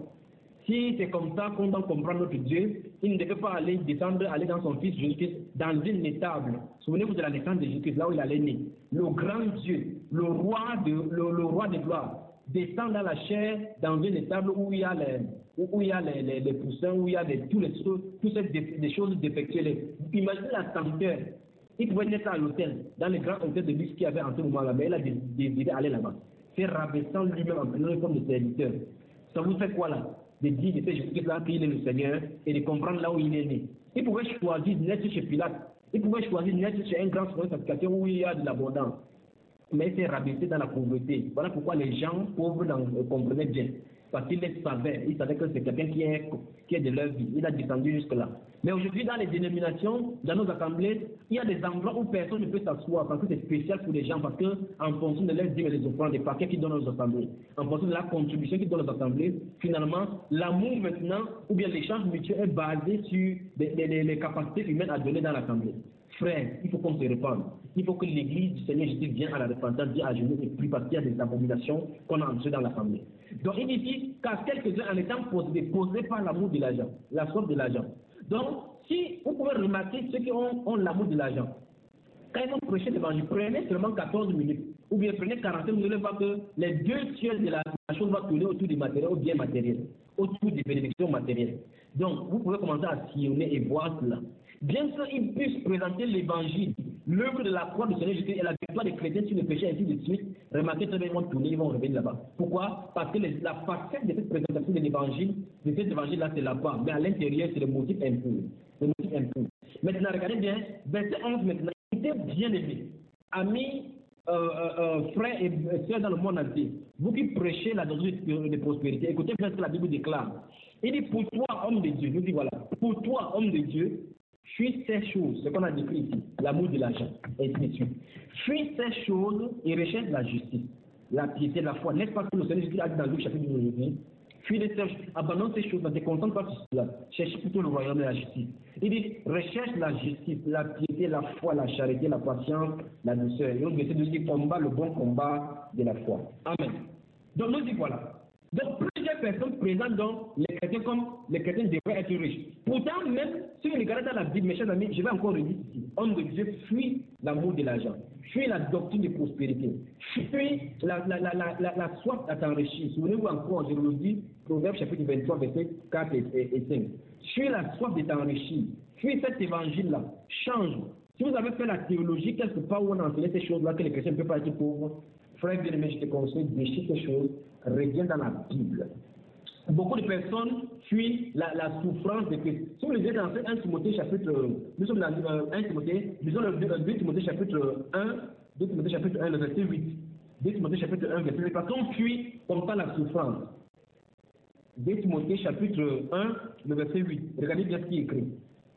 Si c'est comme ça qu'on doit comprendre notre Dieu, il ne devait pas aller descendre, aller dans son fils Jésus-Christ, dans une étable. Souvenez-vous de la naissance de Jésus-Christ, là où il allait né. Le grand Dieu, le roi de, le, le roi de gloire, descend dans la chair, dans une étable où il y a les, où il y a les, les, les poussins, où il y a les, tous les choses, toutes ces des choses défectueuses. Imaginez la senteur. Il pouvait naître à l'hôtel, dans le grand hôtel de luxe qu'il y avait en ce moment-là, mais il a désiré aller là-bas. C'est rabaissant lui-même en prenant comme de serviteur. Ça vous fait quoi là? De dire, de faire Jésus-Christ là qu'il est le Seigneur et de comprendre là où il est né. Il pouvait choisir de naître chez Pilate. Il pouvait choisir de naître chez un grand sacrificateur où il y a de l'abondance. Mais il s'est rabaissé dans la pauvreté. Voilà pourquoi les gens pauvres euh, comprenaient bien. Parce qu'il les savait. Il savait que c'est quelqu'un qui est, qui est de leur vie. Il a descendu jusque-là. Mais aujourd'hui, dans les dénominations, dans nos assemblées, il y a des endroits où personne ne peut s'asseoir parce que c'est spécial pour les gens, parce qu'en fonction de leurs dîmes et des offrandes, des paquets qu'ils donnent aux assemblées, en fonction de la contribution qu'ils donnent aux assemblées, finalement, l'amour maintenant, ou bien l'échange mutuel est basé sur les, les, les capacités humaines à donner dans l'assemblée. Frère, il faut qu'on se répande. Il faut que l'église du Seigneur Jésus vienne à la repentance, vienne à genoux et prie parce qu'il y a des abominations qu'on a entrées dans l'assemblée. Donc il dit qu'à quelques-uns en étant posés, posés par l'amour de l'argent, la soif de l'argent. Donc, si vous pouvez remarquer ceux qui ont, ont l'amour de l'argent, quand ils vont prêcher l'évangile, prenez seulement quatorze minutes, ou bien prenez quarante minutes, vous allez voir que les deux tiers de la, la chose va tourner autour du matériel ou bien matériel, autour des bénédictions matérielles. Donc, vous pouvez commencer à sillonner et voir cela. Bien qu'ils puissent présenter l'évangile, l'œuvre de la croix du Seigneur Jésus et la victoire des chrétiens sur le péché, ainsi de suite, remarquez que ils vont tourner, ils vont revenir là-bas. Pourquoi? Parce que les, la facette de cette présentation de l'évangile, de cet évangile-là, c'est là-bas. Mais à l'intérieur, c'est le motif impur. Le motif impur. Maintenant, regardez bien, verset onze maintenant, écoutez bien aimé, amis, euh, euh, euh, frères et sœurs dans le monde entier, vous qui prêchez la doctrine de prospérité, écoutez bien ce que la Bible déclare. Il dit, pour toi, homme de Dieu, nous dit voilà, pour toi, homme de Dieu, fuis ces choses, ce qu'on a décrit ici, l'amour de l'argent, et ainsi de suite. Fuis ces choses et recherche la justice, la piété, la foi. N'est-ce pas que le Seigneur Jésus a dit dans Luc chapitre douze, fuis les choses, abandonne ces choses, ne te concentre pas sur cela, cherche plutôt le royaume et la justice. Il dit, recherche la justice, la piété, la foi, la charité, la patience, la douceur. Et on essaie de dire, combat le bon combat de la foi. Amen. Donc nous dit voilà. Donc plusieurs personnes présentent donc les chrétiens comme les chrétiens devraient être riches. Pourtant, même si vous regardez dans la Bible, mes chers amis, je vais encore le dire ici, homme de Dieu fuit l'amour de l'argent, fuit la doctrine de prospérité, fuit la, la, la, la, la, la soif à t'enrichir. Souvenez-vous encore, je vous le dis, Proverbe chapitre vingt-trois, versets quatre et, et, et cinq. Fuis la soif de t'enrichir, fuis cet évangile-là, change. Si vous avez fait la théologie, quelque part où on a enseigné ces choses-là, que les chrétiens ne peuvent pas être pauvres, frère bien-aimé, je te conseille, déchire ces choses, reviens dans la Bible. Beaucoup de personnes fuient la, la souffrance de Christ. Si vous lisez dans un Timothée chapitre, nous sommes dans euh, un Timothée, disons le deux Timothée chapitre un, deux Timothée chapitre un, le verset huit. deux Timothée chapitre un, verset huit. Parce qu'on fuit comme ça la souffrance. deux Timothée chapitre un, le verset huit. Regardez bien ce qui est écrit.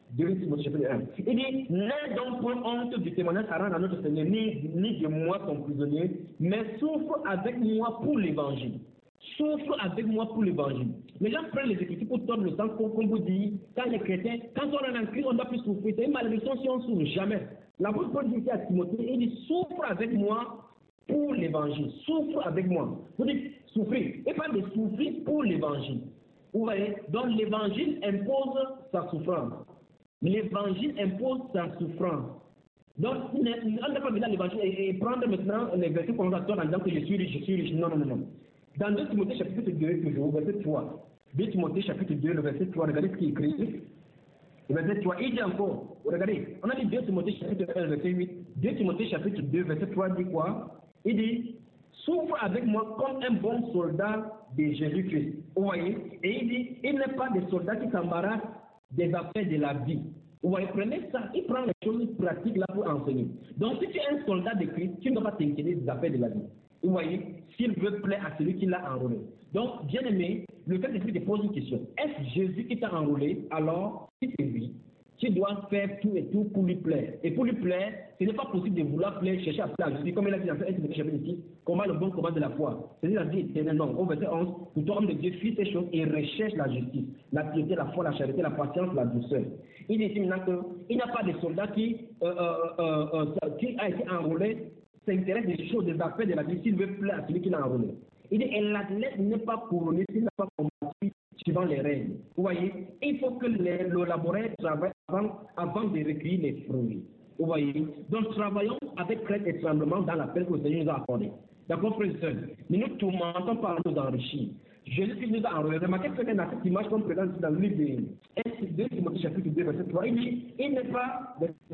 deux Timothée chapitre un. Il dit, n'aie donc point honte du témoignage à rendre à notre Seigneur, ni, ni de moi ton prisonnier, mais souffre avec moi pour l'évangile. Souffre avec moi pour l'évangile. Les gens prennent les Écritures pour tordre le sens, comme vous dites, quand les chrétiens, quand on est en Christ, on doit plus souffrir. C'est une malédiction si on souffre, jamais. L'apôtre Paul dit à Timothée, il dit, souffre avec moi pour l'évangile. Souffre avec moi. Vous dites, souffrir. Et pas de souffrir pour l'évangile. Vous voyez, donc l'évangile impose sa souffrance. L'évangile impose sa souffrance. Donc, on ne peut pas venir l'évangile et, et prendre maintenant les versets condamnatoires en disant que je suis riche, je suis riche. Non, non, non, non. Dans deux Timothée chapitre deux, toujours, verset trois. deux Timothée chapitre deux, le verset trois, regardez ce qui est écrit. Le verset trois, il dit encore, regardez, on a dit deux Timothée chapitre un, verset huit. deux Timothée chapitre deux, verset trois dit quoi? Il dit, souffre avec moi comme un bon soldat de Jésus-Christ. Vous voyez? Et il dit, il n'est pas des soldats qui s'embarrassent des affaires de la vie. Vous voyez, prenez ça, il prend les choses pratiques là pour enseigner. Donc, si tu es un soldat de Christ, tu ne dois pas t'inquiéter des affaires de la vie. Vous voyez, s'il veut plaire à celui qui l'a enrôlé. Donc, bien aimé, le fait de te pose une question. Est-ce Jésus qui t'a enrôlé? Alors, si c'est lui, tu dois faire tout et tout pour lui plaire. Et pour lui plaire, ce n'est pas possible de vouloir plaire, chercher à plaire à Jésus. Comme il a dit dans un chapitre six, combat le bon combat de la foi. C'est-à-dire la vie éternelle. Non, au verset onze, pour toi, homme de Dieu, fuis ces choses et recherche la justice, la piété, la foi, la charité, la patience, la douceur. Il dit ici maintenant qu'il n'y a pas de soldat qui, euh, euh, euh, euh, qui a été enrôlé, s'intéresse des choses, des affaires de la vie, s'il veut plaire à celui qui l'a enrôlé. Il dit, et l'athlète n'est pas couronné s'il n'a pas combattu suivant les règles. Vous voyez, il faut que les, le laboratoire travaille avant, avant de recueillir les fruits. Vous voyez, donc travaillons avec crainte et tremblement dans l'appel que le Seigneur nous a accordé. D'accord, frères et sœurs, ne nous tourmentons pas à nous enrichir. Jésus nous a enrôlés. Remarquez que dans cette image qu'on présente dans le livre de deux Timothée chapitre deux, verset trois, il dit, il n'est pas,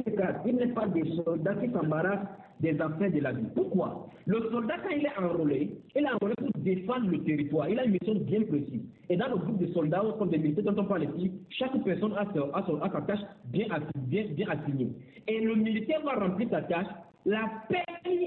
il n'est pas des soldats qui s'embarrassent des affaires de la vie. Pourquoi? Le soldat, quand il est enrôlé, il est enrôlé pour défendre le territoire. Il a une mission bien précise. Et dans le groupe de soldats, comme des militaires dont on parle ici, chaque personne a sa, a son, a sa tâche bien, bien, bien assignée. Et le militaire va remplir sa tâche. La paix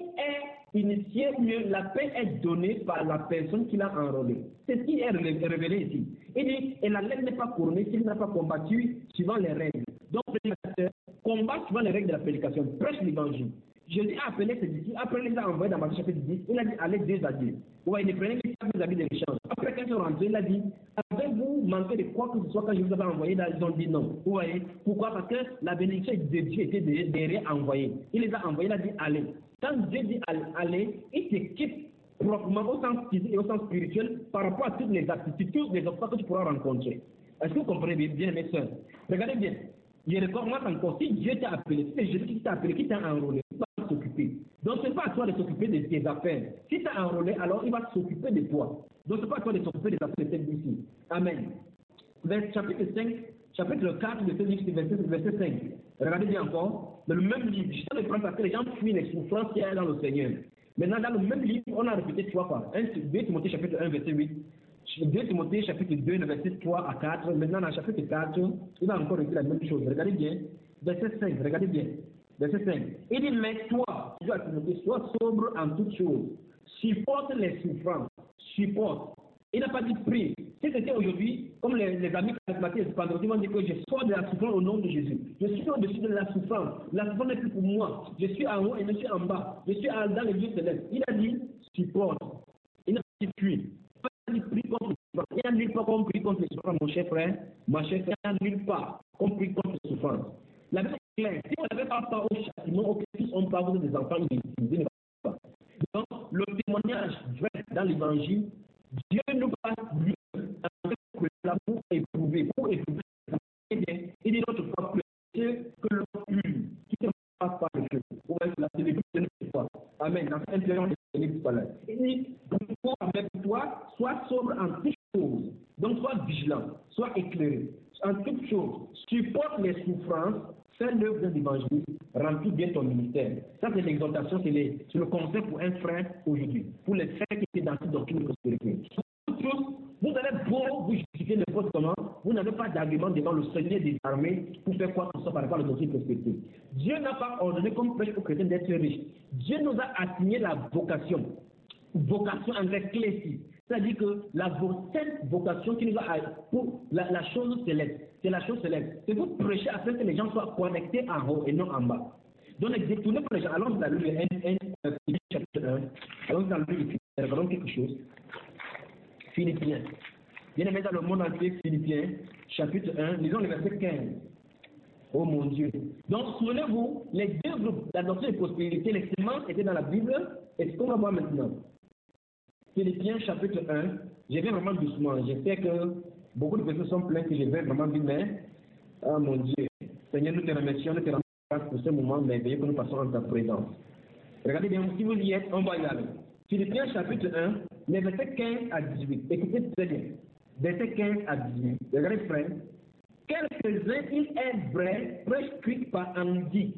est initiée, mieux, la paix est donnée par la personne qui l'a enrôlé. C'est ce qui est révélé ici. Il dit, et la lettre n'est pas couronnée s'il n'a pas combattu suivant les règles. Donc, prédicateur, combat suivant les règles de la prédication, prêche l'évangile. Jésus a appelé ses disciples, après il les a envoyés dans Matthieu chapitre dix, il a dit, allez deux à deux. Vous voyez, il prenait les habits de l'échange. Après, quand ils sont rentrés, il a dit, avez-vous manqué de quoi que ce soit quand je vous avais envoyé? Ils ont dit non. Vous voyez, pourquoi? Parce que la bénédiction de Dieu était derrière envoyée. Il les a envoyés, il a dit, allez. Quand Dieu dit allez, il t'équipe proprement au sens physique et au sens spirituel par rapport à toutes les aptitudes, tous les obstacles que tu pourras rencontrer. Est-ce que vous comprenez bien, bien mes soeurs? Regardez bien. Je recommence encore, si Dieu t'a appelé, si c'est Jésus qui t'a appelé, qui t'a enrôlé, il va s'occuper. Donc ce n'est pas à toi de s'occuper de tes affaires. Si tu as enrôlé, alors il va s'occuper de toi. Donc ce n'est pas à toi de s'occuper des affaires de cette vie-ci. Amen. Vers chapitre cinq, chapitre quatre de ce livre, verset, verset cinq. Regardez bien encore, dans le même livre, je tiens de prendre parce que les gens fuient les souffrances qu'il y a dans le Seigneur. Maintenant, dans le même livre, on a répété trois fois. deux Timothée chapitre un, verset huit. deux Timothée chapitre deux, le verset trois à quatre. Maintenant, dans le chapitre quatre, il va encore répéter la même chose. Regardez bien. Verset cinq, regardez bien. Verset cinq. Il dit, mais toi, tu dois Timothée, sois sobre en toutes choses. Supporte les souffrances. Supporte. Il n'a pas dit prie. Si c'était aujourd'hui, comme les, les amis charismatiques ils vont dire que je sors de la souffrance au nom de Jésus. Je suis au-dessus de la souffrance. La souffrance n'est plus pour moi. Je suis en haut et je suis en bas. Je suis dans les lieux célestes. Il a dit supporte. Il n'a pas dit fuir. Il n'a pas dit prie contre les souffrances. Il n'a nulle part compris contre les souffrances, mon cher frère. Ma chère frère, il n'a nulle part compris contre les souffrances. La Bible est claire. Si vous n'avez pas part au châtiment, aucun fils on parle vous des enfants illégitimes. Donc, le témoignage vrai dans l'évangile, Dieu nous passe avec l'amour éprouvé, pour éprouver. Il dit notre foi précieuse que l'on pue, qui ne passe pas le feu. Vous voyez, la télévision de foi. Amen. Dans cette intérieur de l'Église. Il dit, pour avec toi, sois sobre en toutes choses. Donc, sois vigilant, sois éclairé. En toutes choses, supporte les souffrances, fais l'œuvre de l'évangile, remplis bien ton ministère. Ça, c'est l'exhortation, c'est, les, c'est le conseil pour un frère aujourd'hui, pour les frères qui étaient dans cette doctrine de prospérité. Vous avez beau vous justifier n'importe comment, vous n'avez pas d'argument devant le Seigneur des armées pour faire quoi que ce soit par rapport à la doctrine de prospérité. Dieu n'a pas ordonné comme prêche aux chrétiens d'être riches. Dieu nous a assigné la vocation. Vocation en grec clésie. C'est-à-dire que la cette vocation qui nous a pour la, la chose céleste, c'est la chose céleste. C'est pour prêcher afin que les gens soient connectés en haut et non en bas. Donc, détourner pour les gens. Allons dans le chapitre un. Allons dans le Philippiens. Regardons quelque chose. Philippiens. Bien aimé dans le monde entier, Philippiens, chapitre un, lisons le verset quinze. Oh mon Dieu. Donc, souvenez-vous, les deux groupes, la doctrine de prospérité, les semences étaient dans la Bible, et ce qu'on va voir maintenant. Philippiens, chapitre un, je vais vraiment doucement. Je sais que beaucoup de personnes sont pleines que je vais vraiment vite, mais, oh mon Dieu. Seigneur, nous te remercions, nous te remercions pour ce moment merveilleux que nous passons en ta présence. Regardez bien, si vous y êtes, on va y aller. Philippiens, chapitre un, les versets quinze à dix-huit. Écoutez très bien. Versets quinze à dix-huit. Regardez, frère. Quelques-uns, il est vrai, prescrits par envie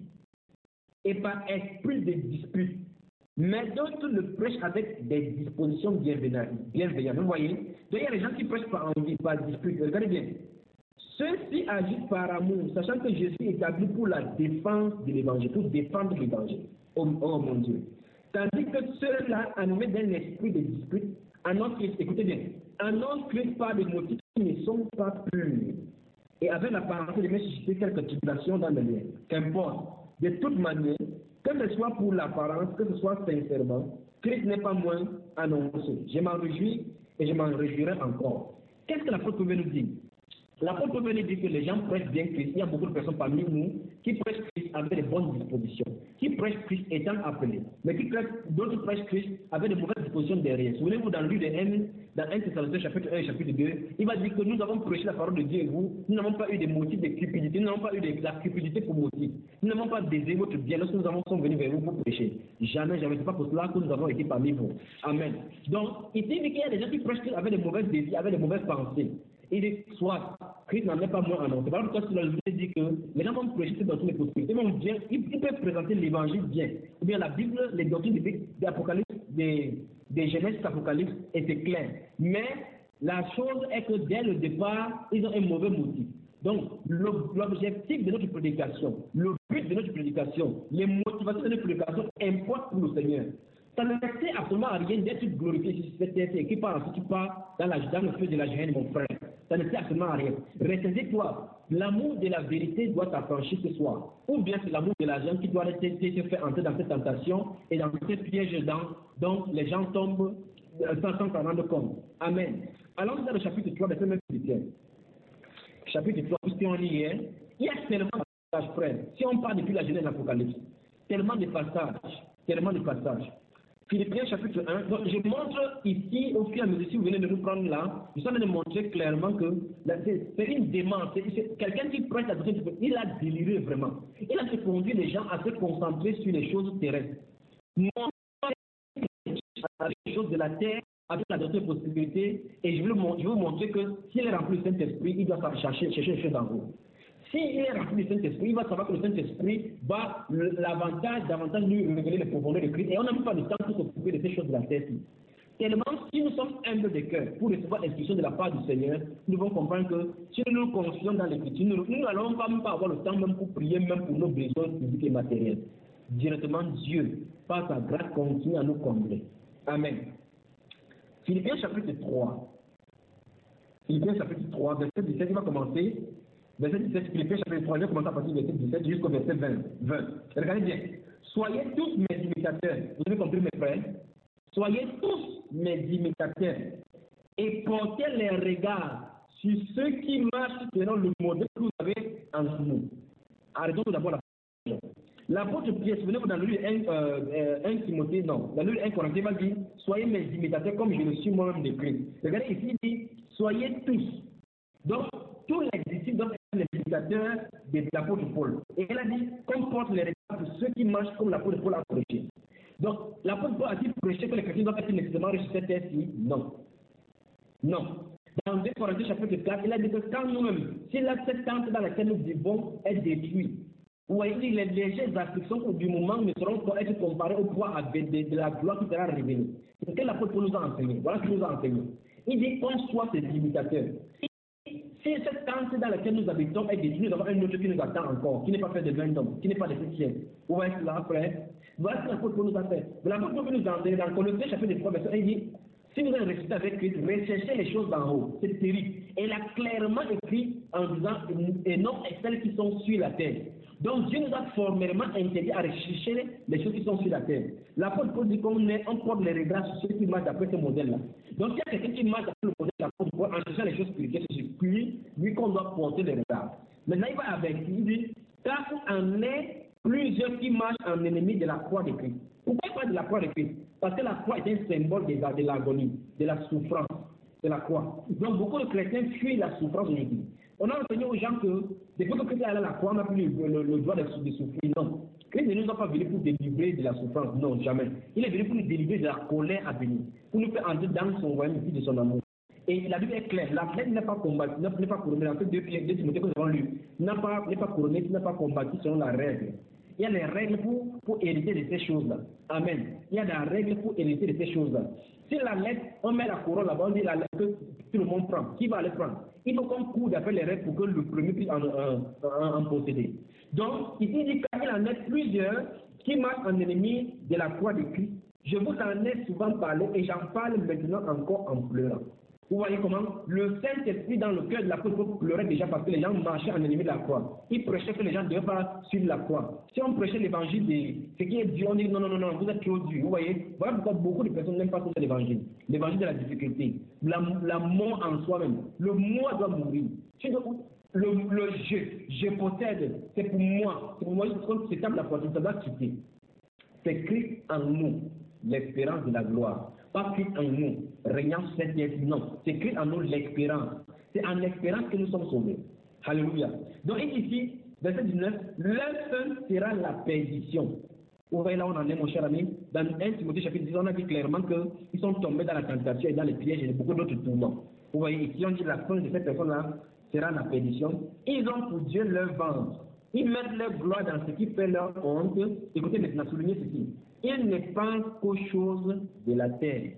et par esprit de dispute, mais d'autres le prêchent avec des dispositions bienveillantes. Vous voyez? Donc il y a des gens qui prêchent par envie, par dispute. Regardez bien. Ceux-ci agissent par amour, sachant que Jésus est établi pour la défense de l'évangile, pour défendre l'évangile. Oh, oh mon Dieu. Tandis que ceux-là, animés d'un esprit de dispute, annoncent, écoutez bien, annoncent par des motifs qui ne sont pas purs. Et avec la parenté de susciter quelques tribulations dans le lien. Qu'importe, de toute manière, que ce soit pour l'apparence, que ce soit sincèrement, Christ n'est pas moins annoncé. Je m'en réjouis et je m'en réjouirai encore. Qu'est-ce que l'apôtre peut nous dire? L'apôtre peut venir dire que les gens prêchent bien Christ. Il y a beaucoup de personnes parmi nous qui prêchent Christ avec de bonnes dispositions, qui prêchent Christ étant appelés, mais qui prêchent, d'autres prêchent Christ avec de mauvaises dispositions derrière. Souvenez-vous dans le livre de un, dans un Thessaloniciens chapitre un et chapitre deux, il va dire que nous avons prêché la parole de Dieu et vous, nous n'avons pas eu de motifs de cupidité, nous n'avons pas eu de la cupidité pour motif, nous n'avons pas désiré votre bien lorsque nous avons sont venus vers vous pour prêcher. Jamais, jamais, c'est pas pour cela que nous avons été parmi vous. Amen. Donc, il dit qu'il y a des gens qui prêchent avec de mauvaises désirs, avec de mauvaises pensées. Il dit, soit, Christ n'en est pas moins en nous. C'est pas pourquoi cela dit que les gens vont prêcher dans toutes les possibilités. Bien, ils, ils peuvent présenter l'évangile bien. Ou bien la Bible, les doctrines d'Apocalypse, des, des Genèse d'Apocalypse, et c'est clair. Mais la chose est que dès le départ, ils ont un mauvais motif. Donc, l'objectif de notre prédication, le but de notre prédication, les motivations de notre prédication importent pour le Seigneur. Ça ne sert absolument à rien d'être glorifié sur cette terre et qui part ensuite tu pars dans, la, dans le feu de la gêne, mon frère. Ça ne sert absolument à rien. Retiens-toi, l'amour de la vérité doit t'affranchir ce soir. Ou bien c'est l'amour de l'argent qui doit te faire entrer dans cette tentation et dans ce piège dont les gens tombent sans s'en rendre compte. Amen. Allons dans le chapitre trois, verset même Philippiens. Chapitre trois, puisqu'on lit hier, il y a tellement de passages, frère. Si on parle depuis la Genèse de l'Apocalypse, tellement de passages, tellement de passages. Philippiens chapitre un, donc je montre ici, au fur et à mesure, si vous venez de nous prendre là, je suis en train de montrer clairement que c'est une démence. Quelqu'un qui prête attention, il a déliré vraiment. Il a fait conduire les gens à se concentrer sur les choses terrestres. Moi, les choses de la terre, avec la doctrine de possibilité, et je vais, je vais vous montrer que s'il est rempli du Saint-Esprit, il doit chercher, chercher les choses en haut. S'il est rempli du Saint-Esprit, il va savoir que le Saint-Esprit va l'avantage, davantage lui révéler les profondeurs de Christ. Et on n'a même pas le temps pour s'occuper de ces choses de la terre. Tellement, si nous sommes humbles de cœur pour recevoir l'instruction de la part du Seigneur, nous devons comprendre que si nous nous confions dans l'Écriture, nous n'allons pas même pas avoir le temps même pour prier, même pour nos besoins physiques et matériels. Directement, Dieu, par sa grâce, continue à nous combler. Amen. Philippiens chapitre trois. Philippiens chapitre trois, verset dix-sept, il va commencer. Verset dix-sept, Philippiens chapitre trois, il va commencer à partir du verset dix-sept jusqu'au verset vingt. Regardez bien. Soyez tous mes imitateurs. Vous avez compris, mes frères? Soyez tous mes imitateurs et portez les regards sur ceux qui marchent selon le modèle que vous avez en nous. Arrêtons tout d'abord la parole. L'apôtre Pierre, souvenez-vous dans le livre un, euh, un Timothée, non, dans le livre un Corinthiens, il va dire soyez mes imitateurs comme je le suis moi-même de Christ. Regardez ici, il dit soyez tous. Donc, tous les disciples doivent être les imitateurs de l'apôtre Paul. Et il a dit qu'on porte les regards sur ceux qui marchent comme l'apôtre Paul a prêché. Donc, l'apôtre Paul a-t-il prêché que les chrétiens doivent être nécessairement riches sur cette terre-ci? Non. Non. Dans deux Corinthiens chapitre quatre, il a dit que quand nous-mêmes, si la cette tente dans laquelle nous vivons est détruite, vous voyez, les légères afflictions du moment ne seront pas être comparées au poids de, de, de la gloire qui sera révélée. C'est ce que l'apôtre Paul nous a enseigné. Voilà ce qu'il nous a enseigné. Il dit qu'on soit ses imitateurs. Si cette tente dans laquelle nous habitons est détruite, nous avons un autre qui nous attend encore, qui n'est pas fait de vingt hommes, qui n'est pas de septième. Vous voyez cela, frère? Voilà ce que l'apôtre Paul nous a fait. Mais l'apôtre Paul nous a enseigné dans Colossiens chapitre trois, verset un, il dit Si vous avez ressuscité avec Christ, recherchez les choses d'en haut. C'est terrible. Et il a clairement écrit en disant, et non celles qui sont sur la terre. Donc Dieu nous a formellement interdit à rechercher les choses qui sont sur la terre. L'apôtre Paul dit qu'on on porte les regards sur ceux qui marchent d'après ce modèle-là. Donc il y a quelqu'un qui marche d'après le modèle de l'apôtre Paul en cherchant les choses spirituelles, c'est lui, lui qu'on doit porter les regards. Maintenant il va avec, il dit, car en est plusieurs qui marchent en ennemi de la croix de Christ. Pourquoi il parle de la croix de Christ? Parce que la croix est un symbole de, de l'agonie, de la souffrance, de la croix. Donc beaucoup de chrétiens fuient la souffrance aujourd'hui. On a enseigné aux gens que depuis que Christ est allé à la croix, on n'a plus le, le, le droit de, de souffrir. Non. Christ ne nous a pas venu pour délivrer de la souffrance. Non, jamais. Il est venu pour nous délivrer de la colère à venir. Pour nous faire entrer dans son royaume de son amour. Et la Bible est claire. La flèche n'est pas combattue, n'est pas couronnée. En fait, deux Pierre, deux Timothée que nous avons lu, n'est pas, n'est pas couronnée, n'est pas combattue selon la règle. Il y a des règles pour, pour hériter de ces choses-là. Amen. Il y a des règles pour hériter de ces choses-là. Si la lettre, on met la couronne là-bas, on dit la lettre que tout le monde prend. Qui va aller prendre? Il faut qu'on court d'après les règles pour que le premier puisse en, en, en, en posséder. Donc, ici, il dit qu'il en a plusieurs qui marchent en ennemi de la croix de Christ. Je vous en ai souvent parlé et j'en parle maintenant encore en pleurant. Vous voyez comment le Saint-Esprit dans le cœur de l'apôtre Paul pleurait déjà parce que les gens marchaient en ennemi de la croix. Il prêchait que les gens ne devaient pas suivre la croix. Si on prêchait l'évangile de ce qui est dur, on dit non, non, non, non, vous êtes trop dur. Vous voyez, voilà pourquoi beaucoup de personnes n'aiment pas cet évangile. L'évangile de la difficulté, la, la mort en soi-même. Le moi doit mourir. Le, le je, je possède, c'est pour moi. C'est pour moi, c'est comme la poitrine, ça doit quitter. C'est Christ en nous, l'espérance de la gloire. Pas Christ en nous, régnant sur cette terre. Non, c'est Christ en nous l'espérance. C'est en espérance que nous sommes sauvés. Alléluia. Donc ici, verset dix-neuf, leur fin sera la perdition. Vous voyez là, on en est, mon cher ami. Dans un Timothée chapitre dix, on a dit clairement qu'ils sont tombés dans la tentation et dans les pièges et beaucoup d'autres tourments. Vous voyez ici, on dit la fin de cette personne-là sera la perdition. Ils ont pour Dieu leur ventre. Ils mettent leur gloire dans ce qui fait leur honte. Écoutez maintenant, soulignez ceci. Ils ne pensent qu'aux choses de la terre.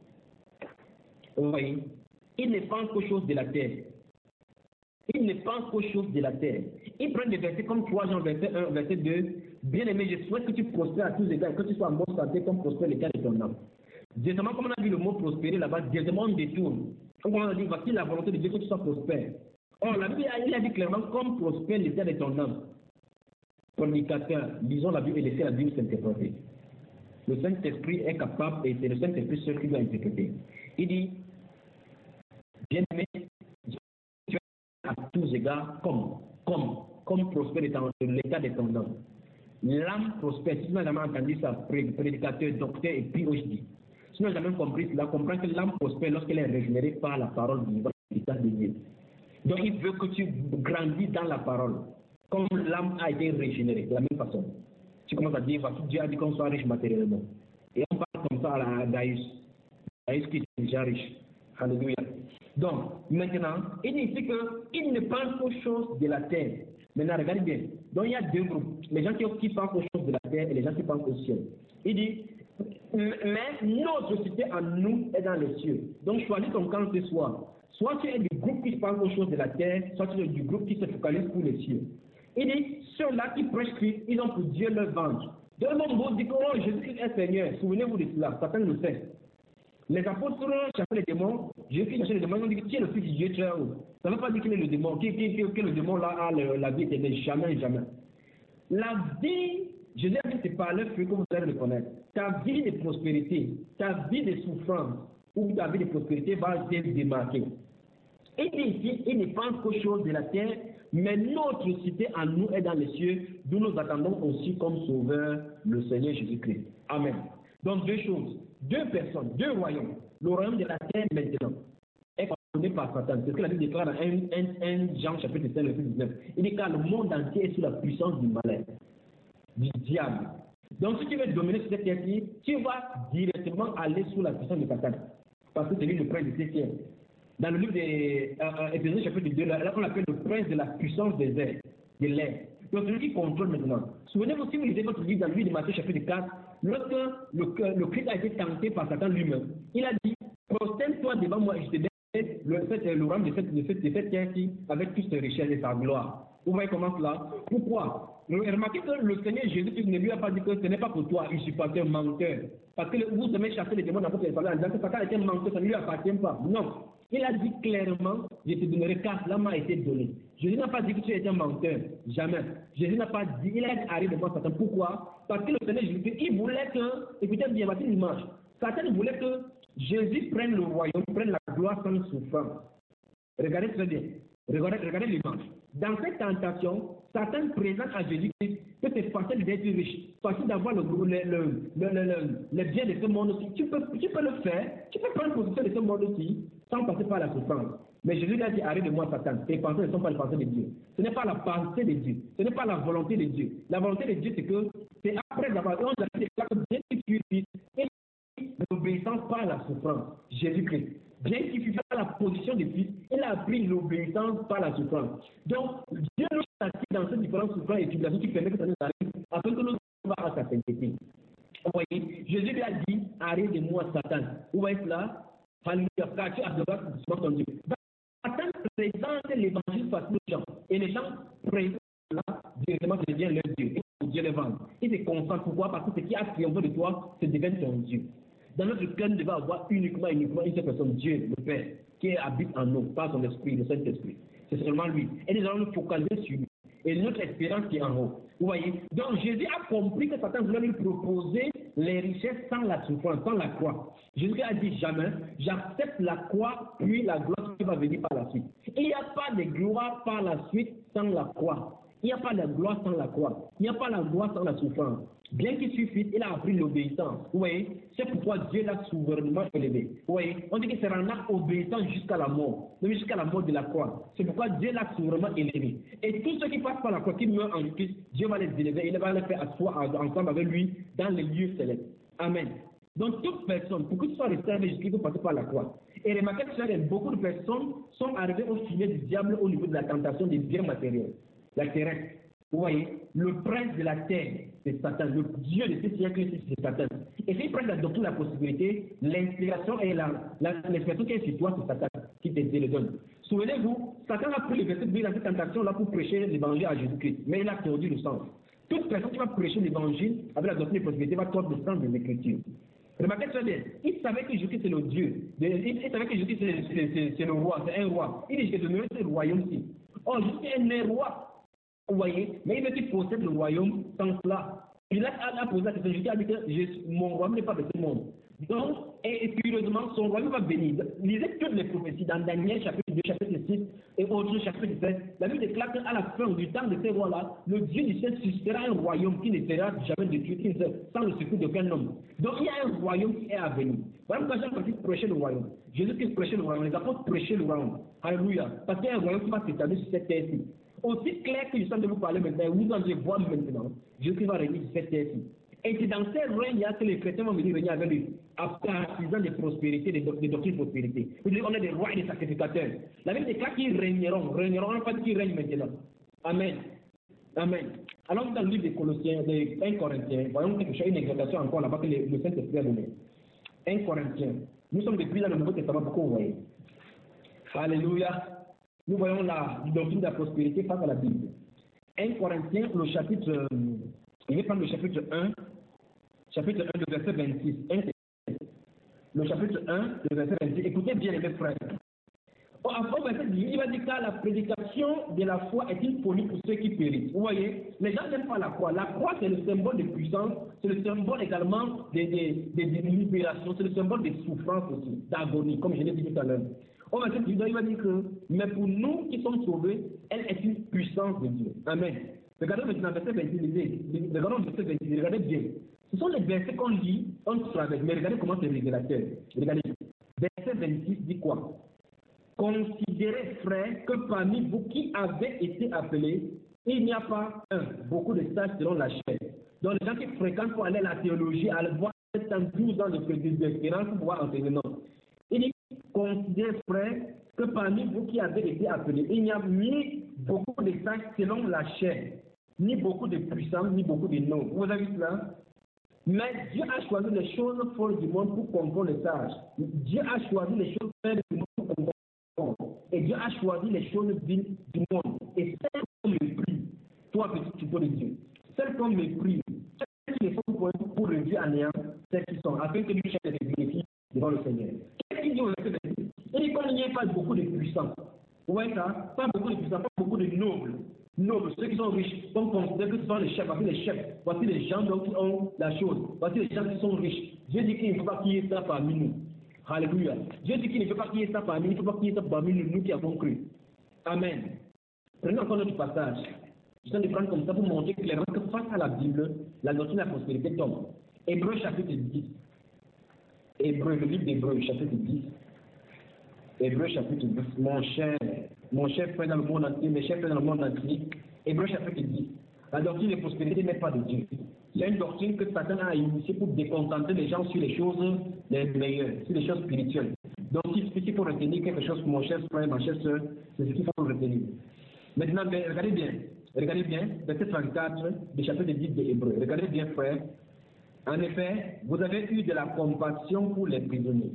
Vous voyez? Ils ne pensent qu'aux choses de la terre. Ils ne pensent qu'aux choses de la terre. Ils prennent des versets comme trois Jean, verset un, verset deux. Bien-aimé, je souhaite que tu prospères à tous les gars et que tu sois en bonne santé comme prospère le cas de ton âme. Directement, comme on a vu le mot prospérer là-bas, directement on détourne. Donc on a dit, voici la volonté de Dieu que tu sois prospère. Or, la Bible il a dit clairement comme prospère le cas de ton âme. Communicateur, lisons la Bible et laissez la Bible s'interpréter. Le Saint-Esprit est capable et c'est le Saint-Esprit seul qui doit interpréter. Il dit, bien-aimé, tu es à tous égards comme, comme, comme prospère dans l'état de ton âme. L'âme prospère, si tu n'as jamais entendu ça, prédicateur, docteur et puis je dis. Si tu n'as jamais compris cela, comprends que l'âme prospère lorsqu'elle est régénérée par la parole du l'état de Dieu. Donc il veut que tu grandis dans la parole, comme l'âme a été régénérée, de la même façon. Tu commences à dire, voici Dieu a dit qu'on soit riche matériellement. Et on parle comme ça à la Gaïus. Gaïus qui est déjà riche. Alléluia. Donc, maintenant, il dit ici qu'il ne pense qu'aux choses de la terre. Maintenant, regardez bien. Donc, il y a deux groupes. Les gens qui, qui pensent aux choses de la terre et les gens qui pensent au ciel. Il dit, mais notre cité en nous est dans les cieux. Donc, choisis ton camp ce soir. Soit tu es du groupe qui pense aux choses de la terre, soit tu es du groupe qui se focalise pour les cieux. Il dit, ceux-là qui prêchent Christ, ils ont pour Dieu leur ventre. Donc, le monde dit que oh, Jésus est Seigneur. Souvenez-vous de cela, Satan le sait. Les apôtres chassaient les démons, Jésus chassait les démons, ils ont dit que tu es le fils de Dieu très haut. Ça ne veut pas dire qu'il est le démon, que, que, que le démon là a le, la vie éternelle, jamais, jamais. La vie, Jésus a dit c'est par le feu que vous allez le connaître. Ta vie de prospérité, ta vie de souffrance ou ta vie de prospérité va se démarquer. Il dit ici, il ne pense qu'aux choses de la terre, mais notre cité en nous est dans les cieux, d'où nous attendons aussi comme sauveur le Seigneur Jésus-Christ. Amen. Donc deux choses, deux personnes, deux royaumes. Le royaume de la terre maintenant est contrôlé par Satan. C'est ce que la Bible déclare dans un Jean chapitre cinq, verset dix-neuf. Il dit car le monde entier est sous la puissance du malin, du diable. Donc si tu veux dominer sur cette terre-ci, tu vas directement aller sous la puissance de Satan. Parce que c'est lui le prince de ces cieux. Dans le livre d'Éphésiens chapitre deux, là, on l'appelle le prince de la puissance des airs, de l'air. Donc celui qui contrôle maintenant. Souvenez-vous, si vous lisez votre livre dans le livre de Matthieu chapitre quatre, lorsque le, le Christ a été tenté par Satan lui-même, il a dit, prosterne-toi devant moi et je te donne le, le royaume de cette, de cette, de cette terre-ci avec toutes ses richesses et sa gloire. Vous voyez comment cela? Pourquoi? Remarquez que le Seigneur Jésus-Christ ne lui a pas dit que ce n'est pas pour toi, usurpateur, menteur. Parce que vous aimez chasser les démons dans votre parole en disant que Satan était menteur, ça ne lui appartient pas. Non. Il a dit clairement, je te donnerai car cela m'a été donné. Jésus n'a pas dit que tu étais un menteur. Jamais. Jésus n'a pas dit, il a dit arrête de moi Satan. Pourquoi? Parce que le Seigneur Jésus-Christ, il voulait que, écoutez bien, voici l'image. Satan voulait que Jésus prenne le royaume, prenne la gloire sans souffrance. Regardez très bien. Regardez, regardez l'image. Dans cette tentation, Satan présente à Jésus-Christ que c'est facile d'être riche, facile d'avoir le, le, le, le, le, le bien de ce monde aussi. Tu peux, tu peux le faire, tu peux prendre possession de ce monde aussi sans passer par la souffrance. Mais Jésus a dit arrête de moi Satan, tes pensées ne sont pas les pensées de Dieu. Ce n'est pas la pensée de Dieu, ce n'est pas la volonté de Dieu. La volonté de Dieu, c'est que c'est après avoir, on a dit que Dieu qui suit et l'obéissance par la souffrance. Jésus-Christ. Bien qu'il fût dans la position de fils, il a appris l'obéissance par la souffrance. Donc, Dieu nous châtie dans ces différentes souffrances et tribulations qui permettent que ça nous arrive afin que nous soyons à sa sainteté. Vous voyez, Jésus lui a dit arrête de moi Satan. Vous voyez cela? Alléluia, car tu as besoin de ton Dieu. Satan présente l'évangile facile aux gens et les gens présentent cela directement, ça devient leur Dieu. Et Dieu les vend. Il se concentre. Pourquoi? Parce que ce qui a triomphé de toi, c'est devient ton Dieu. Dans notre cœur, nous devons avoir uniquement, uniquement une seule personne, Dieu, le Père, qui habite en nous, par son esprit, le Saint-Esprit. C'est seulement lui. Et nous allons nous focaliser sur lui. Et notre espérance qui est en haut. Vous voyez? Donc Jésus a compris que Satan voulait lui proposer les richesses sans la souffrance, sans la croix. Jésus a dit jamais, j'accepte la croix, puis la gloire qui va venir par la suite. Il n'y a pas de gloire par la suite sans la croix. Il n'y a pas de gloire sans la croix. Il n'y a pas la gloire sans la souffrance. Bien qu'il suffise, il a appris l'obéissance. Vous voyez? C'est pourquoi Dieu l'a souverainement élevé. Vous voyez? On dit qu'il sera obéissant jusqu'à la mort. Même jusqu'à la mort de la croix. C'est pourquoi Dieu l'a souverainement élevé. Et tous ceux qui passent par la croix, qui meurent en Christ, Dieu va les élever. Il va les faire asseoir ensemble avec lui dans les lieux célestes. Amen. Donc toute personne, pour que tu sois resté avec Jésus, il faut passer par la croix. Et remarquez que beaucoup de personnes sont arrivées au filet du diable au niveau de la tentation des biens matériels. La terrestre. Vous voyez, le prince de la terre, c'est Satan. Le Dieu de ce siècle, c'est Satan. Et s'il prend la doctrine, la possibilité, l'inspiration et l'inspiration qui est sur toi, c'est Satan qui te le donne. Souvenez-vous, Satan a pris le verset de dans cette tentation-là pour prêcher l'évangile à Jésus-Christ. Mais il a tordu le sens. Toute personne qui va prêcher l'évangile avec la doctrine de possibilité va tordre le sens de l'écriture. Remarquez très bien, il savait que Jésus-Christ c'est le Dieu. Il savait que Jésus-Christ c'est le roi, c'est un roi. Il dit que je donnerai ce royaume-ci. Oh, Jésus est un roi. Vous voyez, mais il veut qu'il possède le royaume sans cela. Il a, a posé la question, Jésus a dit que je, mon royaume n'est pas de ce monde. Donc, et, et curieusement, son royaume va venir. Lisez toutes les prophéties dans Daniel chapitre deux, chapitre six et autres chapitre sept. La Bible déclare qu'à la fin du temps de ces rois-là, le Dieu du ciel suscitera un royaume qui ne sera jamais détruit sans le secours d'aucun homme. Donc, il y a un royaume qui est à venir. Voilà pourquoi j'ai parti prêcher le royaume. Jésus-Christ prêchait le royaume, les apôtres prêchaient le royaume. Alléluia. Parce qu'il y a un royaume qui va s'établir sur cette terre-ci. Aussi clair que je suis de vous parler maintenant, vous allez voir maintenant, Jésus va régner sur cette terre-ci. Et c'est dans ces règnes que les chrétiens vont venir régner avec lui, artisans de prospérité, des doctrines de prospérité. On est des rois et des sacrificateurs. La Bible déclare qu'ils régneront, régneront, on n'a pas dit qu'ils règnent maintenant. Amen. Amen. Alors dans le livre des Colossiens, des un Corinthiens, voyons quelque chose, une exhortation encore là-bas que le, le Saint-Esprit a donné. un Corinthiens. Nous sommes depuis dans le Nouveau Testament, pourquoi vous voyez? Alléluia. Nous voyons la doctrine de la prospérité face à la Bible. un Corinthiens, le chapitre, euh, il va prendre le chapitre un, chapitre un, le verset vingt-six. un, le chapitre un, le verset vingt-six. Écoutez bien les frères. Au verset dix, il va dire que la prédication de la foi est une folie pour ceux qui périssent. Vous voyez, les gens n'aiment pas la croix. La croix, c'est le symbole de puissance, c'est le symbole également de, de, de, de libération, c'est le symbole de souffrance aussi, d'agonie, comme je l'ai dit tout à l'heure. Au verset dix, il va dire que, mais pour nous qui sommes sauvés, elle est une puissance de Dieu. Amen. Regardez maintenant le verset vingt-six, regardons le verset vingt-six, regardez bien. Ce sont les versets qu'on lit, on traverse, mais regardez comment c'est révélateur. Regardez. Verset vingt-six dit quoi? Considérez, frères, que parmi vous qui avez été appelés, il n'y a pas un, beaucoup de sages selon la chair. Donc les gens qui fréquentent pour aller à la théologie, à voir douze ans d'expérience pour pouvoir enseigner. Non. Il dit, considérez, frères, que parmi vous qui avez été appelés, il n'y a ni beaucoup de sages selon la chair, ni beaucoup de puissants, ni beaucoup de noms. Vous avez vu cela? Mais Dieu a choisi les choses folles du monde pour comprendre les sages. Dieu a choisi les choses folles du monde pour comprendre. Et Dieu a choisi les choses du monde. Et c'est comme le principaux de Dieu. Celles qu'on méprise, celles qui les font pour, pour réduire à néant, celles qui sont, afin que lui cherche des bénéfices devant le Seigneur. Qu'est-ce qu'il dit au verset vingt-six? Il dit qu'il n'y ait pas beaucoup de puissants. Vous voyez ça? Pas beaucoup de puissants, pas beaucoup de nobles. Nobles, ceux qui sont riches, on considère que ce sont les chefs, voici les chefs, voici les gens donc, qui ont la chose, voici les gens qui sont riches. Dieu dit qu'il ne faut pas qu'il y ait ça parmi nous. Alléluia. Dieu dit qu'il ne faut pas qu'il y ait ça parmi nous, il ne faut pas qu'il y ait ça parmi nous, nous qui avons cru. Amen. Prenons encore notre passage. Je viens de prendre comme ça pour montrer clairement que face à la Bible, la doctrine de la prospérité tombe. Hébreux chapitre dix. Hébreux, le livre d'Hébreux, chapitre dix. Hébreux chapitre dix. Mon cher, mon cher frère dans le monde entier, mes chers frères dans le monde entier. Hébreux chapitre dix. La doctrine de prospérité n'est pas de Dieu. C'est une doctrine que Satan a initiée pour décontenter les gens sur les choses les meilleures, sur les choses spirituelles. Donc, il faut retenir quelque chose pour mon cher frère, ma chère soeur, c'est ce qu'il faut retenir. Maintenant, regardez bien, regardez bien, verset trente-quatre du chapitre dix de Hébreux. Regardez bien, frère. En effet, vous avez eu de la compassion pour les prisonniers.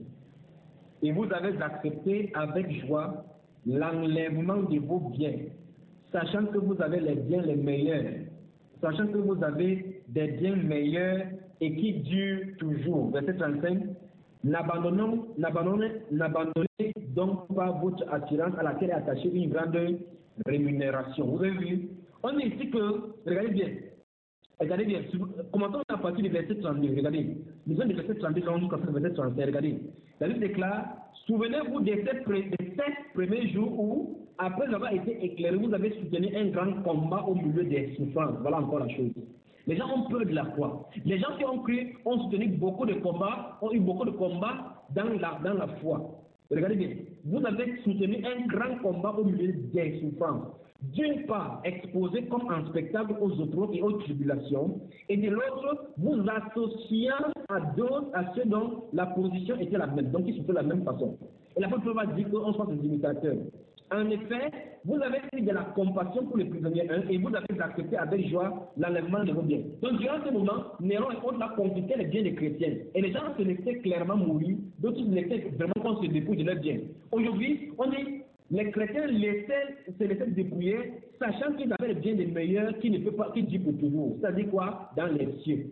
Et vous avez accepté avec joie l'enlèvement de vos biens, sachant que vous avez les biens les meilleurs, sachant que vous avez des biens meilleurs et qui durent toujours. Verset trente-cinq. N'abandonnons, n'abandonnez, n'abandonnez donc pas votre assurance à laquelle est attachée une grande rémunération. Vous avez vu? On dit ici que, regardez bien, regardez bien, commençons à partir du verset trente-deux, regardez. Nous sommes du verset trente-deux jusqu'à le verset trente-cinq, regardez. La Bible déclare, souvenez-vous de ces sept premiers jours où, après avoir été éclairé, vous avez soutenu un grand combat au milieu des souffrances. Voilà encore la chose. Les gens ont peur de la croix. Les gens qui ont cru ont soutenu beaucoup de combats, ont eu beaucoup de combats dans la, dans la foi. Regardez bien, vous avez soutenu un grand combat au milieu des souffrances. D'une part, exposé comme un spectacle aux autres et aux tribulations, et de l'autre, vous associant à d'autres, à ceux dont la position était la même, donc ils se font de la même façon. Et l'apôtre va dire qu'on soit des imitateurs. En effet, vous avez eu de la compassion pour les prisonniers un, et vous avez accepté avec joie l'enlèvement de vos biens. Donc, durant ce moment, Néron et autres ont confisqué les biens des chrétiens. Et les gens se laissaient clairement mourir, d'autres se laissaient vraiment qu'on se dépouille de leurs biens. Aujourd'hui, on dit, les chrétiens laissaient, se laissaient dépouiller, sachant qu'ils avaient les biens des meilleurs qui ne peuvent pas, qui durent pour toujours. C'est-à-dire quoi? Dans les cieux.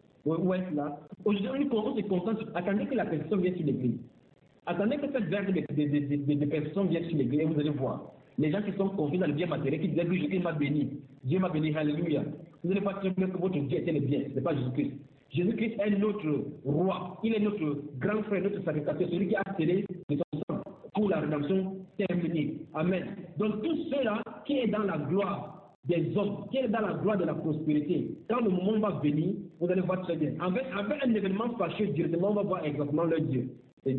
Où est-ce là? Aujourd'hui, on se concentre, attendez que la personne vienne sur l'église. Attendez que cette vague de, de, de, de, de personnes vienne sur l'église et vous allez voir. Les gens qui sont confiés dans le bien matériel, qui disent que Dieu m'a béni. Dieu m'a béni, alléluia. Vous n'allez pas trouver que votre Dieu était le bien, ce n'est pas Jésus-Christ. Jésus-Christ est notre roi, il est notre grand frère, notre sacrificateur, celui qui a scellé de son sang pour la rédemption terminée. Amen. Donc tout cela qui est dans la gloire des hommes, qui est dans la gloire de la prospérité, quand le moment va venir, vous allez voir très bien. Avec, avec un événement fâcheux, directement, on va voir exactement leur Dieu. C'est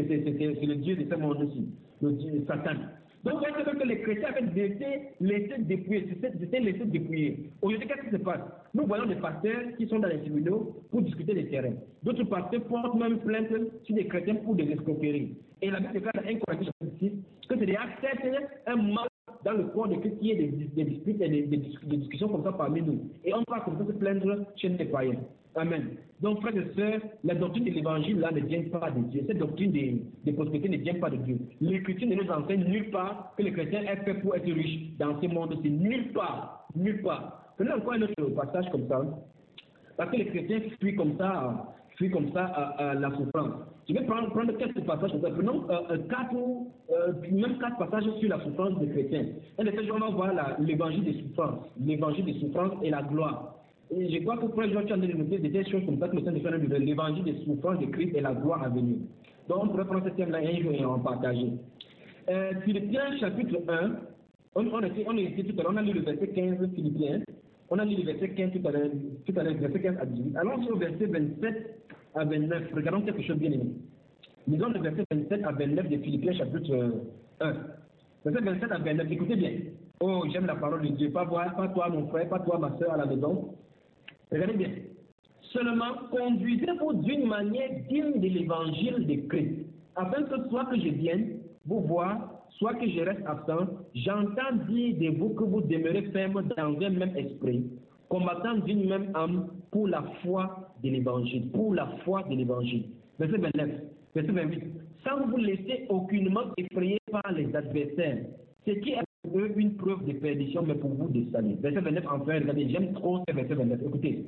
le Dieu de ce monde-ci, le Dieu Satan. Donc, vous voyez que les chrétiens avaient laissé, laissé dépouiller, c'était laissé dépouiller. Aujourd'hui, qu'est-ce qui se passe? Nous voyons des pasteurs qui sont dans les tribunaux pour discuter des terrains. D'autres pasteurs portent même plainte sur des chrétiens pour des escroqueries. Et la Bible déclare dans un Corinthiens chapitre six que c'est des actes, un mal dans le corps de Christ qui est des, des disputes et des, des, des discussions comme ça parmi nous. Et on va comme ça se plaindre chez les païens. Amen. Donc, frères et sœurs, la doctrine de l'évangile là ne vient pas de Dieu. Cette doctrine de, de prospérité ne vient pas de Dieu. L'Écriture ne nous enseigne nulle part que les chrétiens aient fait pour être riches dans ce monde-ci. Nulle part. Nulle part. Prenons encore un autre passage comme ça. Parce que les chrétiens fuient comme ça, fuient comme ça à, à la souffrance. Je vais prendre, prendre quelques passages comme ça. Prenons euh, quatre, euh, même quatre passages sur la souffrance des chrétiens. Un de ces jours, on va voir l'évangile des souffrances. L'évangile des souffrances et la gloire. Et je crois que pour les gens qui ont noté des choses comme ça que nous sommes de l'évangile des souffrances de Christ et la gloire à venir. Donc on pourrait prendre ce thème-là un jour et en partager. Euh, Philippiens chapitre un, on, on, était, on, était tout à l'heure, on a lu le verset quinze, Philippiens. On a lu le verset quinze tout à l'heure, tout à l'heure, verset quinze à dix-huit. Allons au verset vingt-sept à vingt-neuf. Regardons quelque chose bien aimé. Lisons le verset vingt-sept à vingt-neuf de Philippiens chapitre un. Verset vingt-sept à vingt-neuf, écoutez bien. Oh, j'aime la parole de Dieu. Pas, voir, pas toi, mon frère, pas toi, ma soeur à la maison. Regardez bien. Seulement, conduisez-vous d'une manière digne de l'évangile de Christ, afin que soit que je vienne vous voir, soit que je reste absent, j'entends dire de vous que vous demeurez ferme dans un même esprit, combattant d'une même âme pour la foi de l'évangile, pour la foi de l'évangile. Verset vingt-neuf, verset vingt-huit. Sans vous laisser aucunement effrayer par les adversaires, ce qui est eux une preuve de perdition, mais pour vous de salut. Verset vingt-neuf, enfin, regardez, j'aime trop ce verset vingt-neuf. Écoutez,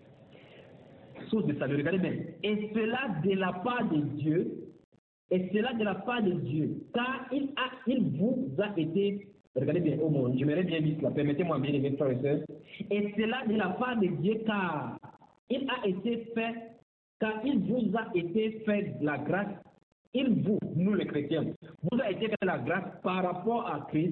source de salut, regardez bien. Et cela de la part de Dieu, et cela de la part de Dieu, car il, a, il vous a été, regardez bien, oh mon, j'aimerais bien dire cela, permettez-moi bien, les frères et sœurs, et cela de la part de Dieu, car il a été fait, car il vous a été fait la grâce, il vous, nous les chrétiens, vous a été fait la grâce par rapport à Christ,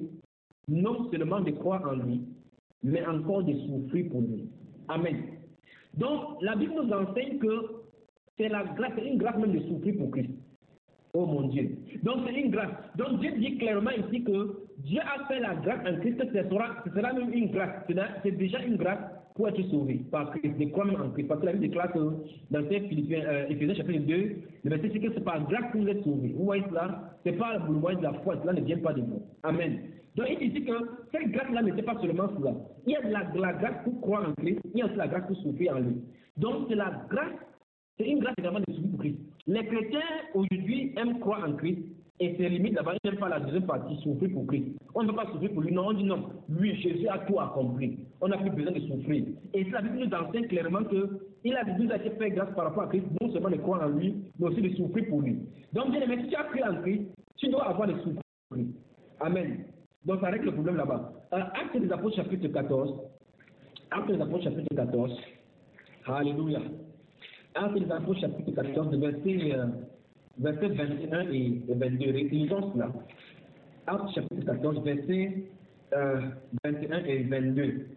non seulement de croire en lui, mais encore de souffrir pour lui. Amen. Donc, la Bible nous enseigne que c'est la grâce, c'est une grâce même de souffrir pour Christ. Oh mon Dieu. Donc, c'est une grâce. Donc, Dieu dit clairement ici que Dieu a fait la grâce en Christ, ce sera, ce sera même une grâce. C'est déjà une grâce pour être sauvé par Christ, de croire en Christ. Parce que la Bible déclare que dans Philippiens, euh, Éphésiens chapitre deux, le verset c'est que c'est par grâce que vous êtes sauvés. Vous voyez cela? C'est pas le moyen de la foi, cela ne vient pas de vous. Amen. Donc, il dit que cette grâce-là n'était pas seulement cela. Il y a de la, de la grâce pour croire en Christ, il y a aussi la grâce pour souffrir en lui. Donc, c'est la grâce, c'est une grâce également de souffrir pour Christ. Les chrétiens aujourd'hui aiment croire en Christ et c'est limite là-bas, ils n'aiment pas la deuxième partie, souffrir pour Christ. On ne veut pas souffrir pour lui, non, on dit non. Lui, Jésus a tout accompli. On n'a plus besoin de souffrir. Et la Bible nous enseigne clairement que il a nous a été fait grâce par rapport à Christ, non seulement de croire en lui, mais aussi de souffrir pour lui. Donc, bien aimé, si tu as cru en Christ, tu dois avoir des souffrir pour lui. Amen. Donc, ça règle le problème là-bas. Euh, Actes des Apôtres, chapitre quatorze. Actes des Apôtres, chapitre quatorze. Alléluia. Actes des Apôtres, chapitre quatorze, verset, euh, verset vingt et un et vingt-deux. Lisons cela. Actes, chapitre quatorze, verset euh, vingt et un et vingt-deux.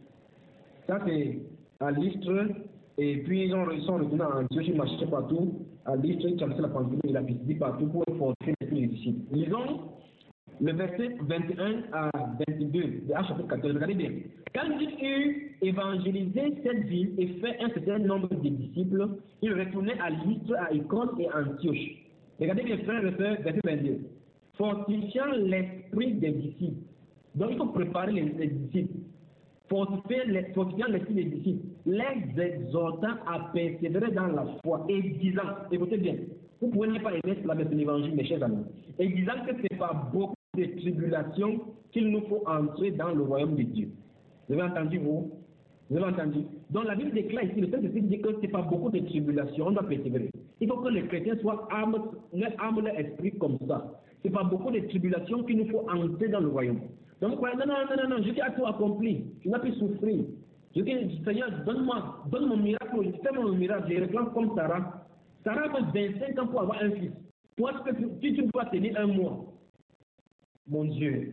Ça, c'est à Lystre. Et puis, ils, ont, ils sont retournés en Antioche, ils marchaient partout. À Lystre, ils traversaient la Pamphylie, ils habitaient partout pour fortifier les disciples. Lisons le verset vingt et un à vingt-deux de Actes chapitre quatorze. Regardez bien. Quand il eut évangélisé cette ville et fait un certain nombre de disciples, il retournait à Lystre, à Icône et à Antioche. Regardez bien, frères et sœurs, verset vingt-deux. Fortifiant l'esprit des disciples. Donc, il faut préparer les, les disciples. Fortifiant l'esprit des disciples. Les exhortant à persévérer dans la foi et disant, écoutez bien, vous pouvez ne pas aimer cela, mais c'est l'évangile, mes chers amis. Et disant que ce n'est pas beaucoup de tribulations qu'il nous faut entrer dans le royaume de Dieu. Vous avez entendu, vous? Vous avez entendu? Donc la Bible déclare ici, le Saint-Esprit dit que ce n'est pas beaucoup de tribulations, on doit persévérer. Il faut que les chrétiens soient armes, arment leur esprit comme ça. Ce n'est pas beaucoup de tribulations qu'il nous faut entrer dans le royaume. Donc, non, non, non, non, non, je dis à tout accompli, je n'ai plus souffrir. Je dis, Seigneur, donne-moi, donne mon miracle, fais mon miracle, je réclame comme Sarah. Sarah a vingt-cinq ans pour avoir un fils. Toi, tu, tu dois tenir un mois. Mon Dieu.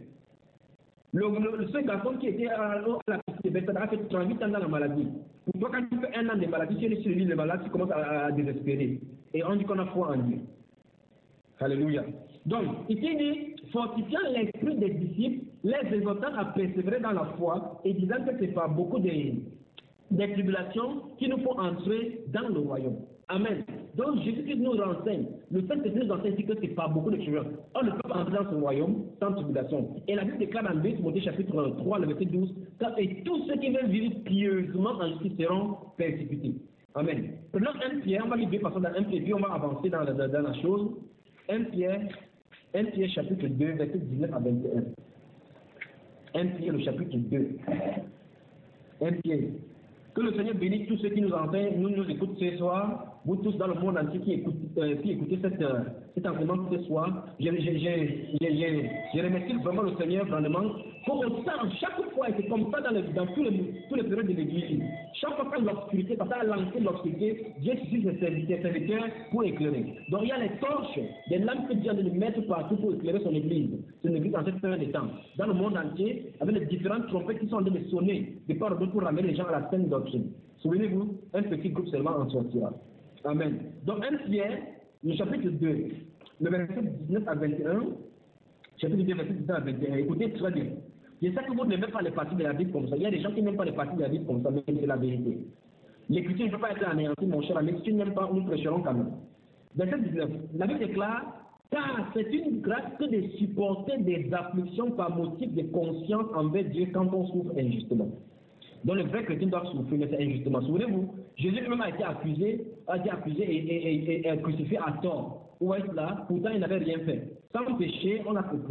Le, le, ce garçon qui était à, à la piste de Bethsaida a fait trente-huit ans dans la maladie. Pour toi, quand tu fais un an de maladie, tu es sur le lit de maladie, tu commences à, à désespérer. Et on dit qu'on a foi en Dieu. Alléluia. Donc, ici il dit, fortifiant l'esprit des disciples, les exhortant à persévérer dans la foi et disant que ce n'est pas beaucoup de, de tribulations qu'il nous faut entrer dans le royaume. Amen. Donc Jésus-Christ nous renseigne, le Saint-Esprit nous enseigne que ce n'est pas beaucoup de tribulations. On ne peut pas entrer dans ce royaume sans tribulation. Et la Bible déclare dans deux Timothée chapitre trois, le verset douze, et tous ceux qui veulent vivre pieusement en Jésus seront persécutés. Amen. Prenons un Pierre, on va lire deux façons dans un Pierre, puis on va avancer dans la, dans, dans la chose. un Pierre, un Pierre chapitre deux, verset dix-neuf à vingt et un. un Pierre, le chapitre deux. un Pierre. Que le Seigneur bénisse tous ceux qui nous entendent, nous nous écoutent ce soir, vous tous dans le monde entier qui écoutez, euh, qui écoutez cette, euh, cet enseignement ce soir. Je, je, je, je, je, je remercie vraiment le Seigneur vraiment pour autant, chaque fois, et c'est comme ça dans, le, dans tous, les, tous les périodes de l'Église. Chaque fois qu'il y a l'obscurité, parce qu'il a lancé l'obscurité, Dieu suscite ses serviteurs pour éclairer. Donc il y a les torches, des lampes que Dieu a de mettre partout pour éclairer son Église. C'est une Église en cette période de temps. Dans le monde entier, avec les différentes trompettes qui sont en train de sonner de part d'autre pour ramener les gens à la saine doctrine. Souvenez-vous, un petit groupe seulement en sortira. Amen. Donc un Pierre, le chapitre deux, le verset dix-neuf à vingt et un, chapitre deux, verset dix-neuf à vingt et un, écoutez très bien. Je sais que vous n'aimez pas les parties de la Bible comme ça. Il y a des gens qui n'aiment pas les parties de la Bible comme ça, mais c'est la vérité. L'écriture ne peut pas être anéantie, mon cher ami. Si tu n'aimes pas, nous prêcherons quand même. Verset dix-neuf, la Bible déclare, car c'est une grâce que de supporter des afflictions par motif de conscience envers Dieu quand on souffre injustement. Donc le vrai chrétien doit souffrir, mais c'est injustement. Souvenez-vous, Jésus lui-même a été accusé, a été accusé et, et, et, et, et crucifié à tort. Vous voyez cela? Pourtant, il n'avait rien fait. Sans péché, on a